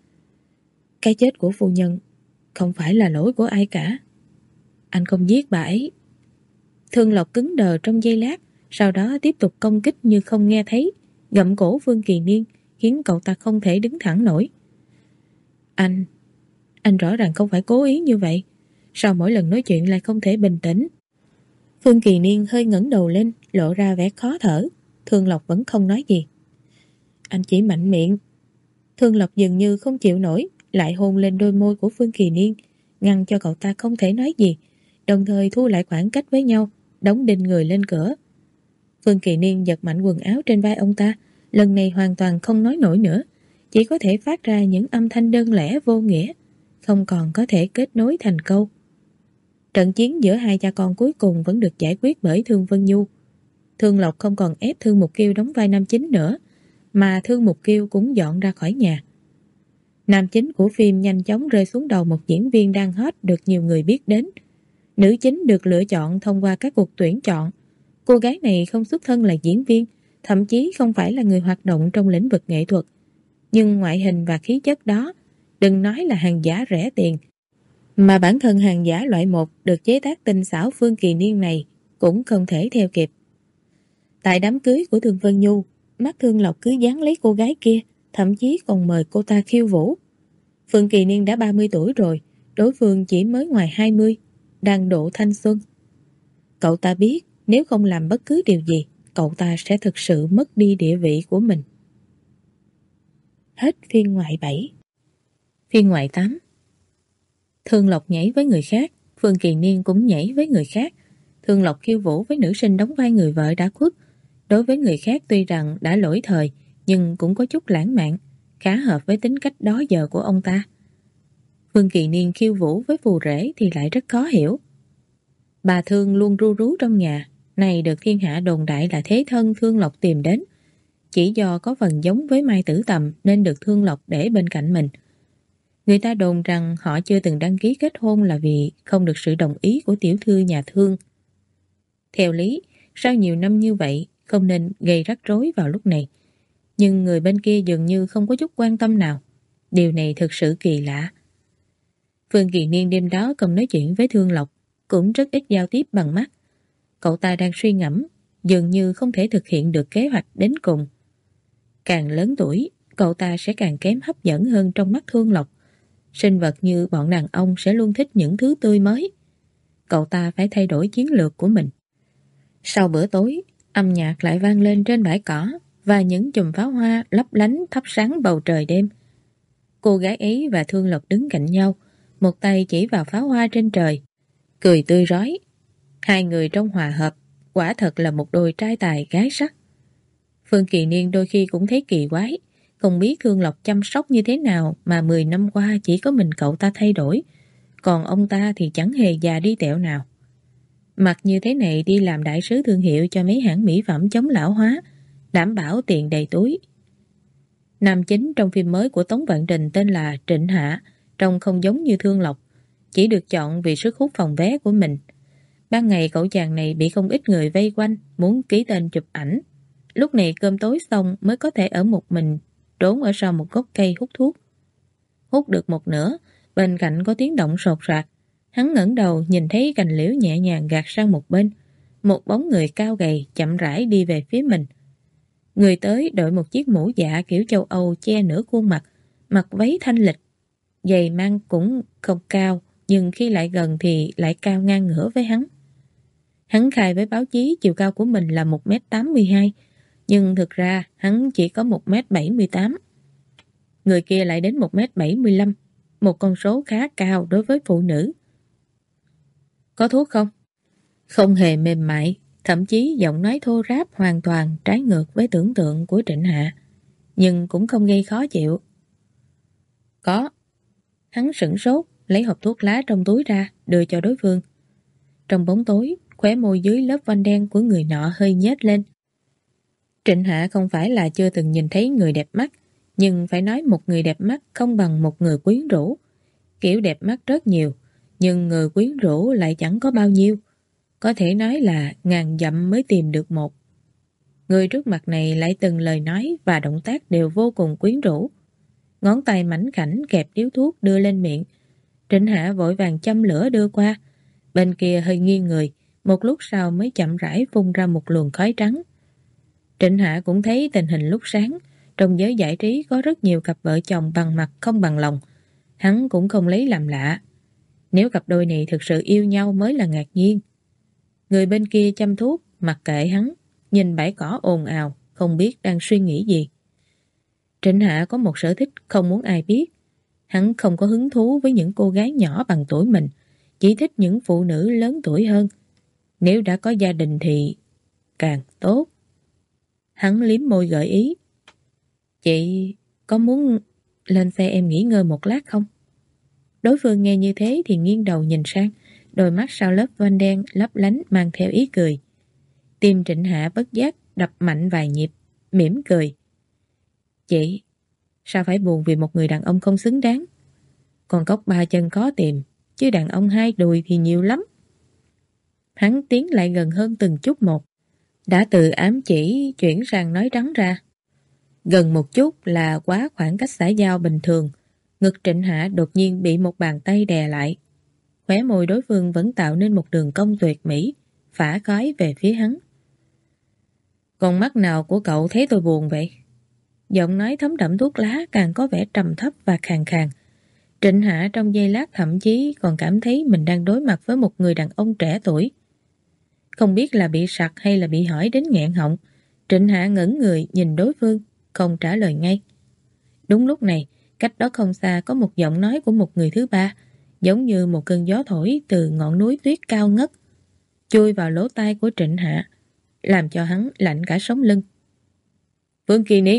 Cái chết của phu nhân không phải là lỗi của ai cả. Anh không giết bà ấy. Thương Lộc cứng đờ trong giây lát, sau đó tiếp tục công kích như không nghe thấy, gặm cổ Phương Kỳ Niên, khiến cậu ta không thể đứng thẳng nổi. Anh, anh rõ ràng không phải cố ý như vậy. Sao mỗi lần nói chuyện lại không thể bình tĩnh? Phương Kỳ Niên hơi ngẩng đầu lên, lộ ra vẻ khó thở. Thương Lộc vẫn không nói gì. Anh chỉ mạnh miệng. Thương Lộc dường như không chịu nổi, lại hôn lên đôi môi của Phương Kỳ Niên, ngăn cho cậu ta không thể nói gì, đồng thời thu lại khoảng cách với nhau, đóng đinh người lên cửa. Phương Kỳ Niên giật mạnh quần áo trên vai ông ta, lần này hoàn toàn không nói nổi nữa, chỉ có thể phát ra những âm thanh đơn lẻ vô nghĩa, không còn có thể kết nối thành câu. Trận chiến giữa hai cha con cuối cùng vẫn được giải quyết bởi Thương Vân Nhu. Thương Lộc không còn ép Thương Mục Kiều đóng vai nam chính nữa, mà Thương Mục Kiều cũng dọn ra khỏi nhà. Nam chính của phim nhanh chóng rơi xuống đầu một diễn viên đang hot được nhiều người biết đến. Nữ chính được lựa chọn thông qua các cuộc tuyển chọn. Cô gái này không xuất thân là diễn viên, thậm chí không phải là người hoạt động trong lĩnh vực nghệ thuật. Nhưng ngoại hình và khí chất đó, đừng nói là hàng giả rẻ tiền, mà bản thân hàng giả loại một được chế tác tinh xảo Phương Kỳ Niên này cũng không thể theo kịp. Tại đám cưới của Thương Vân Nhu, mắt Thương Lộc cứ dán lấy cô gái kia, thậm chí còn mời cô ta khiêu vũ. Phương Kỳ Niên đã ba mươi tuổi rồi, đối phương chỉ mới ngoài hai mươi, đang độ thanh xuân. Cậu ta biết nếu không làm bất cứ điều gì, cậu ta sẽ thực sự mất đi địa vị của mình. Hết phiên ngoại bảy. Phiên ngoại tám. Thương Lộc nhảy với người khác, Phương Kỳ Niên cũng nhảy với người khác. Thương Lộc khiêu vũ với nữ sinh đóng vai người vợ đã khuất. Đối với người khác tuy rằng đã lỗi thời, nhưng cũng có chút lãng mạn, khá hợp với tính cách đó giờ của ông ta. Phương Kỳ Niên khiêu vũ với phù rể thì lại rất khó hiểu. Bà Thương luôn ru rú trong nhà, này được thiên hạ đồn đại là thế thân Thương Lộc tìm đến. Chỉ do có phần giống với Mai Tử Tầm nên được Thương Lộc để bên cạnh mình. Người ta đồn rằng họ chưa từng đăng ký kết hôn là vì không được sự đồng ý của tiểu thư nhà Thương. Theo lý, sau nhiều năm như vậy, không nên gây rắc rối vào lúc này. Nhưng người bên kia dường như không có chút quan tâm nào. Điều này thực sự kỳ lạ. Phương Kỳ Niên đêm đó không nói chuyện với Thương Lộc, cũng rất ít giao tiếp bằng mắt. Cậu ta đang suy ngẫm, dường như không thể thực hiện được kế hoạch đến cùng. Càng lớn tuổi, cậu ta sẽ càng kém hấp dẫn hơn trong mắt Thương Lộc. Sinh vật như bọn đàn ông sẽ luôn thích những thứ tươi mới. Cậu ta phải thay đổi chiến lược của mình. Sau bữa tối, âm nhạc lại vang lên trên bãi cỏ và những chùm pháo hoa lấp lánh thắp sáng bầu trời đêm. Cô gái ấy và Thương Lộc đứng cạnh nhau, một tay chỉ vào pháo hoa trên trời, cười tươi rói. Hai người trong hòa hợp, quả thật là một đôi trai tài gái sắc. Phương Kỳ Niên đôi khi cũng thấy kỳ quái, không biết Thương Lộc chăm sóc như thế nào mà mười năm qua chỉ có mình cậu ta thay đổi, còn ông ta thì chẳng hề già đi tẹo nào. Mặc như thế này đi làm đại sứ thương hiệu cho mấy hãng mỹ phẩm chống lão hóa, đảm bảo tiền đầy túi. Nam chính trong phim mới của Tống Vạn Đình tên là Trịnh Hạ, trông không giống như Thương Lộc, chỉ được chọn vì sức hút phòng vé của mình. Ban ngày cậu chàng này bị không ít người vây quanh, muốn ký tên chụp ảnh. Lúc này cơm tối xong mới có thể ở một mình, trốn ở sau một gốc cây hút thuốc. Hút được một nửa, bên cạnh có tiếng động sột soạt. Hắn ngẩng đầu nhìn thấy cành liễu nhẹ nhàng gạt sang một bên. Một bóng người cao gầy chậm rãi đi về phía mình. Người tới đội một chiếc mũ dạ kiểu châu Âu che nửa khuôn mặt, mặc váy thanh lịch. Giày mang cũng không cao, nhưng khi lại gần thì lại cao ngang ngửa với hắn. Hắn khai với báo chí chiều cao của mình là một mét tám mươi hai, nhưng thực ra hắn chỉ có một mét bảy mươi tám. Người kia lại đến một mét bảy mươi lăm, một con số khá cao đối với phụ nữ. Có thuốc không? Không hề mềm mại, thậm chí giọng nói thô ráp hoàn toàn trái ngược với tưởng tượng của Trịnh Hạ, nhưng cũng không gây khó chịu. Có. Hắn sửng sốt, lấy hộp thuốc lá trong túi ra, đưa cho đối phương. Trong bóng tối, khóe môi dưới lớp vân đen của người nọ hơi nhếch lên. Trịnh Hạ không phải là chưa từng nhìn thấy người đẹp mắt, nhưng phải nói một người đẹp mắt không bằng một người quyến rũ. Kiểu đẹp mắt rất nhiều, nhưng người quyến rũ lại chẳng có bao nhiêu. Có thể nói là ngàn dặm mới tìm được một. Người trước mặt này lại từng lời nói và động tác đều vô cùng quyến rũ. Ngón tay mảnh khảnh kẹp điếu thuốc đưa lên miệng. Trịnh Hạ vội vàng châm lửa đưa qua. Bên kia hơi nghiêng người, một lúc sau mới chậm rãi phun ra một luồng khói trắng. Trịnh Hạ cũng thấy tình hình lúc sáng, trong giới giải trí có rất nhiều cặp vợ chồng bằng mặt không bằng lòng. Hắn cũng không lấy làm lạ. Nếu cặp đôi này thực sự yêu nhau mới là ngạc nhiên. Người bên kia chăm thuốc, mặc kệ hắn, nhìn bãi cỏ ồn ào, không biết đang suy nghĩ gì. Trịnh Hạ có một sở thích không muốn ai biết. Hắn không có hứng thú với những cô gái nhỏ bằng tuổi mình, chỉ thích những phụ nữ lớn tuổi hơn. Nếu đã có gia đình thì càng tốt. Hắn liếm môi gợi ý. Chị có muốn lên xe em nghỉ ngơi một lát không? Đối phương nghe như thế thì nghiêng đầu nhìn sang, đôi mắt sau lớp vân đen lấp lánh mang theo ý cười. Tim Trịnh Hạ bất giác đập mạnh vài nhịp, mỉm cười. Chị, sao phải buồn vì một người đàn ông không xứng đáng? Còn cóc ba chân có tìm, chứ đàn ông hai đùi thì nhiều lắm. Hắn tiến lại gần hơn từng chút một, đã từ ám chỉ chuyển sang nói trắng ra. Gần một chút là quá khoảng cách xã giao bình thường. Ngực Trịnh Hạ đột nhiên bị một bàn tay đè lại. Khóe môi đối phương vẫn tạo nên một đường cong tuyệt mỹ, phả khói về phía hắn. Con mắt nào của cậu thấy tôi buồn vậy? Giọng nói thấm đẫm thuốc lá càng có vẻ trầm thấp và khàn khàn. Trịnh Hạ trong giây lát thậm chí còn cảm thấy mình đang đối mặt với một người đàn ông trẻ tuổi. Không biết là bị sặc hay là bị hỏi đến nghẹn họng, Trịnh Hạ ngẩng người nhìn đối phương, không trả lời ngay. Đúng lúc này, cách đó không xa có một giọng nói của một người thứ ba, giống như một cơn gió thổi từ ngọn núi tuyết cao ngất, chui vào lỗ tai của Trịnh Hạ, làm cho hắn lạnh cả sống lưng. Vương Kỳ Niên.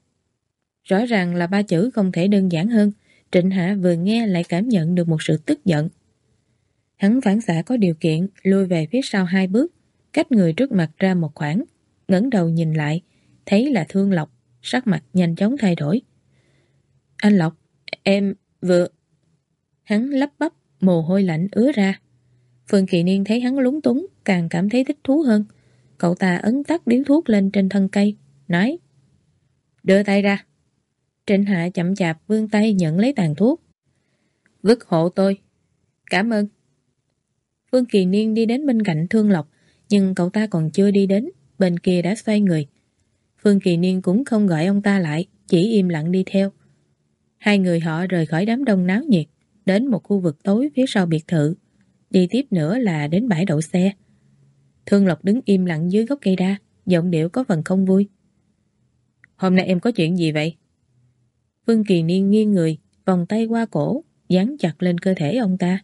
Rõ ràng là ba chữ không thể đơn giản hơn. Trịnh Hạ vừa nghe lại cảm nhận được một sự tức giận. Hắn phản xạ có điều kiện lùi về phía sau hai bước, cách người trước mặt ra một khoảng, ngẩng đầu nhìn lại, thấy là Thương Lộc, sắc mặt nhanh chóng thay đổi. Anh Lộc, em vừa... Hắn lắp bắp, mồ hôi lạnh ứa ra. Phương Kỳ Niên thấy hắn lúng túng, càng cảm thấy thích thú hơn. Cậu ta ấn tắt điếu thuốc lên trên thân cây, nói: Đưa tay ra. Trịnh Hạ chậm chạp vươn tay nhận lấy tàn thuốc. Vứt hộ tôi. Cảm ơn. Phương Kỳ Niên đi đến bên cạnh Thương Lộc, nhưng cậu ta còn chưa đi đến, bên kia đã xoay người. Phương Kỳ Niên cũng không gọi ông ta lại, chỉ im lặng đi theo. Hai người họ rời khỏi đám đông náo nhiệt, đến một khu vực tối phía sau biệt thự. Đi tiếp nữa là đến bãi đậu xe. Thương Lộc đứng im lặng dưới gốc cây đa, giọng điệu có phần không vui. Hôm nay em có chuyện gì vậy? Phương Kỳ Niên nghiêng người, vòng tay qua cổ, dán chặt lên cơ thể ông ta.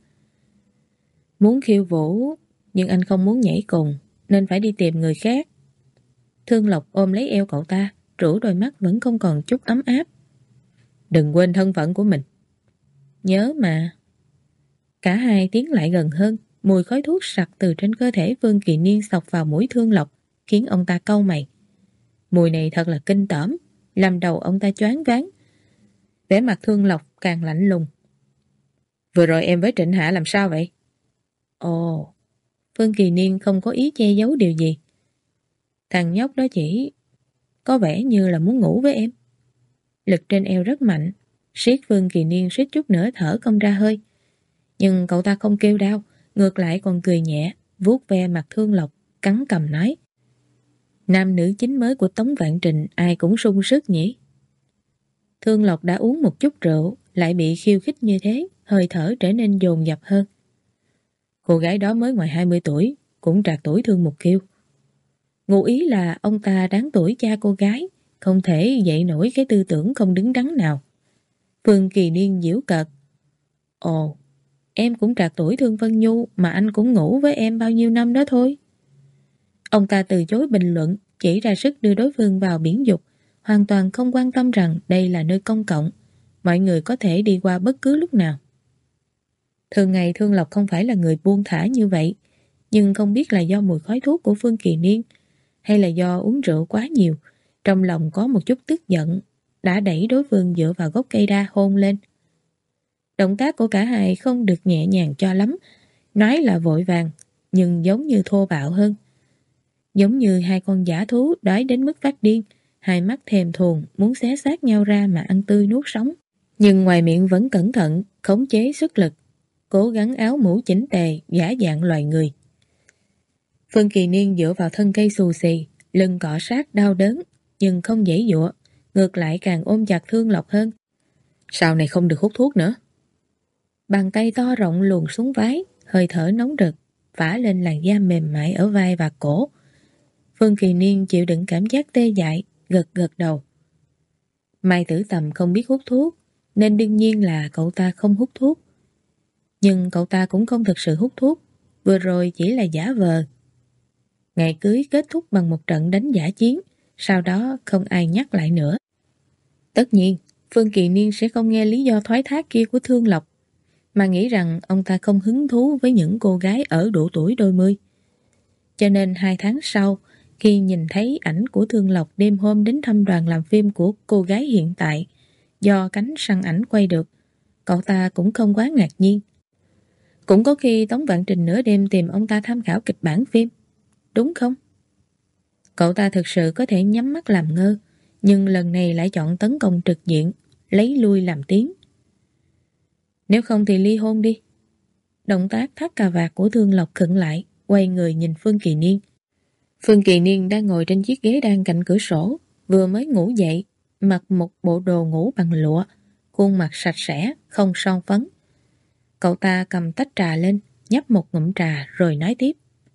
Muốn khiêu vũ, nhưng anh không muốn nhảy cùng, nên phải đi tìm người khác. Thương Lộc ôm lấy eo cậu ta, rũ đôi mắt vẫn không còn chút ấm áp. Đừng quên thân phận của mình. Nhớ mà. Cả hai tiến lại gần hơn, mùi khói thuốc sặc từ trên cơ thể Phương Kỳ Niên xộc vào mũi Thương Lộc, khiến ông ta cau mày. Mùi này thật là kinh tởm, làm đầu ông ta choáng váng. Vẻ mặt Thương Lộc càng lạnh lùng. Vừa rồi em với Trịnh Hạ làm sao vậy? Ồ, Phương Kỳ Niên không có ý che giấu điều gì. Thằng nhóc đó chỉ có vẻ như là muốn ngủ với em. Lực trên eo rất mạnh, siết Phương Kỳ Niên suýt chút nữa thở không ra hơi. Nhưng cậu ta không kêu đau, ngược lại còn cười nhẹ, vuốt ve mặt Thương Lộc, cắn cằm nói. Nam nữ chính mới của Tống Vạn Trình ai cũng sung sức nhỉ. Thương Lộc đã uống một chút rượu, lại bị khiêu khích như thế, hơi thở trở nên dồn dập hơn. Cô gái đó mới ngoài hai mươi tuổi, cũng trạc tuổi Thương Mục Kiêu. Ngụ ý là ông ta đáng tuổi cha cô gái, không thể dậy nổi cái tư tưởng không đứng đắn nào. Phương Kỳ Niên giễu cợt. Ồ, em cũng trạc tuổi Thương Vân Nhu mà anh cũng ngủ với em bao nhiêu năm đó thôi. Ông ta từ chối bình luận, chỉ ra sức đưa đối phương vào biển dục, hoàn toàn không quan tâm rằng đây là nơi công cộng, mọi người có thể đi qua bất cứ lúc nào. Thường ngày Thương Lộc không phải là người buông thả như vậy, nhưng không biết là do mùi khói thuốc của Phương Kỳ Niên hay là do uống rượu quá nhiều, trong lòng có một chút tức giận, đã đẩy đối phương dựa vào gốc cây đa hôn lên. Động tác của cả hai không được nhẹ nhàng cho lắm, nói là vội vàng, nhưng giống như thô bạo hơn. Giống như hai con dã thú đói đến mức phát điên, hai mắt thèm thuồng muốn xé xác nhau ra mà ăn tươi nuốt sống. Nhưng ngoài miệng vẫn cẩn thận, khống chế sức lực, cố gắng áo mũ chỉnh tề, giả dạng loài người. Phương Kỳ Niên dựa vào thân cây xù xì, lưng cọ sát đau đớn, nhưng không giãy giụa, ngược lại càng ôm chặt Thương Lộc hơn. Sau này không được hút thuốc nữa. Bàn tay to rộng luồn xuống vai, hơi thở nóng rực, phả lên làn da mềm mại ở vai và cổ. Phương Kỳ Niên chịu đựng cảm giác tê dại, gật gật đầu. Mai Tử Tầm không biết hút thuốc, nên đương nhiên là cậu ta không hút thuốc. Nhưng cậu ta cũng không thực sự hút thuốc, vừa rồi chỉ là giả vờ. Ngày cưới kết thúc bằng một trận đánh giả chiến, sau đó không ai nhắc lại nữa. Tất nhiên, Phương Kỳ Niên sẽ không nghe lý do thoái thác kia của Thương Lộc, mà nghĩ rằng ông ta không hứng thú với những cô gái ở độ tuổi đôi mươi. Cho nên hai tháng sau, khi nhìn thấy ảnh của Thương Lộc đêm hôm đến thăm đoàn làm phim của cô gái hiện tại, do cánh săn ảnh quay được, cậu ta cũng không quá ngạc nhiên. Cũng có khi Tống Vạn Trình nửa đêm tìm ông ta tham khảo kịch bản phim, đúng không? Cậu ta thực sự có thể nhắm mắt làm ngơ, nhưng lần này lại chọn tấn công trực diện, lấy lui làm tiếng. Nếu không thì ly hôn đi. Động tác thắt cà vạt của Thương Lộc khựng lại, quay người nhìn Phương Kỳ Niên. Phương Kỳ Niên đang ngồi trên chiếc ghế đang cạnh cửa sổ, vừa mới ngủ dậy, mặc một bộ đồ ngủ bằng lụa, khuôn mặt sạch sẽ, không son phấn. Cậu ta cầm tách trà lên, nhấp một ngụm trà rồi nói tiếp.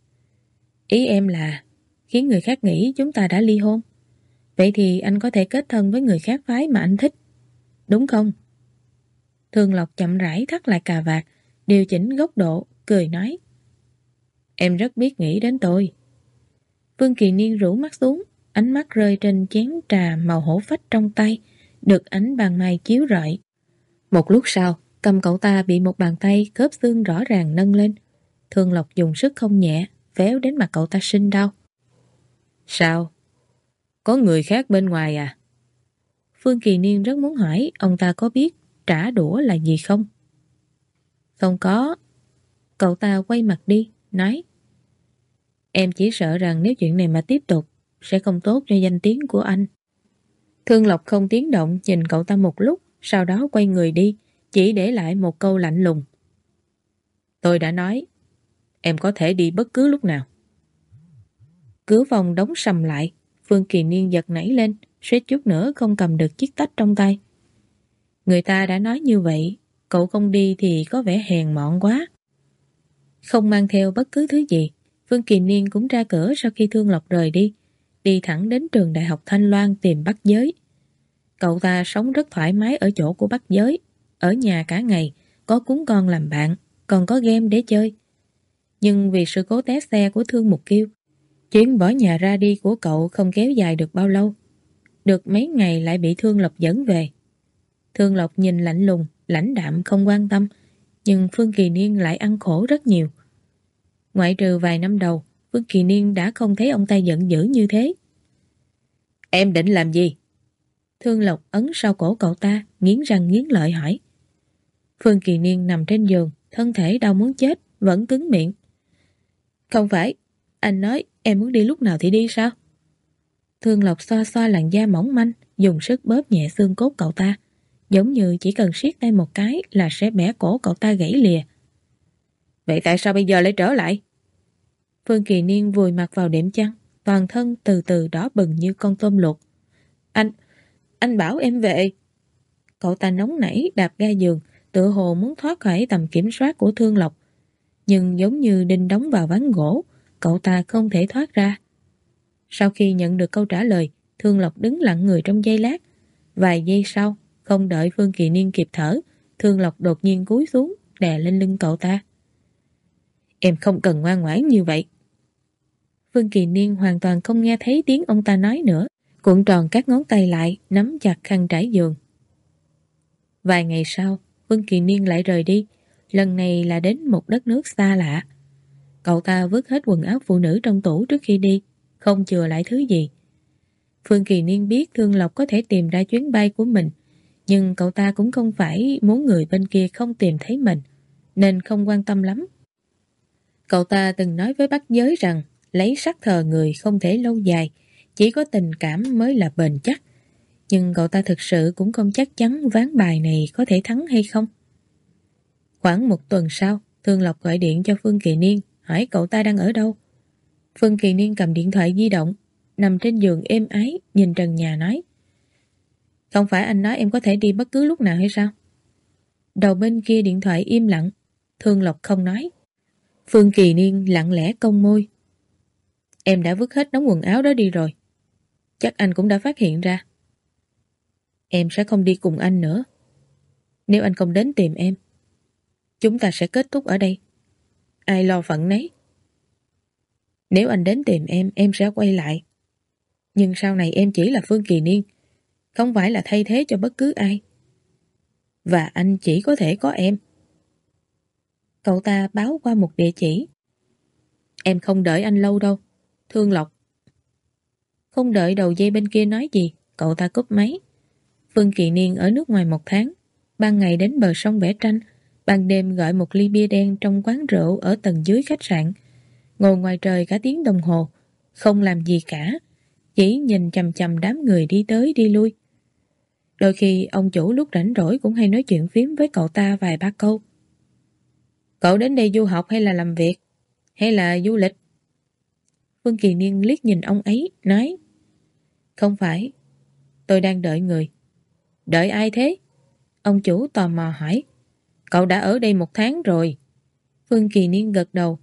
Ý em là khiến người khác nghĩ chúng ta đã ly hôn. Vậy thì anh có thể kết thân với người khác phái mà anh thích, đúng không? Thương Lộc chậm rãi thắt lại cà vạt, điều chỉnh góc độ, cười nói. Em rất biết nghĩ đến tôi. Phương Kỳ Niên rũ mắt xuống, ánh mắt rơi trên chén trà màu hổ phách trong tay, được ánh ban mai chiếu rọi. Một lúc sau, cầm cậu ta bị một bàn tay khớp xương rõ ràng nâng lên. Thương Lộc dùng sức không nhẹ, véo đến mặt cậu ta sinh đau. Sao? Có người khác bên ngoài à? Phương Kỳ Niên rất muốn hỏi ông ta có biết trả đũa là gì không? Không có. Cậu ta quay mặt đi, nói. Em chỉ sợ rằng nếu chuyện này mà tiếp tục, sẽ không tốt cho danh tiếng của anh. Thương Lộc không tiếng động nhìn cậu ta một lúc, sau đó quay người đi, chỉ để lại một câu lạnh lùng. Tôi đã nói, em có thể đi bất cứ lúc nào. Cửa phòng đóng sầm lại, Phương Kỳ Niên giật nảy lên, suýt chút nữa không cầm được chiếc tách trong tay. Người ta đã nói như vậy, cậu không đi thì có vẻ hèn mọn quá. Không mang theo bất cứ thứ gì, Phương Kỳ Niên cũng ra cửa sau khi Thương Lộc rời đi, đi thẳng đến trường đại học Thanh Loan tìm Bắc Giới. Cậu ta sống rất thoải mái ở chỗ của Bắc Giới, ở nhà cả ngày, có cún con làm bạn, còn có game để chơi. Nhưng vì sự cố té xe của Thương Mục Kiêu, chuyến bỏ nhà ra đi của cậu không kéo dài được bao lâu. Được mấy ngày lại bị Thương Lộc dẫn về. Thương Lộc nhìn lạnh lùng, lãnh đạm không quan tâm, nhưng Phương Kỳ Niên lại ăn khổ rất nhiều. Ngoại trừ vài năm đầu, Phương Kỳ Niên đã không thấy ông ta giận dữ như thế. Em định làm gì? Thương Lộc ấn sau cổ cậu ta, nghiến răng nghiến lợi hỏi. Phương Kỳ Niên nằm trên giường, thân thể đau muốn chết, vẫn cứng miệng. Không phải, anh nói em muốn đi lúc nào thì đi sao? Thương Lộc xoa xoa làn da mỏng manh, dùng sức bóp nhẹ xương cốt cậu ta, giống như chỉ cần siết tay một cái là sẽ bẻ cổ cậu ta gãy lìa. Vậy tại sao bây giờ lại trở lại? Phương Kỳ Niên vùi mặt vào đệm chăn, toàn thân từ từ đỏ bừng như con tôm luộc. Anh, anh bảo em về. Cậu ta nóng nảy đạp ga giường, tựa hồ muốn thoát khỏi tầm kiểm soát của Thương Lộc. Nhưng giống như đinh đóng vào ván gỗ, cậu ta không thể thoát ra. Sau khi nhận được câu trả lời, Thương Lộc đứng lặng người trong giây lát. Vài giây sau, không đợi Phương Kỳ Niên kịp thở, Thương Lộc đột nhiên cúi xuống, đè lên lưng cậu ta. Em không cần ngoan ngoãn như vậy. Phương Kỳ Niên hoàn toàn không nghe thấy tiếng ông ta nói nữa, cuộn tròn các ngón tay lại, nắm chặt khăn trải giường. Vài ngày sau, Phương Kỳ Niên lại rời đi, lần này là đến một đất nước xa lạ. Cậu ta vứt hết quần áo phụ nữ trong tủ trước khi đi, không chừa lại thứ gì. Phương Kỳ Niên biết Thương Lộc có thể tìm ra chuyến bay của mình, nhưng cậu ta cũng không phải muốn người bên kia không tìm thấy mình, nên không quan tâm lắm. Cậu ta từng nói với Bắc Giới rằng lấy sắc thờ người không thể lâu dài, chỉ có tình cảm mới là bền chắc. Nhưng cậu ta thực sự cũng không chắc chắn ván bài này có thể thắng hay không. Khoảng một tuần sau, Thương Lộc gọi điện cho Phương Kỳ Niên, hỏi cậu ta đang ở đâu. Phương Kỳ Niên cầm điện thoại di động, nằm trên giường êm ái, nhìn trần nhà nói. Không phải anh nói em có thể đi bất cứ lúc nào hay sao? Đầu bên kia điện thoại im lặng, Thương Lộc không nói. Phương Kỳ Niên lặng lẽ cong môi. Em đã vứt hết đống quần áo đó đi rồi. Chắc anh cũng đã phát hiện ra. Em sẽ không đi cùng anh nữa. Nếu anh không đến tìm em, chúng ta sẽ kết thúc ở đây. Ai lo phận nấy. Nếu anh đến tìm em, em sẽ quay lại. Nhưng sau này em chỉ là Phương Kỳ Niên, không phải là thay thế cho bất cứ ai. Và anh chỉ có thể có em. Cậu ta báo qua một địa chỉ. Em không đợi anh lâu đâu, Thương Lộc. Không đợi đầu dây bên kia nói gì, cậu ta cúp máy. Phương Kỳ Niên ở nước ngoài một tháng, ban ngày đến bờ sông vẽ tranh, ban đêm gọi một ly bia đen trong quán rượu ở tầng dưới khách sạn, ngồi ngoài trời cả tiếng đồng hồ, không làm gì cả, chỉ nhìn chằm chằm đám người đi tới đi lui. Đôi khi ông chủ lúc rảnh rỗi cũng hay nói chuyện phím với cậu ta vài ba câu. Cậu đến đây du học hay là làm việc? Hay là du lịch? Phương Kỳ Niên liếc nhìn ông ấy, nói. Không phải, tôi đang đợi người. Đợi ai thế? Ông chủ tò mò hỏi. Cậu đã ở đây một tháng rồi. Phương Kỳ Niên gật đầu.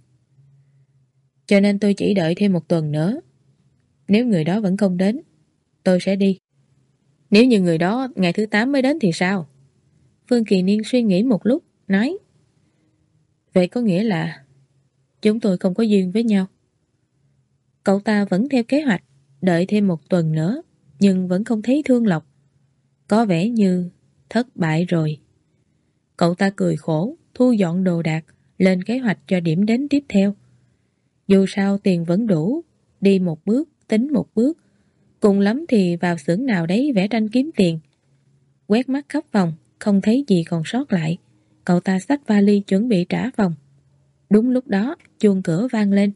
Cho nên tôi chỉ đợi thêm một tuần nữa. Nếu người đó vẫn không đến, tôi sẽ đi. Nếu như người đó ngày thứ tám mới đến thì sao? Phương Kỳ Niên suy nghĩ một lúc, nói. Vậy có nghĩa là chúng tôi không có duyên với nhau. Cậu ta vẫn theo kế hoạch, đợi thêm một tuần nữa, nhưng vẫn không thấy Thương Lộc. Có vẻ như thất bại rồi. Cậu ta cười khổ, thu dọn đồ đạc, lên kế hoạch cho điểm đến tiếp theo. Dù sao tiền vẫn đủ, đi một bước, tính một bước. Cùng lắm thì vào xưởng nào đấy vẽ tranh kiếm tiền. Quét mắt khắp phòng, không thấy gì còn sót lại. Cậu ta xách vali chuẩn bị trả phòng. Đúng lúc đó, chuông cửa vang lên.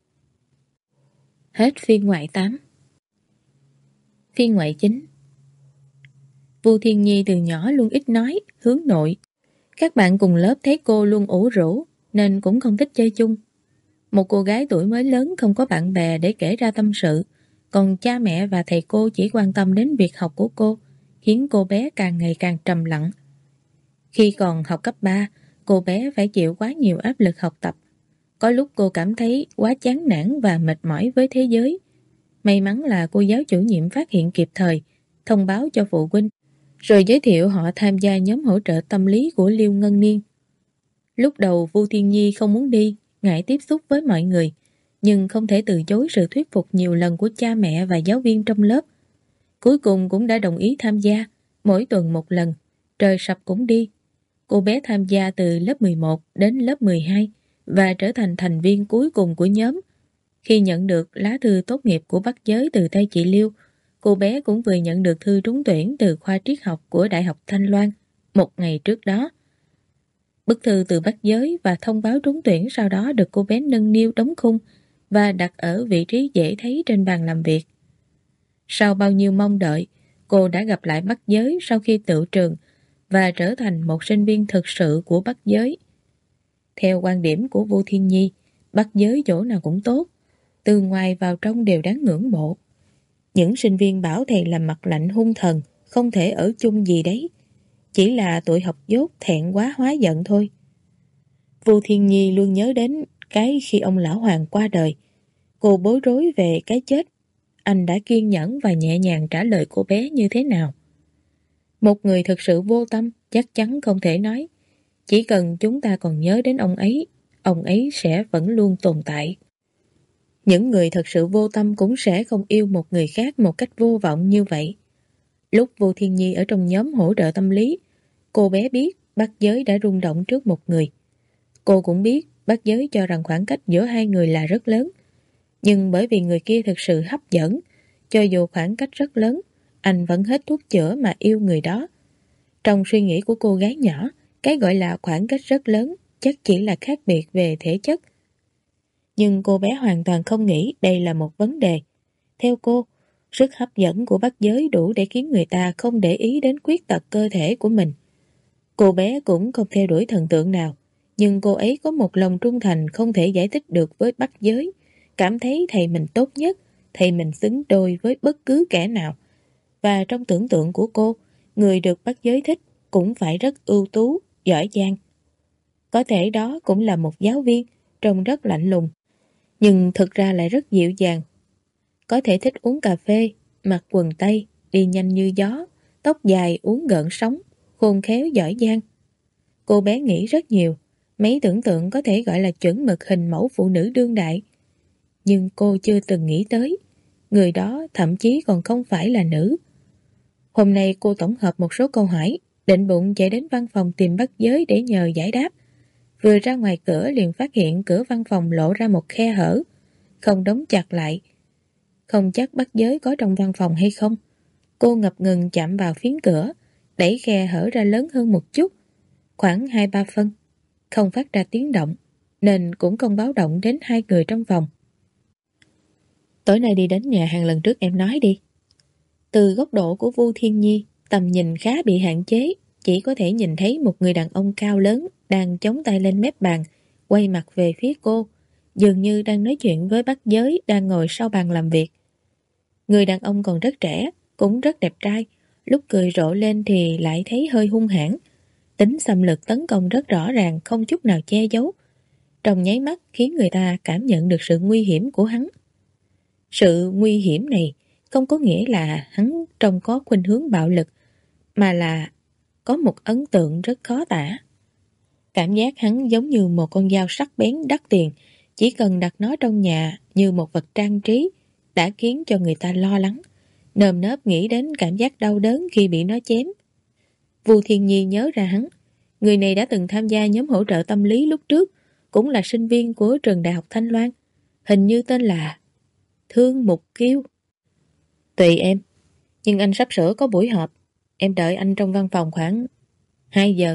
Hết phiên ngoại tám. Phiên ngoại chín. Vu Thiên Nhi từ nhỏ luôn ít nói, hướng nội. Các bạn cùng lớp thấy cô luôn ủ rũ, nên cũng không thích chơi chung. Một cô gái tuổi mới lớn không có bạn bè để kể ra tâm sự, còn cha mẹ và thầy cô chỉ quan tâm đến việc học của cô, khiến cô bé càng ngày càng trầm lặng. Khi còn học cấp ba, cô bé phải chịu quá nhiều áp lực học tập. Có lúc cô cảm thấy quá chán nản và mệt mỏi với thế giới. May mắn là cô giáo chủ nhiệm phát hiện kịp thời, thông báo cho phụ huynh, rồi giới thiệu họ tham gia nhóm hỗ trợ tâm lý của Liêu Ngân Niên. Lúc đầu Vu Thiên Nhi không muốn đi, ngại tiếp xúc với mọi người, nhưng không thể từ chối sự thuyết phục nhiều lần của cha mẹ và giáo viên trong lớp. Cuối cùng cũng đã đồng ý tham gia, mỗi tuần một lần, trời sập cũng đi. cô bé tham gia từ lớp mười một đến lớp mười hai và trở thành thành viên cuối cùng của nhóm. Khi nhận được lá thư tốt nghiệp của Bắc Giới từ tay chị Liêu, cô bé cũng vừa nhận được thư trúng tuyển từ khoa triết học của Đại học Thanh Loan một ngày trước đó. Bức thư từ Bắc Giới và thông báo trúng tuyển sau đó được cô bé nâng niu đóng khung và đặt ở vị trí dễ thấy trên bàn làm việc. Sau bao nhiêu mong đợi, cô đã gặp lại Bắc Giới sau khi tựu trường và trở thành một sinh viên thực sự của Bắc Giới. Theo quan điểm của Vu Thiên Nhi, Bắc Giới chỗ nào cũng tốt, từ ngoài vào trong đều đáng ngưỡng mộ. Những sinh viên bảo thầy làm mặt lạnh hung thần, không thể ở chung gì đấy. Chỉ là tụi học dốt thẹn quá hóa giận thôi. Vu Thiên Nhi luôn nhớ đến cái khi ông lão Hoàng qua đời. Cô bối rối về cái chết. Anh đã kiên nhẫn và nhẹ nhàng trả lời cô bé như thế nào? Một người thực sự vô tâm chắc chắn không thể nói. Chỉ cần chúng ta còn nhớ đến ông ấy, ông ấy sẽ vẫn luôn tồn tại. Những người thật sự vô tâm cũng sẽ không yêu một người khác một cách vô vọng như vậy. Lúc Vu Thiên Nhi ở trong nhóm hỗ trợ tâm lý, cô bé biết Bắc Giới đã rung động trước một người. Cô cũng biết Bắc Giới cho rằng khoảng cách giữa hai người là rất lớn. Nhưng bởi vì người kia thực sự hấp dẫn, cho dù khoảng cách rất lớn, anh vẫn hết thuốc chữa mà yêu người đó. Trong suy nghĩ của cô gái nhỏ, cái gọi là khoảng cách rất lớn chắc chỉ là khác biệt về thể chất. Nhưng cô bé hoàn toàn không nghĩ đây là một vấn đề. Theo cô, sức hấp dẫn của Bắc Giới đủ để khiến người ta không để ý đến khuyết tật cơ thể của mình. Cô bé cũng không theo đuổi thần tượng nào, nhưng cô ấy có một lòng trung thành không thể giải thích được với Bắc Giới, cảm thấy thầy mình tốt nhất, thầy mình xứng đôi với bất cứ kẻ nào. Và trong tưởng tượng của cô, người được Bắc Giới thích cũng phải rất ưu tú, giỏi giang. Có thể đó cũng là một giáo viên, trông rất lạnh lùng, nhưng thực ra lại rất dịu dàng. Có thể thích uống cà phê, mặc quần tây, đi nhanh như gió, tóc dài uốn gợn sóng, khôn khéo giỏi giang. Cô bé nghĩ rất nhiều, mấy tưởng tượng có thể gọi là chuẩn mực hình mẫu phụ nữ đương đại. Nhưng cô chưa từng nghĩ tới, người đó thậm chí còn không phải là nữ. Hôm nay cô tổng hợp một số câu hỏi, định bụng chạy đến văn phòng tìm Bắc Giới để nhờ giải đáp. Vừa ra ngoài cửa liền phát hiện cửa văn phòng lộ ra một khe hở, không đóng chặt lại. Không chắc Bắc Giới có trong văn phòng hay không. Cô ngập ngừng chạm vào phiến cửa, đẩy khe hở ra lớn hơn một chút, khoảng hai ba phân. Không phát ra tiếng động, nên cũng không báo động đến hai người trong phòng. Tối nay đi đến nhà hàng lần trước em nói đi. Từ góc độ của Vu Thiên Nhi, tầm nhìn khá bị hạn chế, chỉ có thể nhìn thấy một người đàn ông cao lớn đang chống tay lên mép bàn, quay mặt về phía cô, dường như đang nói chuyện với Bắc Giới đang ngồi sau bàn làm việc. Người đàn ông còn rất trẻ, cũng rất đẹp trai, lúc cười rộ lên thì lại thấy hơi hung hãn. Tính xâm lược tấn công rất rõ ràng, không chút nào che giấu. Trong nháy mắt khiến người ta cảm nhận được sự nguy hiểm của hắn. Sự nguy hiểm này không có nghĩa là hắn trông có khuynh hướng bạo lực, mà là có một ấn tượng rất khó tả. Cảm giác hắn giống như một con dao sắc bén đắt tiền, chỉ cần đặt nó trong nhà như một vật trang trí đã khiến cho người ta lo lắng, nơm nớp nghĩ đến cảm giác đau đớn khi bị nó chém. Vu Thiên Nhi nhớ ra hắn, người này đã từng tham gia nhóm hỗ trợ tâm lý lúc trước, cũng là sinh viên của trường Đại học Thanh Loan, hình như tên là Thương Mục Kiêu. Tùy em, nhưng anh sắp sửa có buổi họp, em đợi anh trong văn phòng khoảng hai giờ.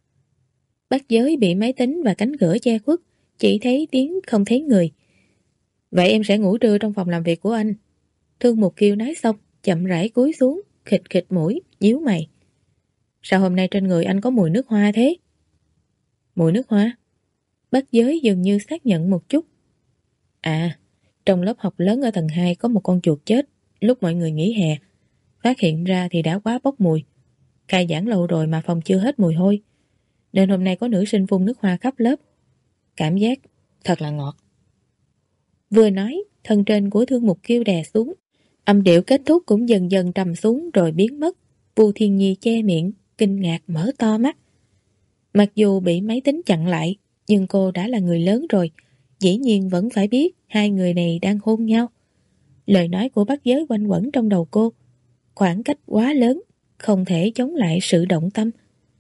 Bắc Giới bị máy tính và cánh cửa che khuất, chỉ thấy tiếng không thấy người. Vậy em sẽ ngủ trưa trong phòng làm việc của anh. Thương Mục Kiêu nói xong, chậm rãi cúi xuống, khịt khịt mũi, nhíu mày. Sao hôm nay trên người anh có mùi nước hoa thế? Mùi nước hoa? Bắc Giới dường như xác nhận một chút. À, trong lớp học lớn ở tầng hai có một con chuột chết lúc mọi người nghỉ hè. Phát hiện ra thì đã quá bốc mùi. Khai giảng lâu rồi mà phòng chưa hết mùi hôi, nên hôm nay có nữ sinh phun nước hoa khắp lớp. Cảm giác thật là ngọt. Vừa nói, thân trên của Thương Mục Kiêu đè xuống. Âm điệu kết thúc cũng dần dần trầm xuống rồi biến mất. Vu Thiên Nhi che miệng, kinh ngạc mở to mắt. Mặc dù bị máy tính chặn lại, nhưng cô đã là người lớn rồi, dĩ nhiên vẫn phải biết hai người này đang hôn nhau. Lời nói của Bắc Giới quanh quẩn trong đầu cô. Khoảng cách quá lớn, không thể chống lại sự động tâm.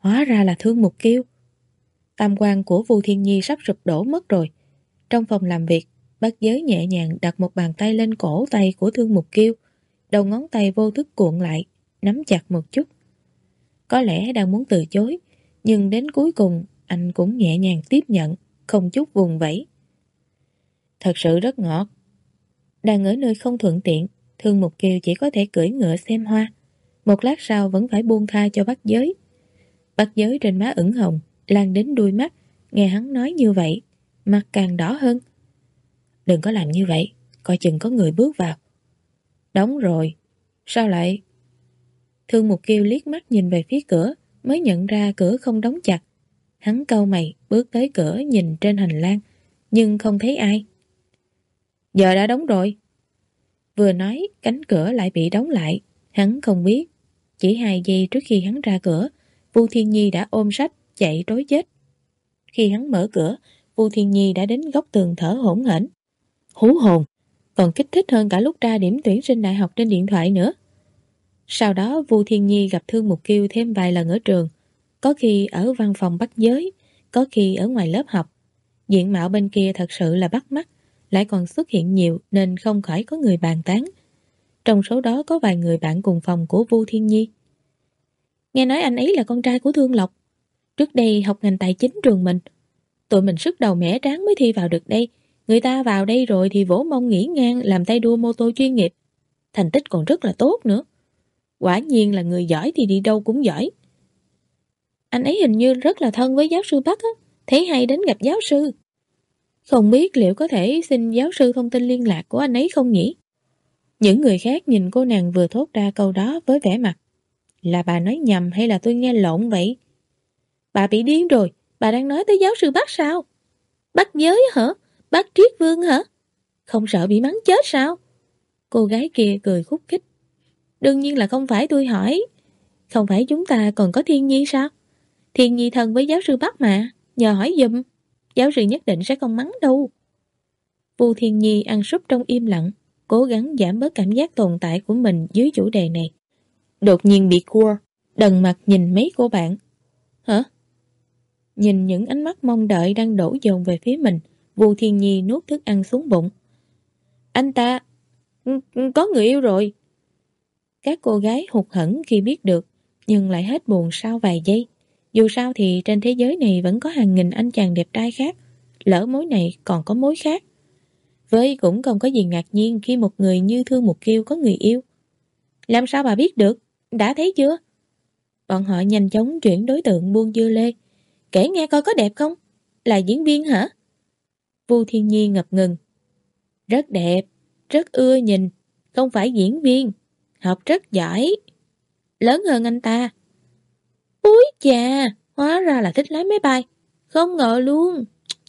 Hóa ra là Thương Mục Kiêu. Tam quan của Vu Thiên Nhi sắp sụp đổ mất rồi. Trong phòng làm việc, Bác Giới nhẹ nhàng đặt một bàn tay lên cổ tay của Thương Mục Kiêu, đầu ngón tay vô thức cuộn lại, nắm chặt một chút. Có lẽ đang muốn từ chối, nhưng đến cuối cùng anh cũng nhẹ nhàng tiếp nhận, không chút vùng vẫy. Thật sự rất ngọt. Đang ở nơi không thuận tiện, Thương Mục Kiêu chỉ có thể cưỡi ngựa xem hoa. Một lát sau vẫn phải buông tha cho Bác Giới. Bác Giới trên má ửng hồng, lan đến đuôi mắt, nghe hắn nói như vậy, mặt càng đỏ hơn. Đừng có làm như vậy, coi chừng có người bước vào. Đóng rồi, sao lại? Thương Mục Kiêu liếc mắt nhìn về phía cửa, mới nhận ra cửa không đóng chặt. Hắn cau mày, bước tới cửa nhìn trên hành lang, nhưng không thấy ai. Giờ đã đóng rồi. Vừa nói, cánh cửa lại bị đóng lại. Hắn không biết. Chỉ hai giây trước khi hắn ra cửa, Vu Thiên Nhi đã ôm sách, chạy trối chết. Khi hắn mở cửa, Vu Thiên Nhi đã đến góc tường thở hổn hển. Hú hồn, còn kích thích hơn cả lúc tra điểm tuyển sinh đại học trên điện thoại nữa. Sau đó Vu Thiên Nhi gặp Thương Mục Kiêu thêm vài lần ở trường, có khi ở văn phòng Bác Giới, có khi ở ngoài lớp học. Diện mạo bên kia thật sự là bắt mắt, lại còn xuất hiện nhiều nên không khỏi có người bàn tán. Trong số đó có vài người bạn cùng phòng của Vu Thiên Nhi. Nghe nói anh ấy là con trai của Thương Lộc. Trước đây học ngành tài chính trường mình. Tụi mình sức đầu mẻ tráng mới thi vào được đây. Người ta vào đây rồi thì vỗ mông nghỉ ngang làm tay đua mô tô chuyên nghiệp. Thành tích còn rất là tốt nữa. Quả nhiên là người giỏi thì đi đâu cũng giỏi. Anh ấy hình như rất là thân với giáo sư Bắc á. Thấy hay đến gặp giáo sư. Không biết liệu có thể xin giáo sư thông tin liên lạc của anh ấy không nhỉ? Những người khác nhìn cô nàng vừa thốt ra câu đó với vẻ mặt. Là bà nói nhầm hay là tôi nghe lộn vậy? Bà bị điên rồi. Bà đang nói tới giáo sư Bắc sao? Bắc Giới hả? Bắc Triết Vương hả? Không sợ bị mắng chết sao? Cô gái kia cười khúc khích. Đương nhiên là không phải tôi hỏi. Không phải chúng ta còn có Thiên Nhi sao? Thiên Nhi thân với giáo sư Bắc mà. Nhờ hỏi giùm. Giáo sư nhất định sẽ không mắng đâu. Vu Thiên Nhi ăn súp trong im lặng, cố gắng giảm bớt cảm giác tồn tại của mình dưới chủ đề này. Đột nhiên bị cua, đần mặt nhìn mấy cô bạn. Hả? Nhìn những ánh mắt mong đợi đang đổ dồn về phía mình, Vu Thiên Nhi nuốt thức ăn xuống bụng. Anh ta có người yêu rồi. Các cô gái hụt hẫng khi biết được, nhưng lại hết buồn sau vài giây. Dù sao thì trên thế giới này vẫn có hàng nghìn anh chàng đẹp trai khác, lỡ mối này còn có mối khác. Với cũng không có gì ngạc nhiên khi một người như Thương Mục Kiêu có người yêu. Làm sao bà biết được? Đã thấy chưa? Bọn họ nhanh chóng chuyển đối tượng buông dưa lê. Kể nghe coi có đẹp không? Là diễn viên hả? Vu Thiên Nhi ngập ngừng. Rất đẹp, rất ưa nhìn. Không phải diễn viên. Học rất giỏi. Lớn hơn anh ta. Úi chà, hóa ra là thích lái máy bay. Không ngờ luôn.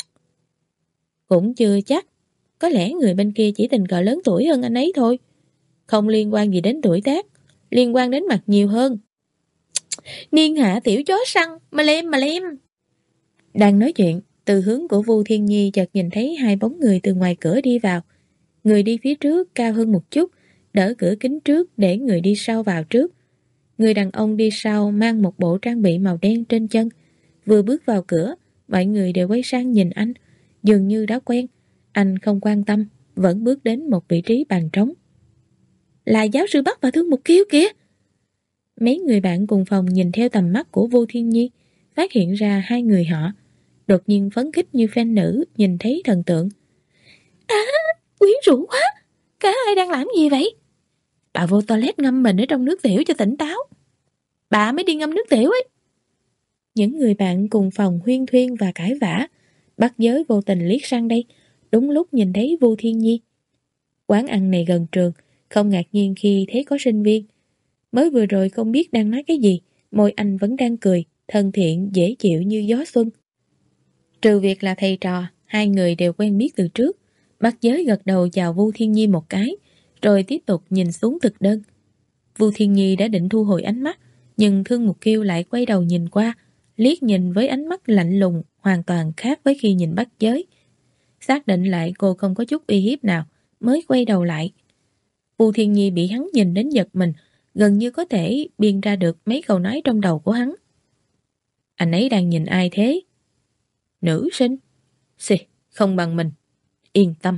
Cũng chưa chắc. Có lẽ người bên kia chỉ tình cờ lớn tuổi hơn anh ấy thôi. Không liên quan gì đến tuổi tác, liên quan đến mặt nhiều hơn. Niên hạ tiểu chó săn, mà lem mà lem. Đang nói chuyện, từ hướng của Vu Thiên Nhi chợt nhìn thấy hai bóng người từ ngoài cửa đi vào. Người đi phía trước cao hơn một chút, đỡ cửa kính trước để người đi sau vào trước. Người đàn ông đi sau mang một bộ trang bị màu đen trên chân. Vừa bước vào cửa, mọi người đều quay sang nhìn anh, dường như đã quen. Anh không quan tâm, vẫn bước đến một vị trí bàn trống. Là giáo sư Bắc và Thương Mục Kiêu kìa. Mấy người bạn cùng phòng nhìn theo tầm mắt của Vu Thiên Nhi, phát hiện ra hai người họ. Đột nhiên phấn khích như fan nữ nhìn thấy thần tượng. À, quyến rũ quá. Cả hai đang làm gì vậy? Bà vô toilet ngâm mình ở trong nước tiểu cho tỉnh táo. Bà mới đi ngâm nước tiểu ấy. Những người bạn cùng phòng huyên thuyên và cãi vã. Bác Giới vô tình liếc sang đây, đúng lúc nhìn thấy Vu Thiên Nhi. Quán ăn này gần trường, không ngạc nhiên khi thấy có sinh viên. Mới vừa rồi không biết đang nói cái gì, môi anh vẫn đang cười, thân thiện, dễ chịu như gió xuân. Trừ việc là thầy trò, hai người đều quen biết từ trước. Bác Giới gật đầu chào Vu Thiên Nhi một cái, rồi tiếp tục nhìn xuống thực đơn. Vu Thiên Nhi đã định thu hồi ánh mắt, nhưng Thương Mục Kiêu lại quay đầu nhìn qua, liếc nhìn với ánh mắt lạnh lùng, hoàn toàn khác với khi nhìn Bác Giới. Xác định lại cô không có chút uy hiếp nào, mới quay đầu lại. Vu Thiên Nhi bị hắn nhìn đến giật mình, gần như có thể biên ra được mấy câu nói trong đầu của hắn. Anh ấy đang nhìn ai thế? Nữ sinh? Xì, không bằng mình. Yên tâm.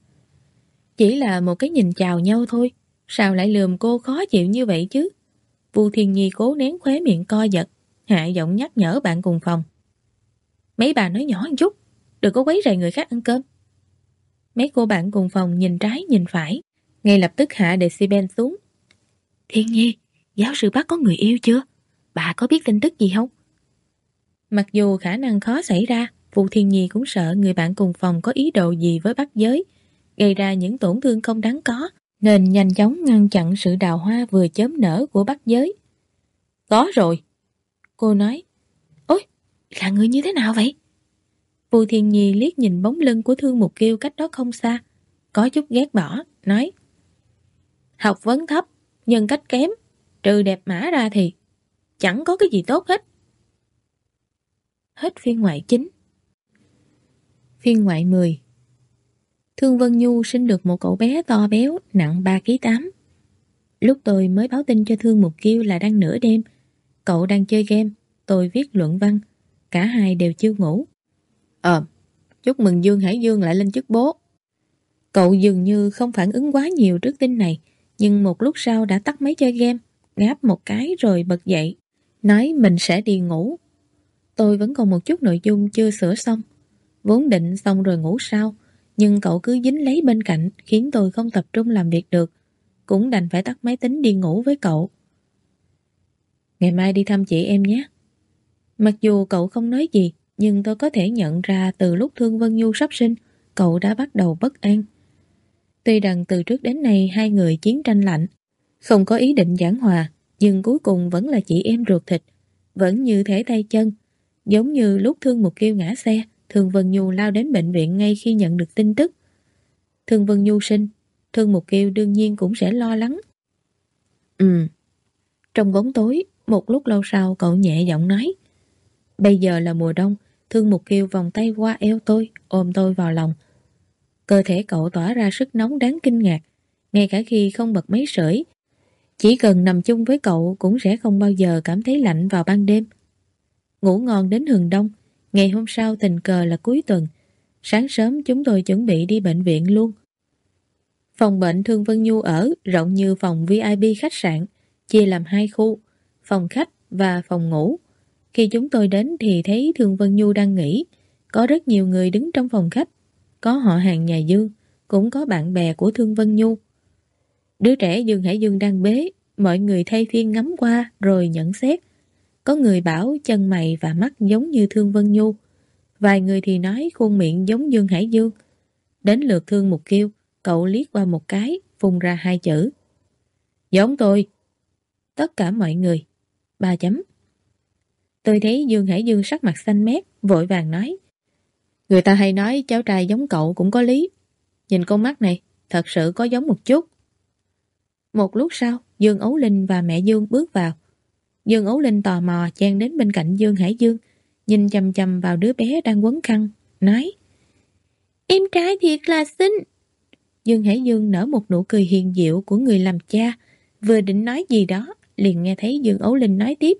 Chỉ là một cái nhìn chào nhau thôi, sao lại lườm cô khó chịu như vậy chứ? Vu Thiên Nhi cố nén khóe miệng co giật, hạ giọng nhắc nhở bạn cùng phòng. Mấy bà nói nhỏ một chút, đừng có quấy rầy người khác ăn cơm. Mấy cô bạn cùng phòng nhìn trái nhìn phải, ngay lập tức hạ decibel xuống. Thiên Nhi, giáo sư Bắc có người yêu chưa? Bà có biết tin tức gì không? Mặc dù khả năng khó xảy ra, Vu Thiên Nhi cũng sợ người bạn cùng phòng có ý đồ gì với Bắc giới, gây ra những tổn thương không đáng có, nên nhanh chóng ngăn chặn sự đào hoa vừa chớm nở của Bắc giới. Có rồi. Cô nói. Ôi, là người như thế nào vậy? Vu Thiên Nhi liếc nhìn bóng lưng của Thương Mục Kiêu cách đó không xa, có chút ghét bỏ, nói. Học vấn thấp, nhân cách kém, trừ đẹp mã ra thì chẳng có cái gì tốt hết. Hết phiên ngoại chính. Phiên ngoại mười. Thương Vân Nhu sinh được một cậu bé to béo, nặng ba ki lô gam tám. Lúc tôi mới báo tin cho Thương Mục Kiêu là đang nửa đêm, cậu đang chơi game, tôi viết luận văn, cả hai đều chưa ngủ. Ờ, chúc mừng Dương Hải Dương lại lên chức bố. Cậu dường như không phản ứng quá nhiều trước tin này, nhưng một lúc sau đã tắt máy chơi game, ngáp một cái rồi bật dậy, nói mình sẽ đi ngủ. Tôi vẫn còn một chút nội dung chưa sửa xong, vốn định xong rồi ngủ sau, nhưng cậu cứ dính lấy bên cạnh khiến tôi không tập trung làm việc được, cũng đành phải tắt máy tính đi ngủ với cậu. Ngày mai đi thăm chị em nhé. Mặc dù cậu không nói gì, nhưng tôi có thể nhận ra từ lúc Thương Vân Nhu sắp sinh, cậu đã bắt đầu bất an. Tuy rằng từ trước đến nay hai người chiến tranh lạnh, không có ý định giảng hòa, nhưng cuối cùng vẫn là chị em ruột thịt, vẫn như thể tay chân. Giống như lúc Thương Mục Kiêu ngã xe, Thương Vân Nhu lao đến bệnh viện ngay khi nhận được tin tức. Thương Vân Nhu sinh, Thương Mục Kiêu đương nhiên cũng sẽ lo lắng. Ừ. Trong bóng tối, một lúc lâu sau cậu nhẹ giọng nói. Bây giờ là mùa đông, Thương Mục Kiêu vòng tay qua eo tôi, ôm tôi vào lòng. Cơ thể cậu tỏa ra sức nóng đáng kinh ngạc, ngay cả khi không bật máy sưởi. Chỉ cần nằm chung với cậu cũng sẽ không bao giờ cảm thấy lạnh vào ban đêm. Ngủ ngon đến hừng đông, ngày hôm sau tình cờ là cuối tuần. Sáng sớm chúng tôi chuẩn bị đi bệnh viện luôn. Phòng bệnh Thương Vân Nhu ở rộng như phòng vi ai pi khách sạn, chia làm hai khu, phòng khách và phòng ngủ. Khi chúng tôi đến thì thấy Thương Vân Nhu đang nghỉ, có rất nhiều người đứng trong phòng khách, có họ hàng nhà Dương, cũng có bạn bè của Thương Vân Nhu. Đứa trẻ Dương Hải Dương đang bế, mọi người thay phiên ngắm qua rồi nhận xét. Có người bảo chân mày và mắt giống như Thương Vân Nhu, vài người thì nói khuôn miệng giống Dương Hải Dương. Đến lượt Thương Mục Kiêu, cậu liếc qua một cái, phun ra hai chữ. Giống tôi. Tất cả mọi người. Ba chấm. Tôi thấy Dương Hải Dương sắc mặt xanh mét, vội vàng nói. Người ta hay nói cháu trai giống cậu cũng có lý. Nhìn con mắt này, thật sự có giống một chút. Một lúc sau, Dương Ấu Linh và mẹ Dương bước vào. Dương Ấu Linh tò mò chen đến bên cạnh Dương Hải Dương, nhìn chằm chằm vào đứa bé đang quấn khăn, nói. Em trai thiệt là xinh. Dương Hải Dương nở một nụ cười hiền diệu của người làm cha, vừa định nói gì đó, liền nghe thấy Dương Ấu Linh nói tiếp.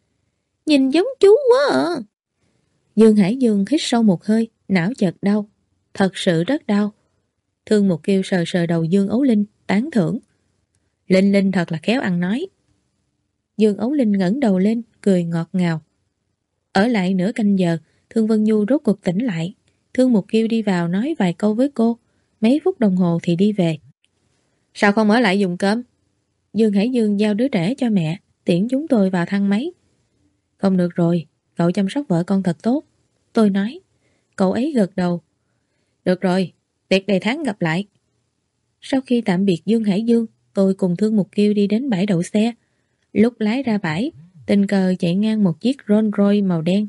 Nhìn giống chú quá à. Dương Hải Dương hít sâu một hơi, não chợt đau, thật sự rất đau. Thương Mục Kiêu sờ sờ đầu Dương Ấu Linh, tán thưởng. Linh Linh thật là khéo ăn nói. Dương Ấu Linh ngẩng đầu lên, cười ngọt ngào. Ở lại nửa canh giờ, Thương Vân Nhu rốt cuộc tỉnh lại. Thương Mục Kiêu đi vào nói vài câu với cô, mấy phút đồng hồ thì đi về. Sao không ở lại dùng cơm? Dương Hải Dương giao đứa trẻ cho mẹ, tiễn chúng tôi vào thang máy. Không được rồi, cậu chăm sóc vợ con thật tốt. Tôi nói. Cậu ấy gật đầu. Được rồi, tiệc đầy tháng gặp lại. Sau khi tạm biệt Dương Hải Dương, tôi cùng Thương Mục Kiêu đi đến bãi đậu xe. Lúc lái ra bãi, tình cờ chạy ngang một chiếc Rolls Royce màu đen.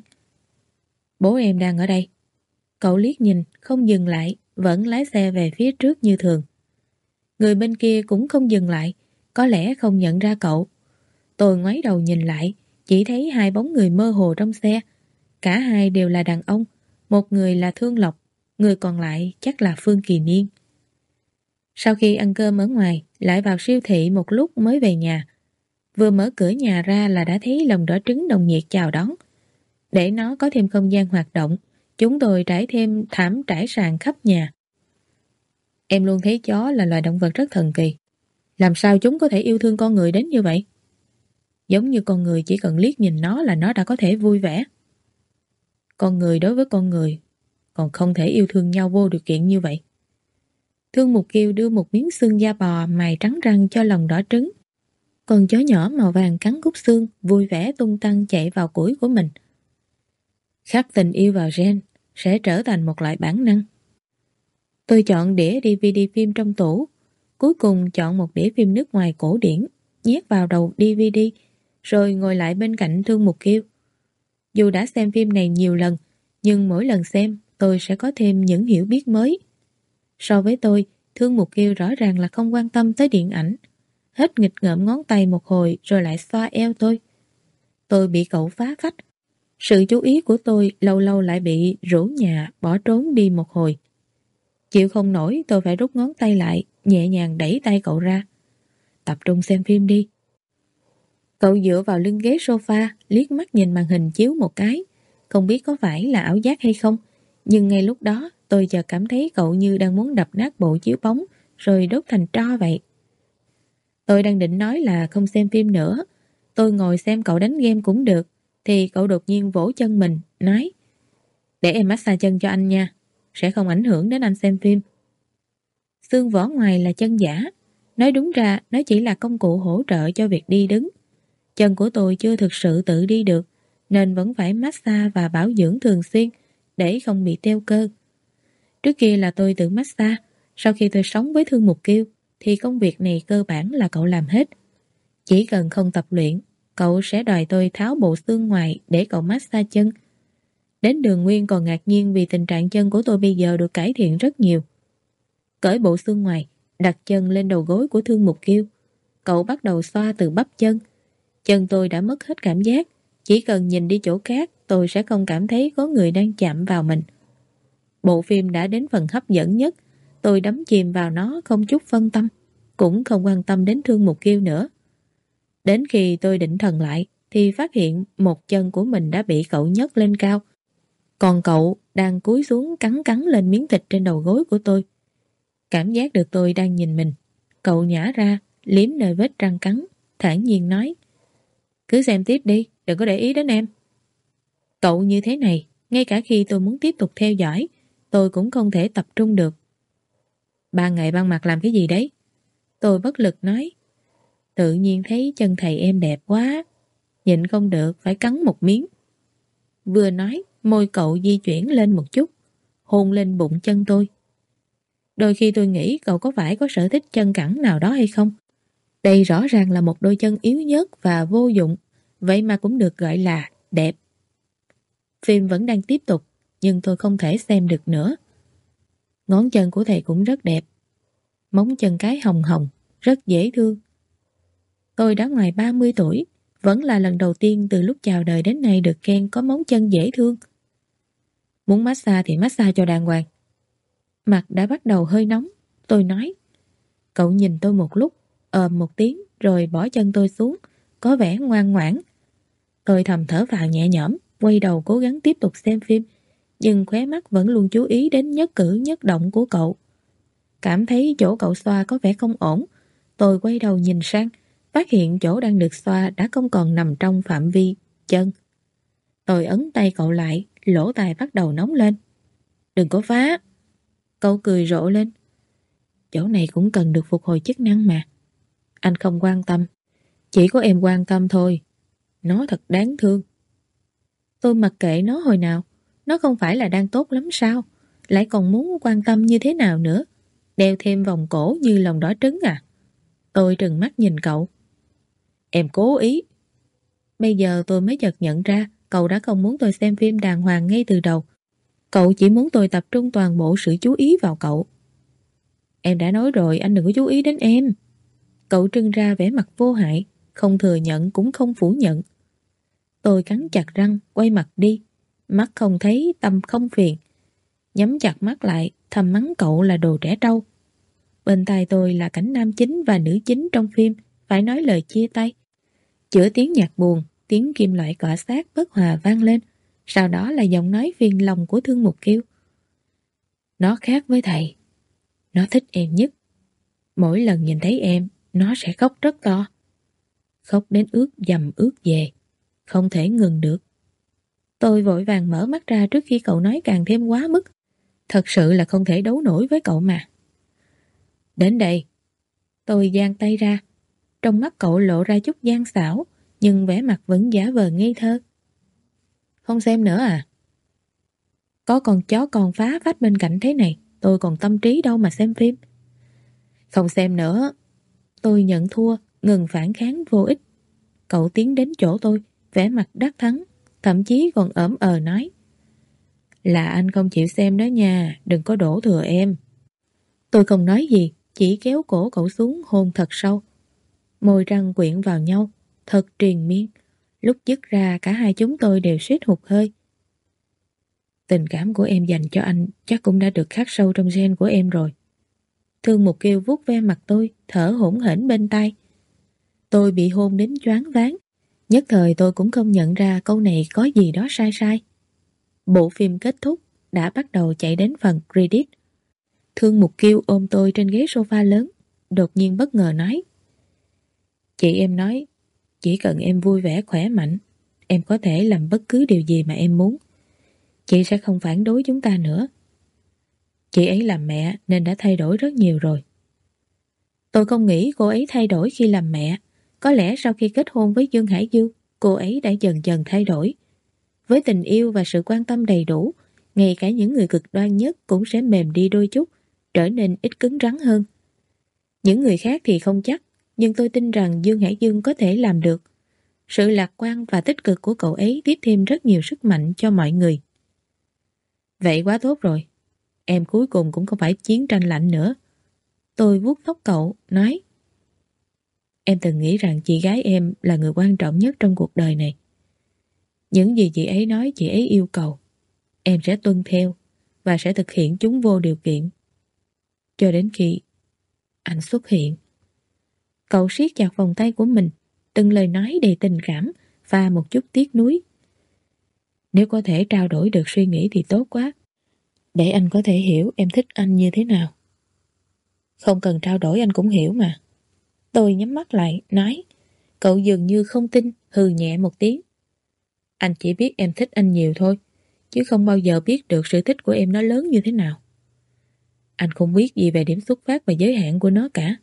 Bố em đang ở đây. Cậu liếc nhìn, không dừng lại, vẫn lái xe về phía trước như thường. Người bên kia cũng không dừng lại, có lẽ không nhận ra cậu. Tôi ngoái đầu nhìn lại, chỉ thấy hai bóng người mơ hồ trong xe. Cả hai đều là đàn ông, một người là Thương Lộc, người còn lại chắc là Phương Kỳ Niên. Sau khi ăn cơm ở ngoài, lại vào siêu thị một lúc mới về nhà. Vừa mở cửa nhà ra là đã thấy lồng đỏ trứng nồng nhiệt chào đón. Để nó có thêm không gian hoạt động, chúng tôi trải thêm thảm trải sàn khắp nhà. Em luôn thấy chó là loài động vật rất thần kỳ. Làm sao chúng có thể yêu thương con người đến như vậy? Giống như con người chỉ cần liếc nhìn nó là nó đã có thể vui vẻ. Con người đối với con người còn không thể yêu thương nhau vô điều kiện như vậy. Thương Mục Kiều đưa một miếng xương da bò mài trắng răng cho lòng đỏ trứng. Con chó nhỏ màu vàng cắn cúc xương, vui vẻ tung tăng chạy vào củi của mình. Khắc tình yêu vào gen sẽ trở thành một loại bản năng. Tôi chọn đĩa đê vê đê phim trong tủ, cuối cùng chọn một đĩa phim nước ngoài cổ điển, nhét vào đầu đê vê đê, rồi ngồi lại bên cạnh Thương Mục Kiều. Dù đã xem phim này nhiều lần, nhưng mỗi lần xem tôi sẽ có thêm những hiểu biết mới. So với tôi, Thương Mục Kiều rõ ràng là không quan tâm tới điện ảnh. Hết nghịch ngợm ngón tay một hồi rồi lại xoa eo tôi. Tôi bị cậu phá phách. Sự chú ý của tôi lâu lâu lại bị rủ nhà bỏ trốn đi một hồi. Chịu không nổi, tôi phải rút ngón tay lại, nhẹ nhàng đẩy tay cậu ra. Tập trung xem phim đi. Cậu dựa vào lưng ghế sofa, liếc mắt nhìn màn hình chiếu một cái. Không biết có phải là ảo giác hay không, nhưng ngay lúc đó tôi chợt cảm thấy cậu như đang muốn đập nát bộ chiếu bóng rồi đốt thành tro vậy. Tôi đang định nói là không xem phim nữa, tôi ngồi xem cậu đánh game cũng được, thì cậu đột nhiên vỗ chân mình, nói: để em massage chân cho anh nha, sẽ không ảnh hưởng đến anh xem phim. Xương vỏ ngoài là chân giả, nói đúng ra nó chỉ là công cụ hỗ trợ cho việc đi đứng. Chân của tôi chưa thực sự tự đi được, nên vẫn phải massage và bảo dưỡng thường xuyên để không bị teo cơ. Trước kia là tôi tự massage, sau khi tôi sống với Thương Mục Kiều thì công việc này cơ bản là cậu làm hết. Chỉ cần không tập luyện, cậu sẽ đòi tôi tháo bộ xương ngoài để cậu massage chân. Đến Đường Nguyên còn ngạc nhiên vì tình trạng chân của tôi bây giờ được cải thiện rất nhiều. Cởi bộ xương ngoài, đặt chân lên đầu gối của Thương Mục Kiều. Cậu bắt đầu xoa từ bắp chân. Chân tôi đã mất hết cảm giác, chỉ cần nhìn đi chỗ khác tôi sẽ không cảm thấy có người đang chạm vào mình. Bộ phim đã đến phần hấp dẫn nhất, tôi đắm chìm vào nó không chút phân tâm, cũng không quan tâm đến Thương Mục Kiều nữa. Đến khi tôi định thần lại thì phát hiện một chân của mình đã bị cậu nhấc lên cao, còn cậu đang cúi xuống cắn cắn lên miếng thịt trên đầu gối của tôi. Cảm giác được tôi đang nhìn mình, cậu nhả ra, liếm nơi vết răng cắn, thản nhiên nói: cứ xem tiếp đi, đừng có để ý đến em. Cậu như thế này, ngay cả khi tôi muốn tiếp tục theo dõi, tôi cũng không thể tập trung được. Ban ngày ban mặt làm cái gì đấy? Tôi bất lực nói. Tự nhiên thấy chân thầy em đẹp quá, nhịn không được phải cắn một miếng. Vừa nói, môi cậu di chuyển lên một chút, hôn lên bụng chân tôi. Đôi khi tôi nghĩ cậu có phải có sở thích chân cẳng nào đó hay không? Đây rõ ràng là một đôi chân yếu nhất và vô dụng, vậy mà cũng được gọi là đẹp. Phim vẫn đang tiếp tục, nhưng tôi không thể xem được nữa. Ngón chân của thầy cũng rất đẹp. Móng chân cái hồng hồng, rất dễ thương. Tôi đã ngoài ba mươi tuổi, vẫn là lần đầu tiên từ lúc chào đời đến nay được khen có móng chân dễ thương. Muốn massage thì massage cho đàng hoàng. Mặt đã bắt đầu hơi nóng, tôi nói. Cậu nhìn tôi một lúc, ờm một tiếng rồi bỏ chân tôi xuống, có vẻ ngoan ngoãn. Tôi thầm thở vào nhẹ nhõm, quay đầu cố gắng tiếp tục xem phim, nhưng khóe mắt vẫn luôn chú ý đến nhất cử nhất động của cậu. Cảm thấy chỗ cậu xoa có vẻ không ổn, tôi quay đầu nhìn sang, phát hiện chỗ đang được xoa đã không còn nằm trong phạm vi chân. Tôi ấn tay cậu lại, lỗ tai bắt đầu nóng lên. Đừng có phá. Cậu cười rộ lên. Chỗ này cũng cần được phục hồi chức năng mà. Anh không quan tâm, chỉ có em quan tâm thôi. Nó thật đáng thương. Tôi mặc kệ nó hồi nào, nó không phải là đang tốt lắm sao? Lại còn muốn quan tâm như thế nào nữa? Đeo thêm vòng cổ như lòng đỏ trứng à? Tôi trừng mắt nhìn cậu. Em cố ý. Bây giờ tôi mới chợt nhận ra cậu đã không muốn tôi xem phim đàng hoàng ngay từ đầu. Cậu chỉ muốn tôi tập trung toàn bộ sự chú ý vào cậu. Em đã nói rồi, anh đừng có chú ý đến em. Cậu trưng ra vẻ mặt vô hại, không thừa nhận cũng không phủ nhận. Tôi cắn chặt răng, quay mặt đi. Mắt không thấy, tâm không phiền. Nhắm chặt mắt lại, thầm mắng cậu là đồ trẻ trâu. Bên tai tôi là cảnh nam chính và nữ chính trong phim phải nói lời chia tay. Giữa tiếng nhạc buồn, tiếng kim loại cọ sát bất hòa vang lên. Sau đó là giọng nói phiền lòng của Thương Mục Kiêu. Nó khác với thầy. Nó thích em nhất. Mỗi lần nhìn thấy em, nó sẽ khóc rất to. Khóc đến ướt dầm ướt về. Không thể ngừng được. Tôi vội vàng mở mắt ra trước khi cậu nói càng thêm quá mức. Thật sự là không thể đấu nổi với cậu mà. Đến đây. Tôi giang tay ra. Trong mắt cậu lộ ra chút gian xảo, nhưng vẻ mặt vẫn giả vờ ngây thơ. Không xem nữa à? Có con chó con phá phách bên cạnh thế này, tôi còn tâm trí đâu mà xem phim. Không xem nữa. Tôi nhận thua, ngừng phản kháng vô ích. Cậu tiến đến chỗ tôi, vẻ mặt đắc thắng, thậm chí còn ỡm ờ nói. Là anh không chịu xem đó nha, đừng có đổ thừa em. Tôi không nói gì, chỉ kéo cổ cậu xuống hôn thật sâu. Môi răng quyện vào nhau, thật triền miên. Lúc dứt ra cả hai chúng tôi đều suýt hụt hơi. Tình cảm của em dành cho anh chắc cũng đã được khắc sâu trong gen của em rồi. Thương Mục Kiêu vuốt ve mặt tôi, thở hổn hển bên tai. Tôi bị hôn đến choáng váng. Nhất thời tôi cũng không nhận ra câu này có gì đó sai sai. Bộ phim kết thúc, đã bắt đầu chạy đến phần credit. Thương Mục Kiêu ôm tôi trên ghế sofa lớn, đột nhiên bất ngờ nói. Chị em nói, chỉ cần em vui vẻ khỏe mạnh, em có thể làm bất cứ điều gì mà em muốn. Chị sẽ không phản đối chúng ta nữa. Chị ấy làm mẹ nên đã thay đổi rất nhiều rồi. Tôi không nghĩ cô ấy thay đổi khi làm mẹ. Có lẽ sau khi kết hôn với Dương Hải Dương, cô ấy đã dần dần thay đổi. Với tình yêu và sự quan tâm đầy đủ, ngay cả những người cực đoan nhất cũng sẽ mềm đi đôi chút, trở nên ít cứng rắn hơn. Những người khác thì không chắc, nhưng tôi tin rằng Dương Hải Dương có thể làm được. Sự lạc quan và tích cực của cậu ấy tiếp thêm rất nhiều sức mạnh cho mọi người. Vậy quá tốt rồi. Em cuối cùng cũng không phải chiến tranh lạnh nữa. Tôi vuốt tóc cậu, nói. Em từng nghĩ rằng chị gái em là người quan trọng nhất trong cuộc đời này. Những gì chị ấy nói chị ấy yêu cầu, em sẽ tuân theo và sẽ thực hiện chúng vô điều kiện. Cho đến khi anh xuất hiện. Cậu siết chặt vòng tay của mình, từng lời nói đầy tình cảm và một chút tiếc nuối. Nếu có thể trao đổi được suy nghĩ thì tốt quá, để anh có thể hiểu em thích anh như thế nào. Không cần trao đổi anh cũng hiểu mà. Tôi nhắm mắt lại, nói. Cậu dường như không tin, hừ nhẹ một tiếng. Anh chỉ biết em thích anh nhiều thôi, chứ không bao giờ biết được sự thích của em nó lớn như thế nào. Anh không biết gì về điểm xuất phát và giới hạn của nó cả.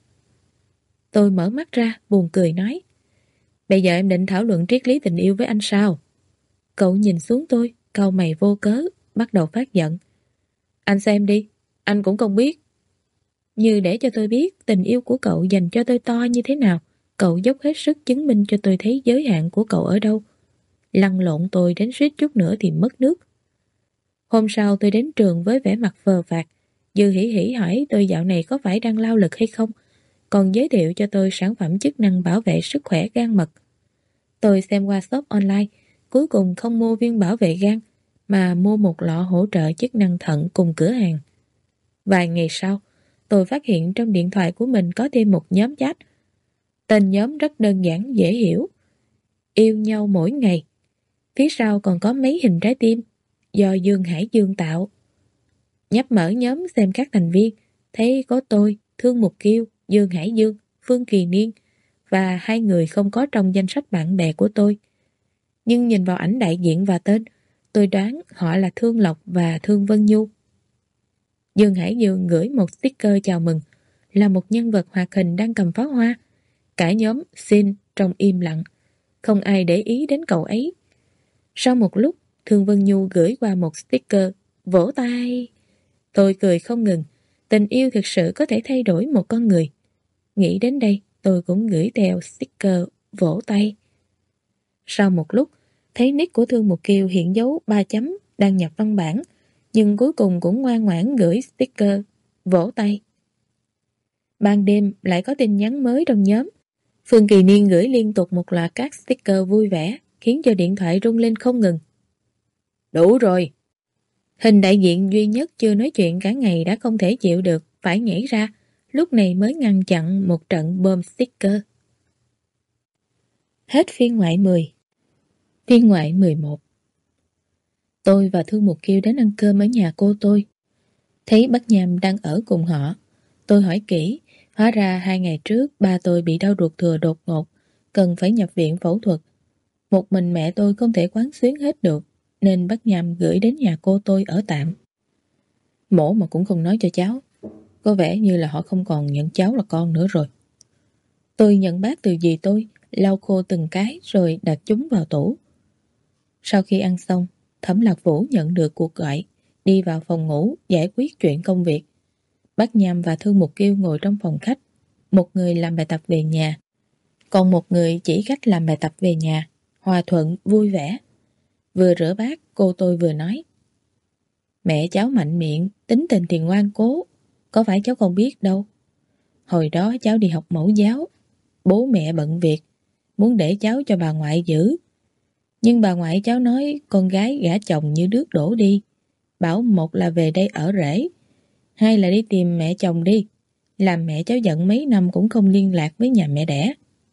Tôi mở mắt ra, buồn cười nói. Bây giờ em định thảo luận triết lý tình yêu với anh sao? Cậu nhìn xuống tôi, cau mày vô cớ, bắt đầu phát giận. Anh xem đi, anh cũng không biết. Như để cho tôi biết tình yêu của cậu dành cho tôi to như thế nào, cậu dốc hết sức chứng minh cho tôi thấy giới hạn của cậu ở đâu. Lăn lộn tôi đến suýt chút nữa thì mất nước. Hôm sau tôi đến trường với vẻ mặt phờ phạc. Dư hỉ hỉ hỏi tôi dạo này có phải đang lao lực hay không, còn giới thiệu cho tôi sản phẩm chức năng bảo vệ sức khỏe gan mật. Tôi xem qua shop online, cuối cùng không mua viên bảo vệ gan, mà mua một lọ hỗ trợ chức năng thận cùng cửa hàng. Vài ngày sau, tôi phát hiện trong điện thoại của mình có thêm một nhóm chat. Tên nhóm rất đơn giản dễ hiểu. Yêu nhau mỗi ngày. Phía sau còn có mấy hình trái tim do Dương Hải Dương tạo. Nhấp mở nhóm xem các thành viên, thấy có tôi, Thương Mục Kiêu, Dương Hải Dương, Phương Kỳ Niên và hai người không có trong danh sách bạn bè của tôi. Nhưng nhìn vào ảnh đại diện và tên, tôi đoán họ là Thương Lộc và Thương Vân Nhu. Dương Hải Dương gửi một sticker chào mừng, là một nhân vật hoạt hình đang cầm pháo hoa. Cả nhóm xin trong im lặng, không ai để ý đến cậu ấy. Sau một lúc, Thương Vân Nhu gửi qua một sticker, vỗ tay. Tôi cười không ngừng, tình yêu thực sự có thể thay đổi một con người. Nghĩ đến đây, tôi cũng gửi theo sticker, vỗ tay. Sau một lúc, thấy nick của Thương Mục Kiêu hiện dấu ba chấm đang nhập văn bản, nhưng cuối cùng cũng ngoan ngoãn gửi sticker, vỗ tay. Ban đêm lại có tin nhắn mới trong nhóm. Phương Kỳ Niên gửi liên tục một loạt các sticker vui vẻ, khiến cho điện thoại rung lên không ngừng. Đủ rồi. Hình đại diện duy nhất chưa nói chuyện cả ngày đã không thể chịu được, phải nhảy ra, lúc này mới ngăn chặn một trận bom sticker. Hết phiên ngoại mười. Phiên ngoại mười một. Tôi và Thương Mục Kiêu đến ăn cơm ở nhà cô tôi. Thấy bác Nham đang ở cùng họ. Tôi hỏi kỹ, hóa ra hai ngày trước ba tôi bị đau ruột thừa đột ngột, cần phải nhập viện phẫu thuật. Một mình mẹ tôi không thể quán xuyến hết được, nên bác Nham gửi đến nhà cô tôi ở tạm. Mổ mà cũng không nói cho cháu. Có vẻ như là họ không còn nhận cháu là con nữa rồi. Tôi nhận bát từ dì tôi, lau khô từng cái rồi đặt chúng vào tủ. Sau khi ăn xong, Thẩm Lạc Vũ nhận được cuộc gọi, đi vào phòng ngủ giải quyết chuyện công việc. Bác Nham và Thương Mục Kiêu ngồi trong phòng khách, một người làm bài tập về nhà, còn một người chỉ cách làm bài tập về nhà, hòa thuận, vui vẻ. Vừa rửa bát, cô tôi vừa nói: Mẹ cháu mạnh miệng, tính tình thì ngoan cố, có phải cháu không biết đâu. Hồi đó cháu đi học mẫu giáo, bố mẹ bận việc, muốn để cháu cho bà ngoại giữ. Nhưng bà ngoại cháu nói con gái gả chồng như nước đổ đi, bảo một là về đây ở rể, hai là đi tìm mẹ chồng đi, làm mẹ cháu giận mấy năm cũng không liên lạc với nhà mẹ đẻ.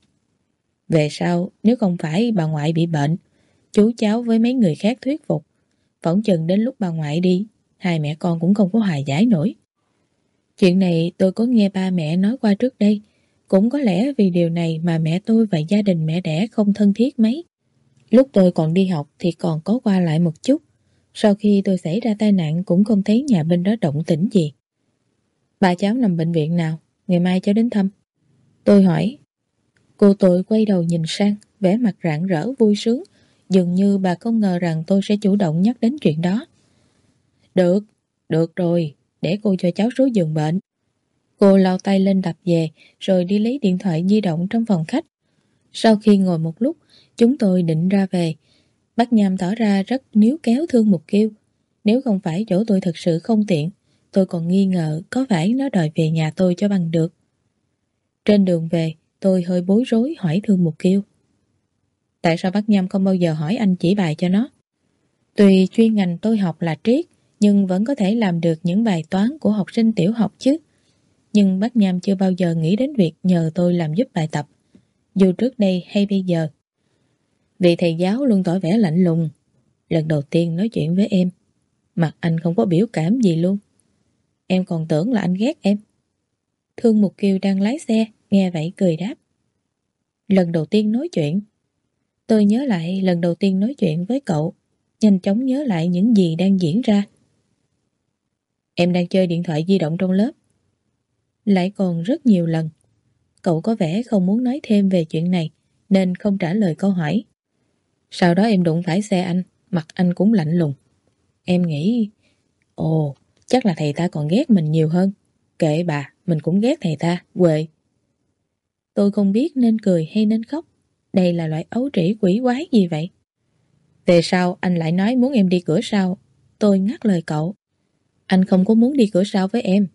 Về sau, nếu không phải bà ngoại bị bệnh, chú cháu với mấy người khác thuyết phục, phỏng chừng đến lúc bà ngoại đi, hai mẹ con cũng không có hòa giải nổi. Chuyện này tôi có nghe ba mẹ nói qua trước đây, cũng có lẽ vì điều này mà mẹ tôi và gia đình mẹ đẻ không thân thiết mấy. Lúc tôi còn đi học thì còn có qua lại một chút, sau khi tôi xảy ra tai nạn cũng không thấy nhà bên đó động tĩnh gì. Bà cháu nằm bệnh viện nào, ngày mai cháu đến thăm. Tôi hỏi. Cô tôi quay đầu nhìn sang, vẻ mặt rạng rỡ vui sướng, dường như bà không ngờ rằng tôi sẽ chủ động nhắc đến chuyện đó. Được, được rồi, để cô cho cháu số giường bệnh. Cô lau tay lên đập về, rồi đi lấy điện thoại di động trong phòng khách. Sau khi ngồi một lúc, chúng tôi định ra về. Bác Nham tỏ ra rất níu kéo Thương Mục Kiêu. Nếu không phải chỗ tôi thực sự không tiện, tôi còn nghi ngờ có phải nó đòi về nhà tôi cho bằng được. Trên đường về, tôi hơi bối rối hỏi Thương Mục Kiêu: Tại sao bác Nham không bao giờ hỏi anh chỉ bài cho nó? Tuy chuyên ngành tôi học là triết, nhưng vẫn có thể làm được những bài toán của học sinh tiểu học chứ. Nhưng bác Nham chưa bao giờ nghĩ đến việc nhờ tôi làm giúp bài tập, dù trước đây hay bây giờ. Vị thầy giáo luôn tỏ vẻ lạnh lùng. Lần đầu tiên nói chuyện với em, mặt anh không có biểu cảm gì luôn. Em còn tưởng là anh ghét em. Thương Mục Kiêu đang lái xe, nghe vậy cười đáp. Lần đầu tiên nói chuyện. Tôi nhớ lại lần đầu tiên nói chuyện với cậu, nhanh chóng nhớ lại những gì đang diễn ra. Em đang chơi điện thoại di động trong lớp. Lại còn rất nhiều lần. Cậu có vẻ không muốn nói thêm về chuyện này, nên không trả lời câu hỏi. Sau đó em đụng phải xe anh, mặt anh cũng lạnh lùng. Em nghĩ, ồ, chắc là thầy ta còn ghét mình nhiều hơn. Kệ bà, mình cũng ghét thầy ta, quệ. Tôi không biết nên cười hay nên khóc. Đây là loại ấu trĩ quỷ quái gì vậy? Về sau anh lại nói muốn em đi cửa sau. Tôi ngắt lời cậu. Anh không có muốn đi cửa sau với em.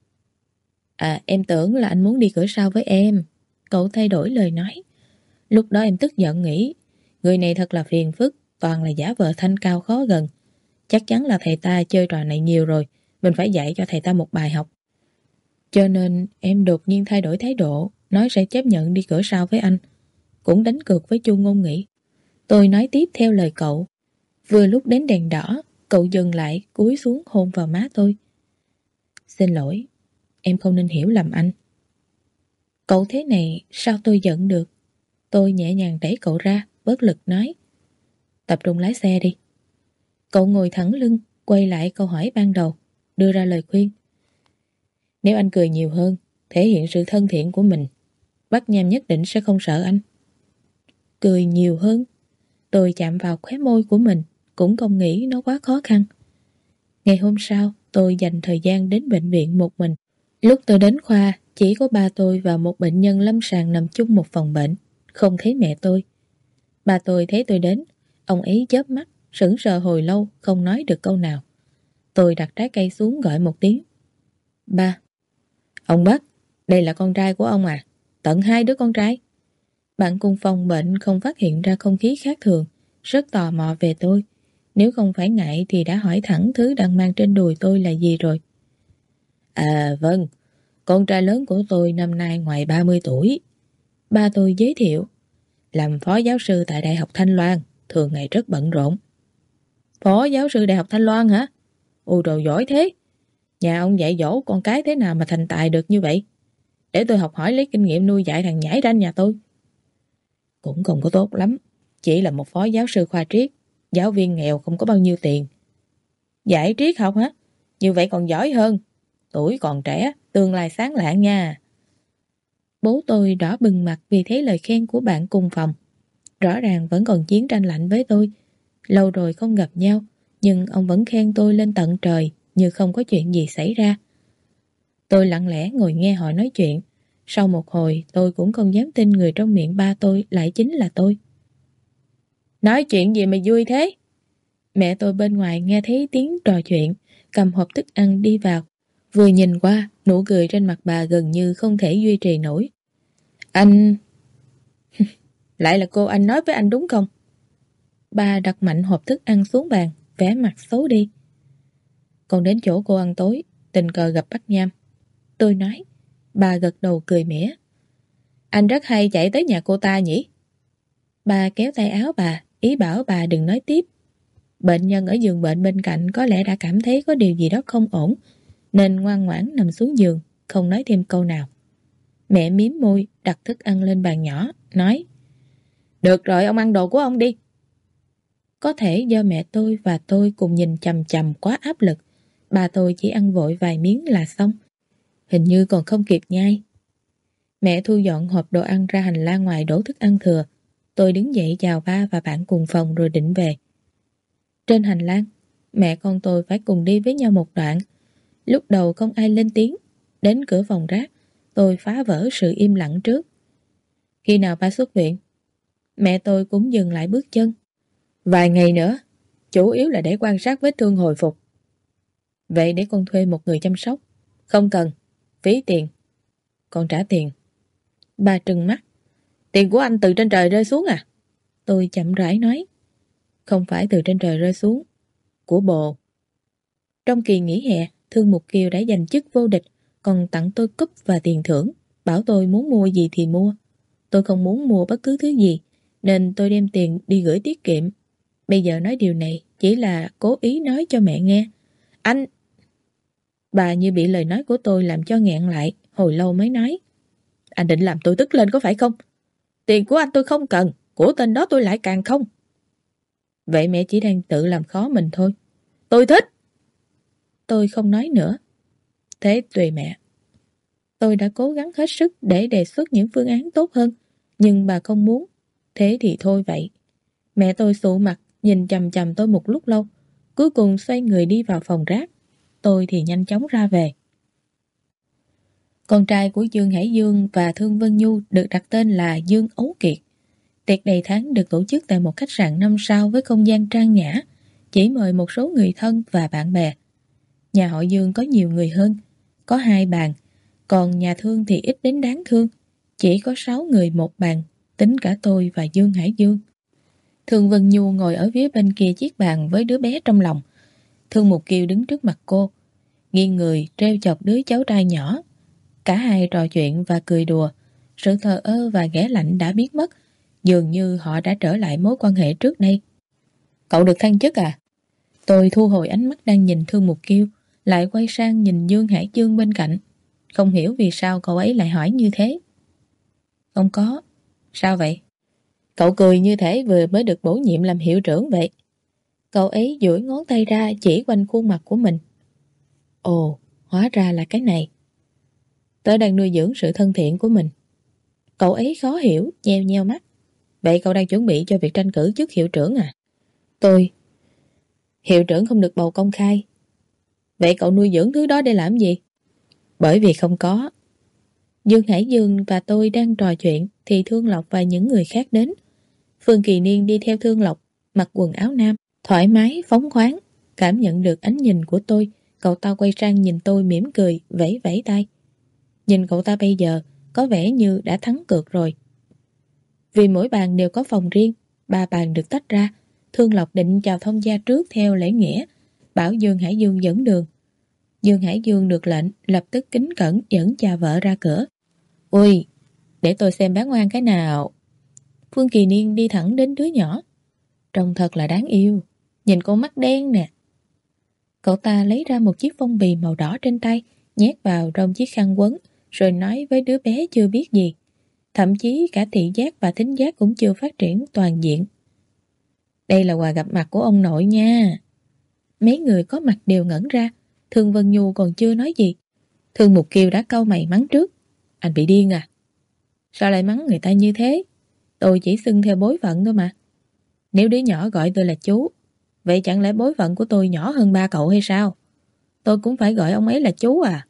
À, em tưởng là anh muốn đi cửa sau với em. Cậu thay đổi lời nói. Lúc đó em tức giận nghĩ, người này thật là phiền phức, toàn là giả vờ thanh cao khó gần. Chắc chắn là thầy ta chơi trò này nhiều rồi, mình phải dạy cho thầy ta một bài học. Cho nên em đột nhiên thay đổi thái độ, nói sẽ chấp nhận đi cửa sau với anh. Cũng đánh cược với Chu Ngôn Nghĩ. Tôi nói tiếp theo lời cậu. Vừa lúc đến đèn đỏ, cậu dừng lại, cúi xuống hôn vào má tôi. Xin lỗi, em không nên hiểu lầm anh. Cậu thế này, sao tôi giận được? Tôi nhẹ nhàng đẩy cậu ra, bất lực nói. Tập trung lái xe đi. Cậu ngồi thẳng lưng, quay lại câu hỏi ban đầu, đưa ra lời khuyên. Nếu anh cười nhiều hơn, thể hiện sự thân thiện của mình, bác Nham nhất định sẽ không sợ anh. Cười nhiều hơn? Tôi chạm vào khóe môi của mình, cũng không nghĩ nó quá khó khăn. Ngày hôm sau, tôi dành thời gian đến bệnh viện một mình. Lúc tôi đến khoa, chỉ có ba tôi và một bệnh nhân lâm sàng nằm chung một phòng bệnh, không thấy mẹ tôi. Ba tôi thấy tôi đến, ông ấy chớp mắt, sững sờ hồi lâu, không nói được câu nào. Tôi đặt trái cây xuống gọi một tiếng. Ba. Ông Bắc, đây là con trai của ông à? Tận hai đứa con trai. Bạn cùng phòng bệnh không phát hiện ra không khí khác thường, rất tò mò về tôi. Nếu không phải ngại thì đã hỏi thẳng thứ đang mang trên đùi tôi là gì rồi. À vâng, con trai lớn của tôi năm nay ngoài ba mươi tuổi. Ba tôi giới thiệu. Làm phó giáo sư tại Đại học Thanh Loan, thường ngày rất bận rộn. Phó giáo sư Đại học Thanh Loan hả? Ôi trời, giỏi thế. Nhà ông dạy dỗ con cái thế nào mà thành tài được như vậy? Để tôi học hỏi lấy kinh nghiệm nuôi dạy thằng nhãi ranh nhà tôi. Cũng không có tốt lắm. Chỉ là một phó giáo sư khoa triết. Giáo viên nghèo không có bao nhiêu tiền. Dạy triết học hả? Như vậy còn giỏi hơn. Tuổi còn trẻ, tương lai sáng lạng nha. Bố tôi đỏ bừng mặt vì thấy lời khen của bạn cùng phòng. Rõ ràng vẫn còn chiến tranh lạnh với tôi. Lâu rồi không gặp nhau, nhưng ông vẫn khen tôi lên tận trời như không có chuyện gì xảy ra. Tôi lặng lẽ ngồi nghe họ nói chuyện. Sau một hồi tôi cũng không dám tin người trong miệng ba tôi lại chính là tôi. Nói chuyện gì mà vui thế? Mẹ tôi bên ngoài nghe thấy tiếng trò chuyện, cầm hộp thức ăn đi vào. Vừa nhìn qua, nụ cười trên mặt bà gần như không thể duy trì nổi. Anh... Lại là cô anh nói với anh đúng không? Bà đặt mạnh hộp thức ăn xuống bàn, vẻ mặt xấu đi. Còn đến chỗ cô ăn tối, tình cờ gặp Bách Nham. Tôi nói, bà gật đầu cười mỉa. Anh rất hay chạy tới nhà cô ta nhỉ? Bà kéo tay áo bà, ý bảo bà đừng nói tiếp. Bệnh nhân ở giường bệnh bên cạnh có lẽ đã cảm thấy có điều gì đó không ổn, nên ngoan ngoãn nằm xuống giường, không nói thêm câu nào. Mẹ mím môi, đặt thức ăn lên bàn nhỏ, nói: Được rồi, ông ăn đồ của ông đi. Có thể do mẹ tôi và tôi cùng nhìn chằm chằm quá áp lực, bà tôi chỉ ăn vội vài miếng là xong. Hình như còn không kịp nhai. Mẹ thu dọn hộp đồ ăn ra hành lang ngoài đổ thức ăn thừa. Tôi đứng dậy chào ba và bạn cùng phòng rồi định về. Trên hành lang, mẹ con tôi phải cùng đi với nhau một đoạn. Lúc đầu không ai lên tiếng. Đến cửa phòng rác, tôi phá vỡ sự im lặng trước. Khi nào ba xuất viện? Mẹ tôi cũng dừng lại bước chân. Vài ngày nữa, chủ yếu là để quan sát vết thương hồi phục. Vậy để con thuê một người chăm sóc. Không cần, phí tiền. Con trả tiền. Ba trừng mắt. Tiền của anh từ trên trời rơi xuống à? Tôi chậm rãi nói. Không phải từ trên trời rơi xuống. Của bồ. Trong kỳ nghỉ hè, Thương Mục Kiều đã giành chức vô địch, còn tặng tôi cúp và tiền thưởng, bảo tôi muốn mua gì thì mua. Tôi không muốn mua bất cứ thứ gì, nên tôi đem tiền đi gửi tiết kiệm. Bây giờ nói điều này chỉ là cố ý nói cho mẹ nghe. Anh... Bà như bị lời nói của tôi làm cho nghẹn lại, hồi lâu mới nói. Anh định làm tôi tức lên có phải không? Tiền của anh tôi không cần, của tên đó tôi lại càng không. Vậy mẹ chỉ đang tự làm khó mình thôi. Tôi thích. Tôi không nói nữa. Thế tùy mẹ. Tôi đã cố gắng hết sức để đề xuất những phương án tốt hơn, nhưng bà không muốn. Thế thì thôi vậy. Mẹ tôi sụ mặt, nhìn chằm chằm tôi một lúc lâu, cuối cùng xoay người đi vào phòng rác. Tôi thì nhanh chóng ra về. Con trai của Dương Hải Dương và Thương Vân Nhu được đặt tên là Dương Ấu Kiệt. Tiệc đầy tháng được tổ chức tại một khách sạn năm sao với không gian trang nhã, chỉ mời một số người thân và bạn bè. Nhà họ Dương có nhiều người hơn, có hai bàn, còn nhà Thương thì ít đến đáng thương, chỉ có sáu người một bàn, tính cả tôi và Dương Hải Dương. Thương Vân Nhu ngồi ở phía bên kia chiếc bàn với đứa bé trong lòng. Thương Mục Kiều đứng trước mặt cô, nghiêng người treo chọc đứa cháu trai nhỏ. Cả hai trò chuyện và cười đùa, sự thờ ơ và ghẻ lạnh đã biến mất, dường như họ đã trở lại mối quan hệ trước đây. Cậu được thăng chức à? Tôi thu hồi ánh mắt đang nhìn Thương Mục Kiều, lại quay sang nhìn Dương Hải Dương bên cạnh. Không hiểu vì sao cậu ấy lại hỏi như thế. Không có. Sao vậy? Cậu cười như thế vừa mới được bổ nhiệm làm hiệu trưởng vậy. Cậu ấy duỗi ngón tay ra chỉ quanh khuôn mặt của mình. Ồ, hóa ra là cái này. Tớ đang nuôi dưỡng sự thân thiện của mình. Cậu ấy khó hiểu, nheo nheo mắt. Vậy cậu đang chuẩn bị cho việc tranh cử chức hiệu trưởng à? Tôi... Hiệu trưởng không được bầu công khai. Vậy cậu nuôi dưỡng thứ đó để làm gì? Bởi vì không có. Dương Hải Dương và tôi đang trò chuyện thì Thương Lộc và những người khác đến. Phương Kỳ Niên đi theo Thương Lộc, mặc quần áo nam, thoải mái, phóng khoáng. Cảm nhận được ánh nhìn của tôi, cậu ta quay sang nhìn tôi mỉm cười, vẫy vẫy tay. Nhìn cậu ta bây giờ, có vẻ như đã thắng cược rồi. Vì mỗi bàn đều có phòng riêng, ba bàn được tách ra. Thương Lộc định chào thông gia trước theo lễ nghĩa, bảo Dương Hải Dương dẫn đường. Dương Hải Dương được lệnh, lập tức kính cẩn dẫn chào vợ ra cửa. Ui, để tôi xem bán ngoan cái nào. Phương Kỳ Niên đi thẳng đến đứa nhỏ. Trông thật là đáng yêu, Nhìn cô mắt đen nè. Cậu ta lấy ra một chiếc phong bì màu đỏ trên tay, nhét vào trong chiếc khăn quấn, rồi nói với đứa bé chưa biết gì. Thậm chí cả thị giác và thính giác cũng chưa phát triển toàn diện. Đây là quà gặp mặt của ông nội nha. Mấy người có mặt đều ngẩn ra. Thương Vân Nhu còn chưa nói gì, Thương Mục Kiều đã cau mày mắng trước. Anh bị điên à? Sao lại mắng người ta như thế? Tôi chỉ xưng theo bối phận thôi mà. Nếu đứa nhỏ gọi tôi là chú, vậy chẳng lẽ bối phận của tôi nhỏ hơn ba cậu hay sao? Tôi cũng phải gọi ông ấy là chú à?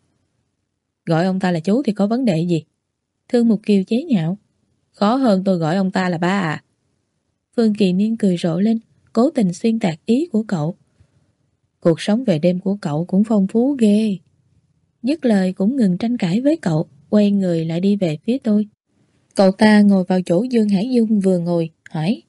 Gọi ông ta là chú thì có vấn đề gì? Thương Mục Kiều chế nhạo. Khó hơn tôi gọi ông ta là ba à? Phương Kỳ Niên cười rộ lên, cố tình xuyên tạc ý của cậu. Cuộc sống về đêm của cậu cũng phong phú ghê. Dứt lời cũng ngừng tranh cãi với cậu, quay người lại đi về phía tôi. Cậu ta ngồi vào chỗ Dương Hải Dương vừa ngồi, hỏi: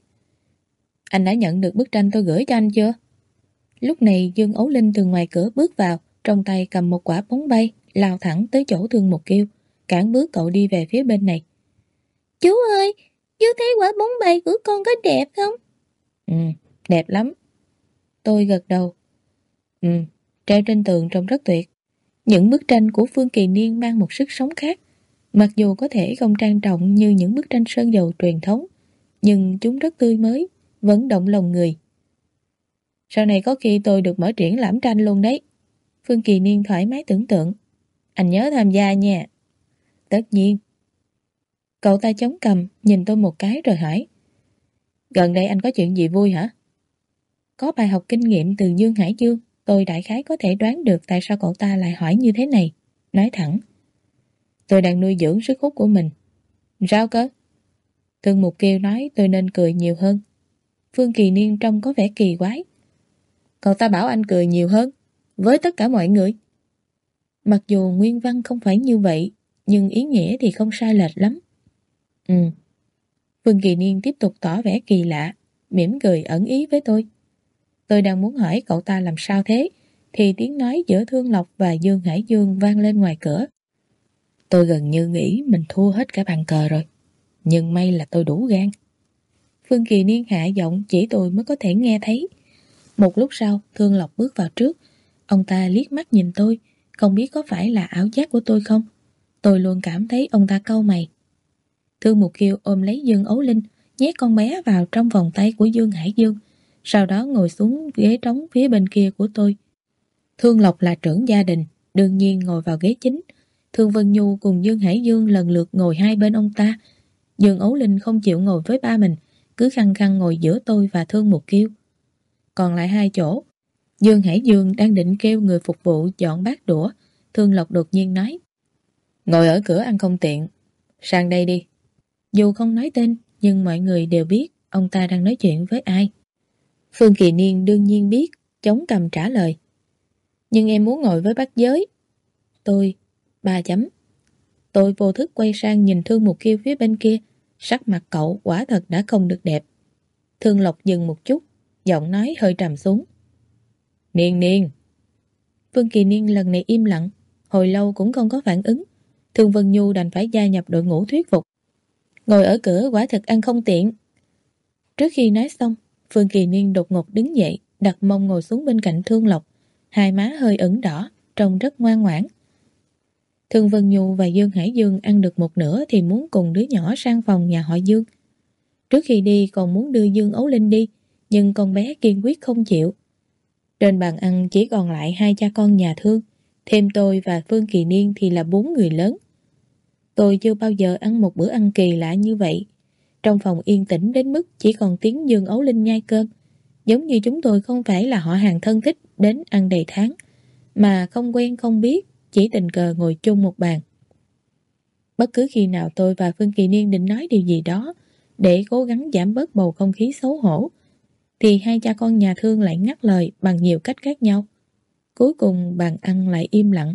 Anh đã nhận được bức tranh tôi gửi cho anh chưa? Lúc này Dương Ấu Linh từ ngoài cửa bước vào, trong tay cầm một quả bóng bay, lao thẳng tới chỗ Thương Mục Kiều, cản bước cậu đi về phía bên này. Chú ơi, chú thấy quả bóng bay của con có đẹp không? Ừ, đẹp lắm. Tôi gật đầu. Ừ, treo trên tường trông rất tuyệt. Những bức tranh của Phương Kỳ Niên mang một sức sống khác. Mặc dù có thể không trang trọng như những bức tranh sơn dầu truyền thống, nhưng chúng rất tươi mới, vẫn động lòng người. Sau này có khi tôi được mở triển lãm tranh luôn đấy. Phương Kỳ Niên thoải mái tưởng tượng. Anh nhớ tham gia nha. Tất nhiên. Cậu ta chống cằm, nhìn tôi một cái rồi hỏi: Gần đây anh có chuyện gì vui hả? Có bài học kinh nghiệm từ Dương Hải Dương, tôi đại khái có thể đoán được tại sao cậu ta lại hỏi như thế này. Nói thẳng: Tôi đang nuôi dưỡng sức hút của mình. Sao cơ? Thương Mục Kiều nói tôi nên cười nhiều hơn. Phương Kỳ Niên trông có vẻ kỳ quái. Cậu ta bảo anh cười nhiều hơn với tất cả mọi người. Mặc dù nguyên văn không phải như vậy, nhưng ý nghĩa thì không sai lệch lắm. Ừ. Phương Kỳ Niên tiếp tục tỏ vẻ kỳ lạ, mỉm cười ẩn ý với tôi. Tôi đang muốn hỏi cậu ta làm sao thế, thì tiếng nói giữa Thương Lộc và Dương Hải Dương vang lên ngoài cửa. Tôi gần như nghĩ mình thua hết cả bàn cờ rồi, nhưng may là tôi đủ gan. Phương Kỳ Niên hạ giọng chỉ tôi mới có thể nghe thấy. Một lúc sau, Thương Lộc bước vào trước. Ông ta liếc mắt nhìn tôi, không biết có phải là ảo giác của tôi không. Tôi luôn cảm thấy ông ta cau mày. Thương Mục Kiều ôm lấy Dương Ấu Linh, nhét con bé vào trong vòng tay của Dương Hải Dương, sau đó ngồi xuống ghế trống phía bên kia của tôi. Thương Lộc là trưởng gia đình, đương nhiên ngồi vào ghế chính. Thương Vân Nhu cùng Dương Hải Dương lần lượt ngồi hai bên ông ta. Dương Ấu Linh không chịu ngồi với ba mình, cứ khăng khăng ngồi giữa tôi và Thương Mục Kiều. Còn lại hai chỗ, Dương Hải Dương đang định kêu người phục vụ dọn bát đũa. Thương Lộc đột nhiên nói: Ngồi ở cửa ăn không tiện, sang đây đi. Dù không nói tên, nhưng mọi người đều biết ông ta đang nói chuyện với ai. Phương Kỳ Niên đương nhiên biết, chống cằm trả lời: Nhưng em muốn ngồi với bác giới. Tôi, ba chấm. Tôi vô thức quay sang nhìn Thương Mục Kiều phía bên kia, sắc mặt cậu quả thật đã không được đẹp. Thương Lộc dừng một chút, giọng nói hơi trầm xuống: Niên Niên. Phương Kỳ Niên lần này im lặng, hồi lâu cũng không có phản ứng. Thương Vân Nhu đành phải gia nhập đội ngũ thuyết phục: Ngồi ở cửa quả thật ăn không tiện. Trước khi nói xong, Phương Kỳ Niên đột ngột đứng dậy, đặt mông ngồi xuống bên cạnh Thương Lộc, hai má hơi ửng đỏ, trông rất ngoan ngoãn. Thương Vân Nhu và Dương Hải Dương ăn được một nửa thì muốn cùng đứa nhỏ sang phòng nhà họ Dương. Trước khi đi còn muốn đưa Dương Ấu Linh đi, nhưng con bé kiên quyết không chịu. Trên bàn ăn chỉ còn lại hai cha con nhà Thương, thêm tôi và Phương Kỳ Niên thì là bốn người lớn. Tôi chưa bao giờ ăn một bữa ăn kỳ lạ như vậy. Trong phòng yên tĩnh đến mức chỉ còn tiếng Dương Ấu Linh nhai cơm, giống như chúng tôi không phải là họ hàng thân thích đến ăn đầy tháng, mà không quen không biết, chỉ tình cờ ngồi chung một bàn. Bất cứ khi nào tôi và Phương Kỳ Niên định nói điều gì đó để cố gắng giảm bớt bầu không khí xấu hổ, thì hai cha con nhà Thương lại ngắt lời bằng nhiều cách khác nhau. Cuối cùng bàn ăn lại im lặng.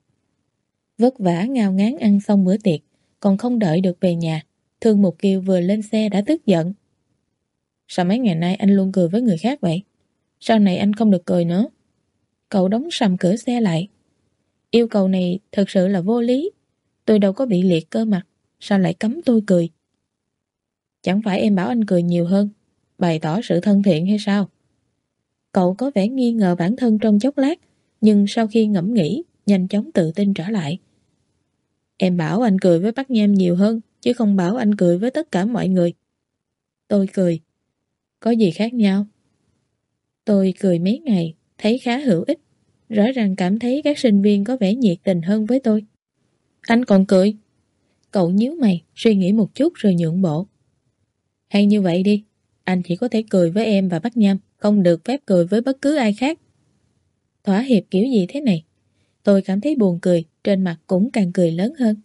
Vất vả ngao ngán ăn xong bữa tiệc, còn không đợi được về nhà, Thương Mục Kiều vừa lên xe đã tức giận. Sao mấy ngày nay anh luôn cười với người khác vậy? Sau này anh không được cười nữa. Cậu đóng sầm cửa xe lại. Yêu cầu này thật sự là vô lý. Tôi đâu có bị liệt cơ mặt, sao lại cấm tôi cười? Chẳng phải em bảo anh cười nhiều hơn, bày tỏ sự thân thiện hay sao? Cậu có vẻ nghi ngờ bản thân trong chốc lát, nhưng sau khi ngẫm nghĩ, nhanh chóng tự tin trở lại. Em bảo anh cười với bác Nham nhiều hơn, chứ không bảo anh cười với tất cả mọi người. Tôi cười. Có gì khác nhau? Tôi cười mấy ngày, thấy khá hữu ích. Rõ ràng cảm thấy các sinh viên có vẻ nhiệt tình hơn với tôi. Anh còn cười? Cậu nhíu mày, suy nghĩ một chút rồi nhượng bộ. Hay như vậy đi, anh chỉ có thể cười với em và bác Nham, không được phép cười với bất cứ ai khác. Thỏa hiệp kiểu gì thế này? Tôi cảm thấy buồn cười, trên mặt cũng càng cười lớn hơn.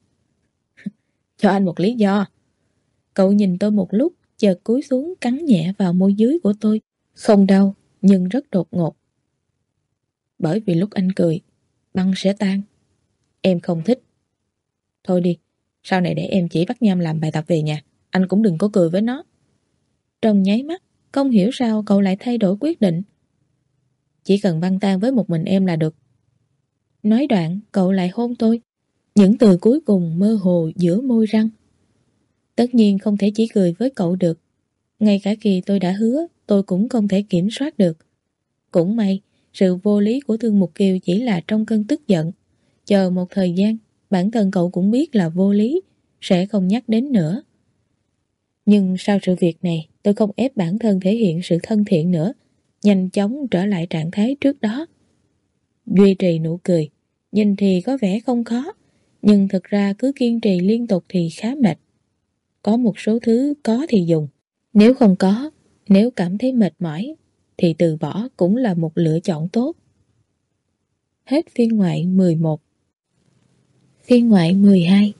Cho anh một lý do. Cậu nhìn tôi một lúc, chợt cúi xuống cắn nhẹ vào môi dưới của tôi. Không đau, nhưng rất đột ngột. Bởi vì lúc anh cười, băng sẽ tan. Em không thích. Thôi đi, sau này để em chỉ bắt Nham làm bài tập về nhà, anh cũng đừng có cười với nó. Trong nháy mắt, không hiểu sao cậu lại thay đổi quyết định. Chỉ cần băng tan với một mình em là được. Nói đoạn, cậu lại hôn tôi. Những từ cuối cùng mơ hồ giữa môi răng. Tất nhiên không thể chỉ cười với cậu được. Ngay cả khi tôi đã hứa, tôi cũng không thể kiểm soát được. Cũng may, sự vô lý của Thương Mục Kiều chỉ là trong cơn tức giận. Chờ một thời gian, bản thân cậu cũng biết là vô lý, sẽ không nhắc đến nữa. Nhưng sau sự việc này, tôi không ép bản thân thể hiện sự thân thiện nữa, nhanh chóng trở lại trạng thái trước đó. Duy trì nụ cười, nhìn thì có vẻ không khó, nhưng thực ra cứ kiên trì liên tục thì khá mệt. Có một số thứ có thì dùng, nếu không có, nếu cảm thấy mệt mỏi, thì từ bỏ cũng là một lựa chọn tốt. Hết phiên ngoại mười một. Phiên ngoại mười hai.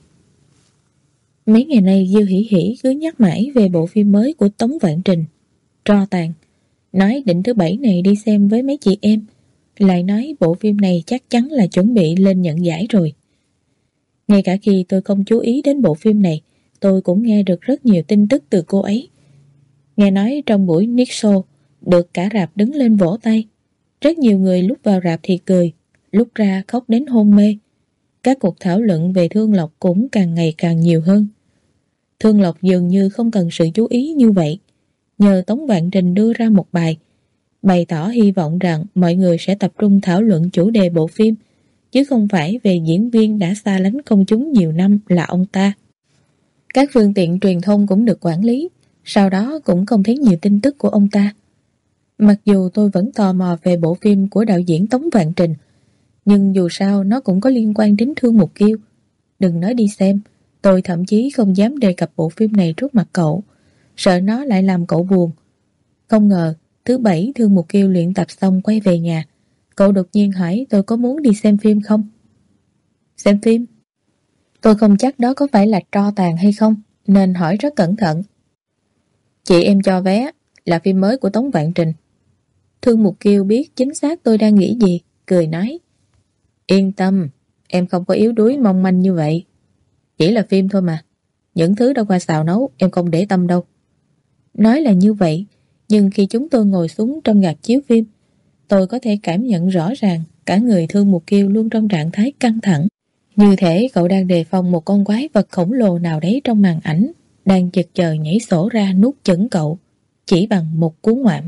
Mấy ngày nay Dư Hỉ Hỉ cứ nhắc mãi về bộ phim mới của Tống Vạn Trình, Tro Tàn. Nói định thứ bảy này đi xem với mấy chị em. Lại nói bộ phim này chắc chắn là chuẩn bị lên nhận giải rồi. Ngay cả khi tôi không chú ý đến bộ phim này, tôi cũng nghe được rất nhiều tin tức từ cô ấy. Nghe nói trong buổi Nick Show, được cả rạp đứng lên vỗ tay. Rất nhiều người lúc vào rạp thì cười, lúc ra khóc đến hôn mê. Các cuộc thảo luận về Thương Lộc cũng càng ngày càng nhiều hơn. Thương Lộc dường như không cần sự chú ý như vậy. Nhờ Tống Vạn Trình đưa ra một bài, bày tỏ hy vọng rằng mọi người sẽ tập trung thảo luận chủ đề bộ phim, chứ không phải về diễn viên đã xa lánh công chúng nhiều năm là ông ta. Các phương tiện truyền thông cũng được quản lý, sau đó cũng không thấy nhiều tin tức của ông ta. Mặc dù tôi vẫn tò mò về bộ phim của đạo diễn Tống Vạn Trình, nhưng dù sao nó cũng có liên quan đến Thương Mục Kiều. Đừng nói đi xem, tôi thậm chí không dám đề cập bộ phim này trước mặt cậu, sợ nó lại làm cậu buồn. Không ngờ, thứ bảy Thương Mục Kiều luyện tập xong quay về nhà, cậu đột nhiên hỏi tôi có muốn đi xem phim không? Xem phim? Tôi không chắc đó có phải là Tro Tàn hay không, nên hỏi rất cẩn thận. Chị em cho vé, là phim mới của Tống Vạn Trình. Thương Mục Kiều biết chính xác tôi đang nghĩ gì, cười nói. Yên tâm, em không có yếu đuối mong manh như vậy. Chỉ là phim thôi mà, những thứ đâu qua xào nấu em không để tâm đâu. Nói là như vậy, nhưng khi chúng tôi ngồi xuống trong rạp chiếu phim, tôi có thể cảm nhận rõ ràng cả người Thương Mục Kiều luôn trong trạng thái căng thẳng. Như thể cậu đang đề phòng một con quái vật khổng lồ nào đấy trong màn ảnh, đang chực chờ nhảy sổ ra nuốt chửng cậu, chỉ bằng một cú ngoạm.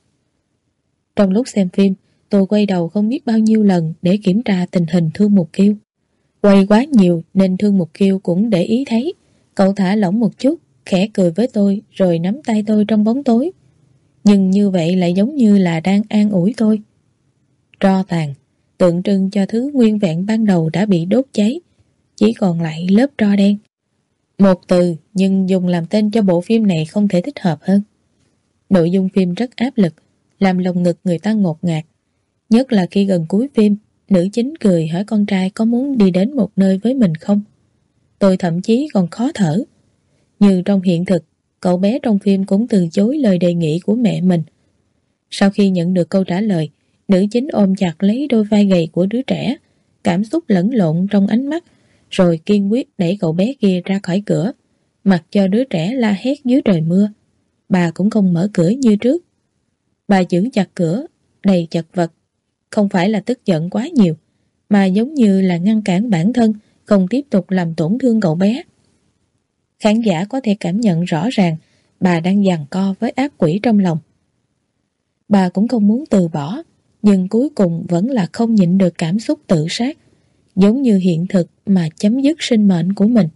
Trong lúc xem phim, tôi quay đầu không biết bao nhiêu lần để kiểm tra tình hình Thương Mục Kiều. Quay quá nhiều nên Thương Mục Kiều cũng để ý thấy. Cậu thả lỏng một chút, khẽ cười với tôi rồi nắm tay tôi trong bóng tối. Nhưng như vậy lại giống như là đang an ủi tôi. Tro tàn, tượng trưng cho thứ nguyên vẹn ban đầu đã bị đốt cháy, chỉ còn lại lớp tro đen. Một từ nhưng dùng làm tên cho bộ phim này không thể thích hợp hơn. Nội dung phim rất áp lực, làm lồng ngực người ta ngột ngạt. Nhất là khi gần cuối phim, nữ chính cười hỏi con trai có muốn đi đến một nơi với mình không. Tôi thậm chí còn khó thở. Như trong hiện thực, cậu bé trong phim cũng từ chối lời đề nghị của mẹ mình. Sau khi nhận được câu trả lời, nữ chính ôm chặt lấy đôi vai gầy của đứa trẻ, cảm xúc lẫn lộn trong ánh mắt, rồi kiên quyết đẩy cậu bé kia ra khỏi cửa, mặc cho đứa trẻ la hét dưới trời mưa. Bà cũng không mở cửa như trước. Bà giữ chặt cửa, đầy chật vật, không phải là tức giận quá nhiều, mà giống như là ngăn cản bản thân không tiếp tục làm tổn thương cậu bé. Khán giả có thể cảm nhận rõ ràng bà đang giằng co với ác quỷ trong lòng. Bà cũng không muốn từ bỏ, nhưng cuối cùng vẫn là không nhịn được cảm xúc tự sát, giống như hiện thực mà chấm dứt sinh mệnh của mình.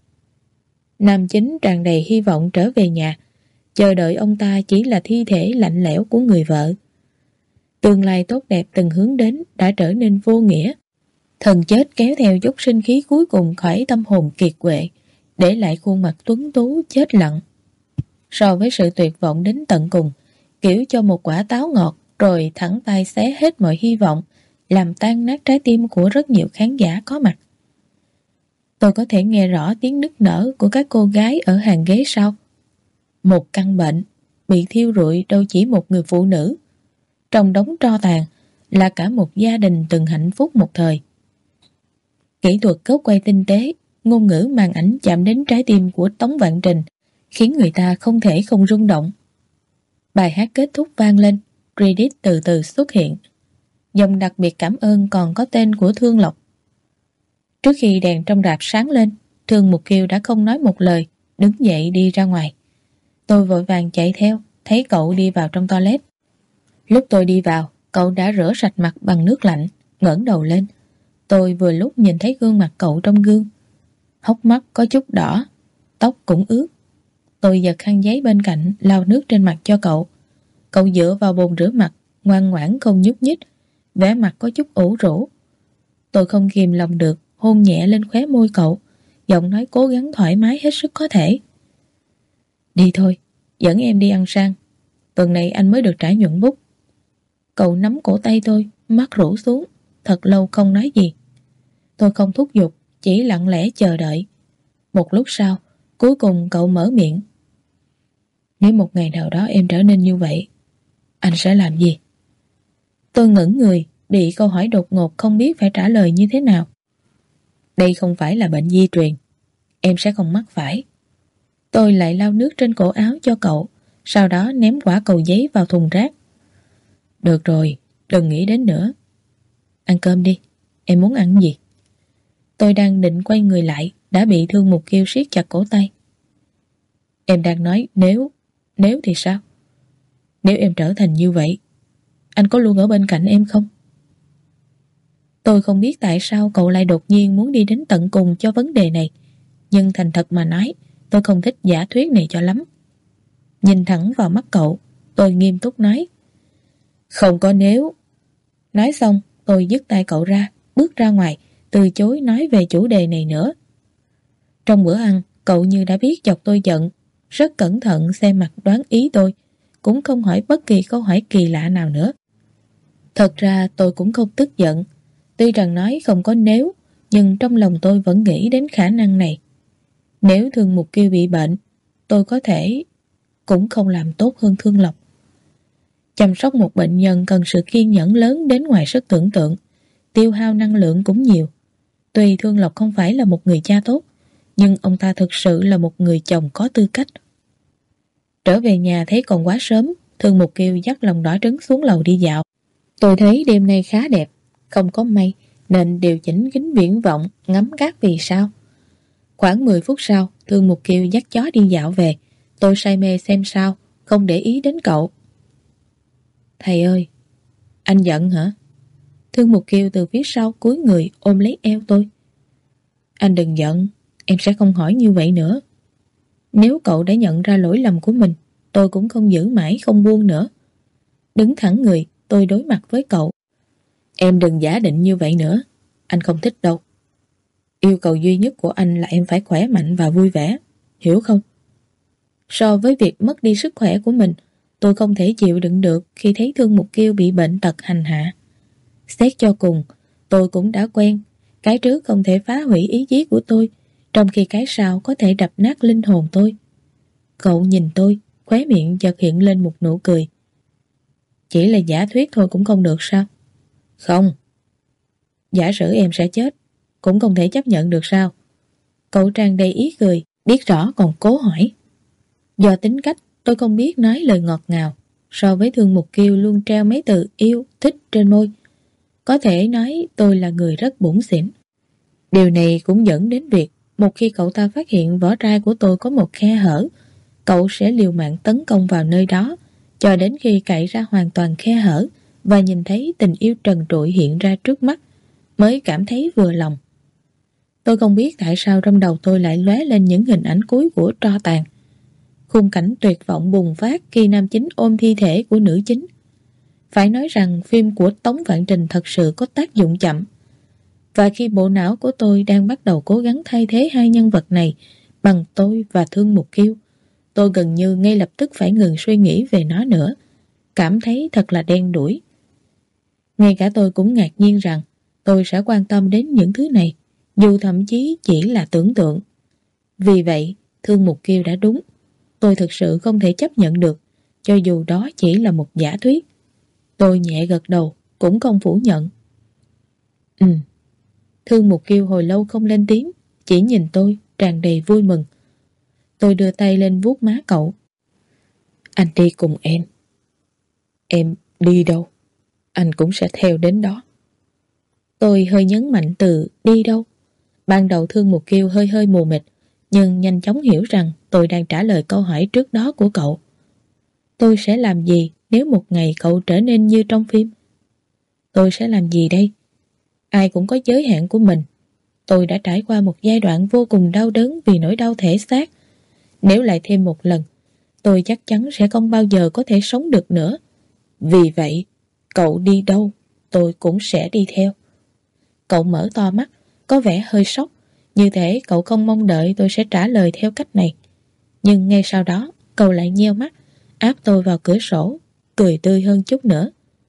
Nam Chính tràn đầy hy vọng trở về nhà, chờ đợi ông ta chỉ là thi thể lạnh lẽo của người vợ. Tương lai tốt đẹp từng hướng đến đã trở nên vô nghĩa. Thần chết kéo theo chút sinh khí cuối cùng khỏi tâm hồn kiệt quệ, để lại khuôn mặt tuấn tú chết lặng. So với sự tuyệt vọng đến tận cùng, kiểu cho một quả táo ngọt rồi thẳng tay xé hết mọi hy vọng, làm tan nát trái tim của rất nhiều khán giả có mặt. Tôi có thể nghe rõ tiếng nức nở của các cô gái ở hàng ghế sau. Một căn bệnh, bị thiêu rụi đâu chỉ một người phụ nữ. Trong đống tro tàn là cả một gia đình từng hạnh phúc một thời. Kỹ thuật cấu quay tinh tế, ngôn ngữ màn ảnh chạm đến trái tim của Tống Vạn Trình, khiến người ta không thể không rung động. Bài hát kết thúc vang lên, credit từ từ xuất hiện. Dòng đặc biệt cảm ơn còn có tên của Thương Lộc. Trước khi đèn trong rạp sáng lên, Thương Mục Kiều đã không nói một lời, đứng dậy đi ra ngoài. Tôi vội vàng chạy theo, thấy cậu đi vào trong toilet. Lúc tôi đi vào, cậu đã rửa sạch mặt bằng nước lạnh, ngẩng đầu lên. Tôi vừa lúc nhìn thấy gương mặt cậu trong gương. Hốc mắt có chút đỏ, tóc cũng ướt. Tôi giật khăn giấy bên cạnh, lau nước trên mặt cho cậu. Cậu dựa vào bồn rửa mặt, ngoan ngoãn không nhúc nhích, vẻ mặt có chút ủ rũ. Tôi không kìm lòng được, hôn nhẹ lên khóe môi cậu, giọng nói cố gắng thoải mái hết sức có thể. Đi thôi, dẫn em đi ăn sang. Tuần này anh mới được trả nhuận bút. Cậu nắm cổ tay tôi, mắt rũ xuống, thật lâu không nói gì. Tôi không thúc giục, chỉ lặng lẽ chờ đợi. Một lúc sau, cuối cùng cậu mở miệng. Nếu một ngày nào đó em trở nên như vậy, anh sẽ làm gì? Tôi ngẩn người, bị câu hỏi đột ngột không biết phải trả lời như thế nào. Đây không phải là bệnh di truyền, em sẽ không mắc phải. Tôi lại lau nước trên cổ áo cho cậu, sau đó ném quả cầu giấy vào thùng rác. Được rồi, đừng nghĩ đến nữa. Ăn cơm đi, em muốn ăn gì? Tôi đang định quay người lại, đã bị Thương Mục Kiều siết chặt cổ tay. Em đang nói nếu, nếu thì sao? Nếu em trở thành như vậy, anh có luôn ở bên cạnh em không? Tôi không biết tại sao cậu lại đột nhiên muốn đi đến tận cùng cho vấn đề này, nhưng thành thật mà nói, tôi không thích giả thuyết này cho lắm. Nhìn thẳng vào mắt cậu, tôi nghiêm túc nói. Không có nếu. Nói xong, tôi dứt tay cậu ra, bước ra ngoài, từ chối nói về chủ đề này nữa. Trong bữa ăn, cậu như đã biết chọc tôi giận, rất cẩn thận xem mặt đoán ý tôi, cũng không hỏi bất kỳ câu hỏi kỳ lạ nào nữa. Thật ra tôi cũng không tức giận, tuy rằng nói không có nếu, nhưng trong lòng tôi vẫn nghĩ đến khả năng này. Nếu Thương Mục Kiều bị bệnh, tôi có thể cũng không làm tốt hơn Thương Lộc. Chăm sóc một bệnh nhân cần sự kiên nhẫn lớn đến ngoài sức tưởng tượng, tiêu hao năng lượng cũng nhiều. Tuy Thương Lộc không phải là một người cha tốt, nhưng ông ta thực sự là một người chồng có tư cách. Trở về nhà thấy còn quá sớm, Thương Mục Kiều dắt lòng đỏ trứng xuống lầu đi dạo. Tôi thấy đêm nay khá đẹp, không có mây, nên điều chỉnh kính viễn vọng, ngắm các vì sao. Khoảng mười phút sau, Thương Mục Kiều dắt chó đi dạo về. Tôi say mê xem sao, không để ý đến cậu. Thầy ơi, anh giận hả? Thương Mục Kiều từ phía sau cúi người ôm lấy eo tôi. Anh đừng giận, em sẽ không hỏi như vậy nữa. Nếu cậu đã nhận ra lỗi lầm của mình, tôi cũng không giữ mãi không buông nữa. Đứng thẳng người, tôi đối mặt với cậu. Em đừng giả định như vậy nữa, anh không thích đâu. Yêu cầu duy nhất của anh là em phải khỏe mạnh và vui vẻ, hiểu không? So với việc mất đi sức khỏe của mình, tôi không thể chịu đựng được khi thấy Thương Mục Kiều bị bệnh tật hành hạ. Xét cho cùng, tôi cũng đã quen, cái trước không thể phá hủy ý chí của tôi, trong khi cái sau có thể đập nát linh hồn tôi. Cậu nhìn tôi, khóe miệng chợt hiện lên một nụ cười. Chỉ là giả thuyết thôi cũng không được sao? Không. Giả sử em sẽ chết, cũng không thể chấp nhận được sao? Cậu tràn đầy ý cười, biết rõ còn cố hỏi. Do tính cách, tôi không biết nói lời ngọt ngào. So với Thương Mục Kiều luôn treo mấy từ yêu, thích trên môi. Có thể nói tôi là người rất bủn xỉn. Điều này cũng dẫn đến việc một khi cậu ta phát hiện vỏ trai của tôi có một khe hở, cậu sẽ liều mạng tấn công vào nơi đó, cho đến khi cạy ra hoàn toàn khe hở và nhìn thấy tình yêu trần trụi hiện ra trước mắt, mới cảm thấy vừa lòng. Tôi không biết tại sao trong đầu tôi lại lóe lên những hình ảnh cuối của tro tàn. Khung cảnh tuyệt vọng bùng phát khi nam chính ôm thi thể của nữ chính. Phải nói rằng phim của Tống Vạn Trình thật sự có tác dụng chậm. Và khi bộ não của tôi đang bắt đầu cố gắng thay thế hai nhân vật này bằng tôi và Thương Mục Kiêu, tôi gần như ngay lập tức phải ngừng suy nghĩ về nó nữa. Cảm thấy thật là đen đủi. Ngay cả tôi cũng ngạc nhiên rằng tôi sẽ quan tâm đến những thứ này, dù thậm chí chỉ là tưởng tượng. Vì vậy, Thương Mục Kiêu đã đúng. Tôi thực sự không thể chấp nhận được, cho dù đó chỉ là một giả thuyết. Tôi nhẹ gật đầu, cũng không phủ nhận. Ừ. Thương Mục Kiêu hồi lâu không lên tiếng, chỉ nhìn tôi tràn đầy vui mừng. Tôi đưa tay lên vuốt má cậu. Anh đi cùng em. Em đi đâu, anh cũng sẽ theo đến đó. Tôi hơi nhấn mạnh từ đi đâu. Ban đầu Thương Mục Kiêu hơi hơi mù mịt, nhưng nhanh chóng hiểu rằng tôi đang trả lời câu hỏi trước đó của cậu. Tôi sẽ làm gì nếu một ngày cậu trở nên như trong phim? Tôi sẽ làm gì đây? Ai cũng có giới hạn của mình. Tôi đã trải qua một giai đoạn vô cùng đau đớn vì nỗi đau thể xác. Nếu lại thêm một lần, tôi chắc chắn sẽ không bao giờ có thể sống được nữa. Vì vậy, cậu đi đâu, tôi cũng sẽ đi theo. Cậu mở to mắt, có vẻ hơi sốc, như thể cậu không mong đợi tôi sẽ trả lời theo cách này. Nhưng ngay sau đó, cậu lại nheo mắt, áp tôi vào cửa sổ, cười tươi hơn chút nữa.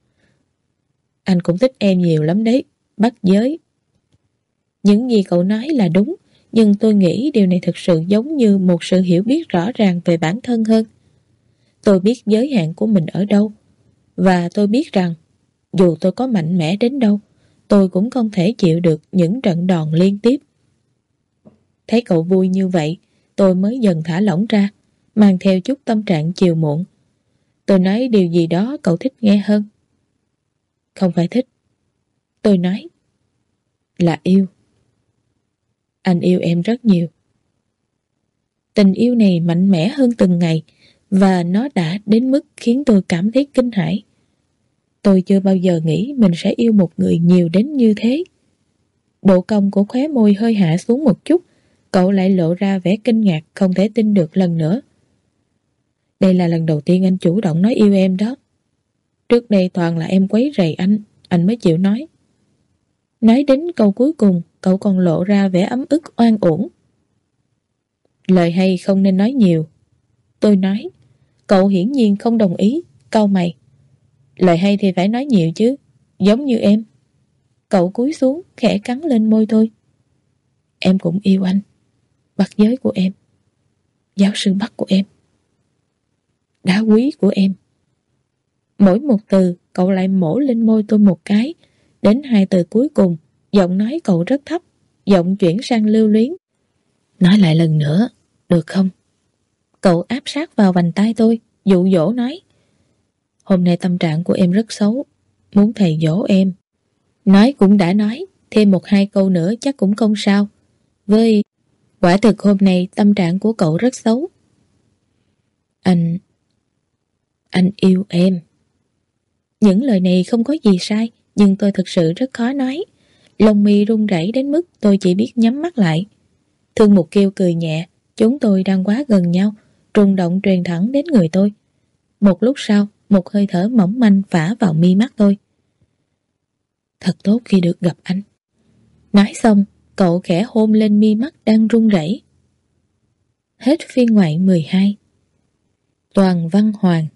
Anh cũng thích em nhiều lắm đấy, bắt giới. Những gì cậu nói là đúng, nhưng tôi nghĩ điều này thực sự giống như một sự hiểu biết rõ ràng về bản thân hơn. Tôi biết giới hạn của mình ở đâu, và tôi biết rằng dù tôi có mạnh mẽ đến đâu, tôi cũng không thể chịu được những trận đòn liên tiếp. Thấy cậu vui như vậy, tôi mới dần thả lỏng ra, mang theo chút tâm trạng chiều muộn. Tôi nói điều gì đó cậu thích nghe hơn. Không phải thích. Tôi nói là yêu. Anh yêu em rất nhiều. Tình yêu này mạnh mẽ hơn từng ngày, và nó đã đến mức khiến tôi cảm thấy kinh hãi. Tôi chưa bao giờ nghĩ mình sẽ yêu một người nhiều đến như thế. Độ cong của khóe môi hơi hạ xuống một chút, cậu lại lộ ra vẻ kinh ngạc không thể tin được lần nữa. Đây là lần đầu tiên anh chủ động nói yêu em đó. Trước đây toàn là em quấy rầy anh, anh mới chịu nói. Nói đến câu cuối cùng, cậu còn lộ ra vẻ ấm ức oan uổng. Lời hay không nên nói nhiều. Tôi nói. Cậu hiển nhiên không đồng ý, cau mày. Lời hay thì phải nói nhiều chứ, giống như em. Cậu cúi xuống, khẽ cắn lên môi tôi. Em cũng yêu anh. Bắt giới của em, giáo sư bắt của em, đá quý của em. Mỗi một từ cậu lại mổ lên môi tôi một cái. Đến hai từ cuối cùng, giọng nói cậu rất thấp, giọng chuyển sang lưu luyến. Nói lại lần nữa, được không? Cậu áp sát vào vành tai tôi, dụ dỗ nói. Hôm nay tâm trạng của em rất xấu, muốn thầy dỗ em. Nói cũng đã nói, thêm một hai câu nữa chắc cũng không sao. Với quả thực hôm nay tâm trạng của cậu rất xấu. Anh... Anh yêu em. Những lời này không có gì sai, nhưng tôi thực sự rất khó nói. Lông mi run rẩy đến mức tôi chỉ biết nhắm mắt lại. Thương Mục Kiêu cười nhẹ, chúng tôi đang quá gần nhau, rung động truyền thẳng đến người tôi. Một lúc sau, một hơi thở mỏng manh phả vào mi mắt tôi. Thật tốt khi được gặp anh. Nói xong, cậu khẽ hôn lên mi mắt đang run rẩy. Hết phiên ngoại mười hai. Toàn Văn Hoàng.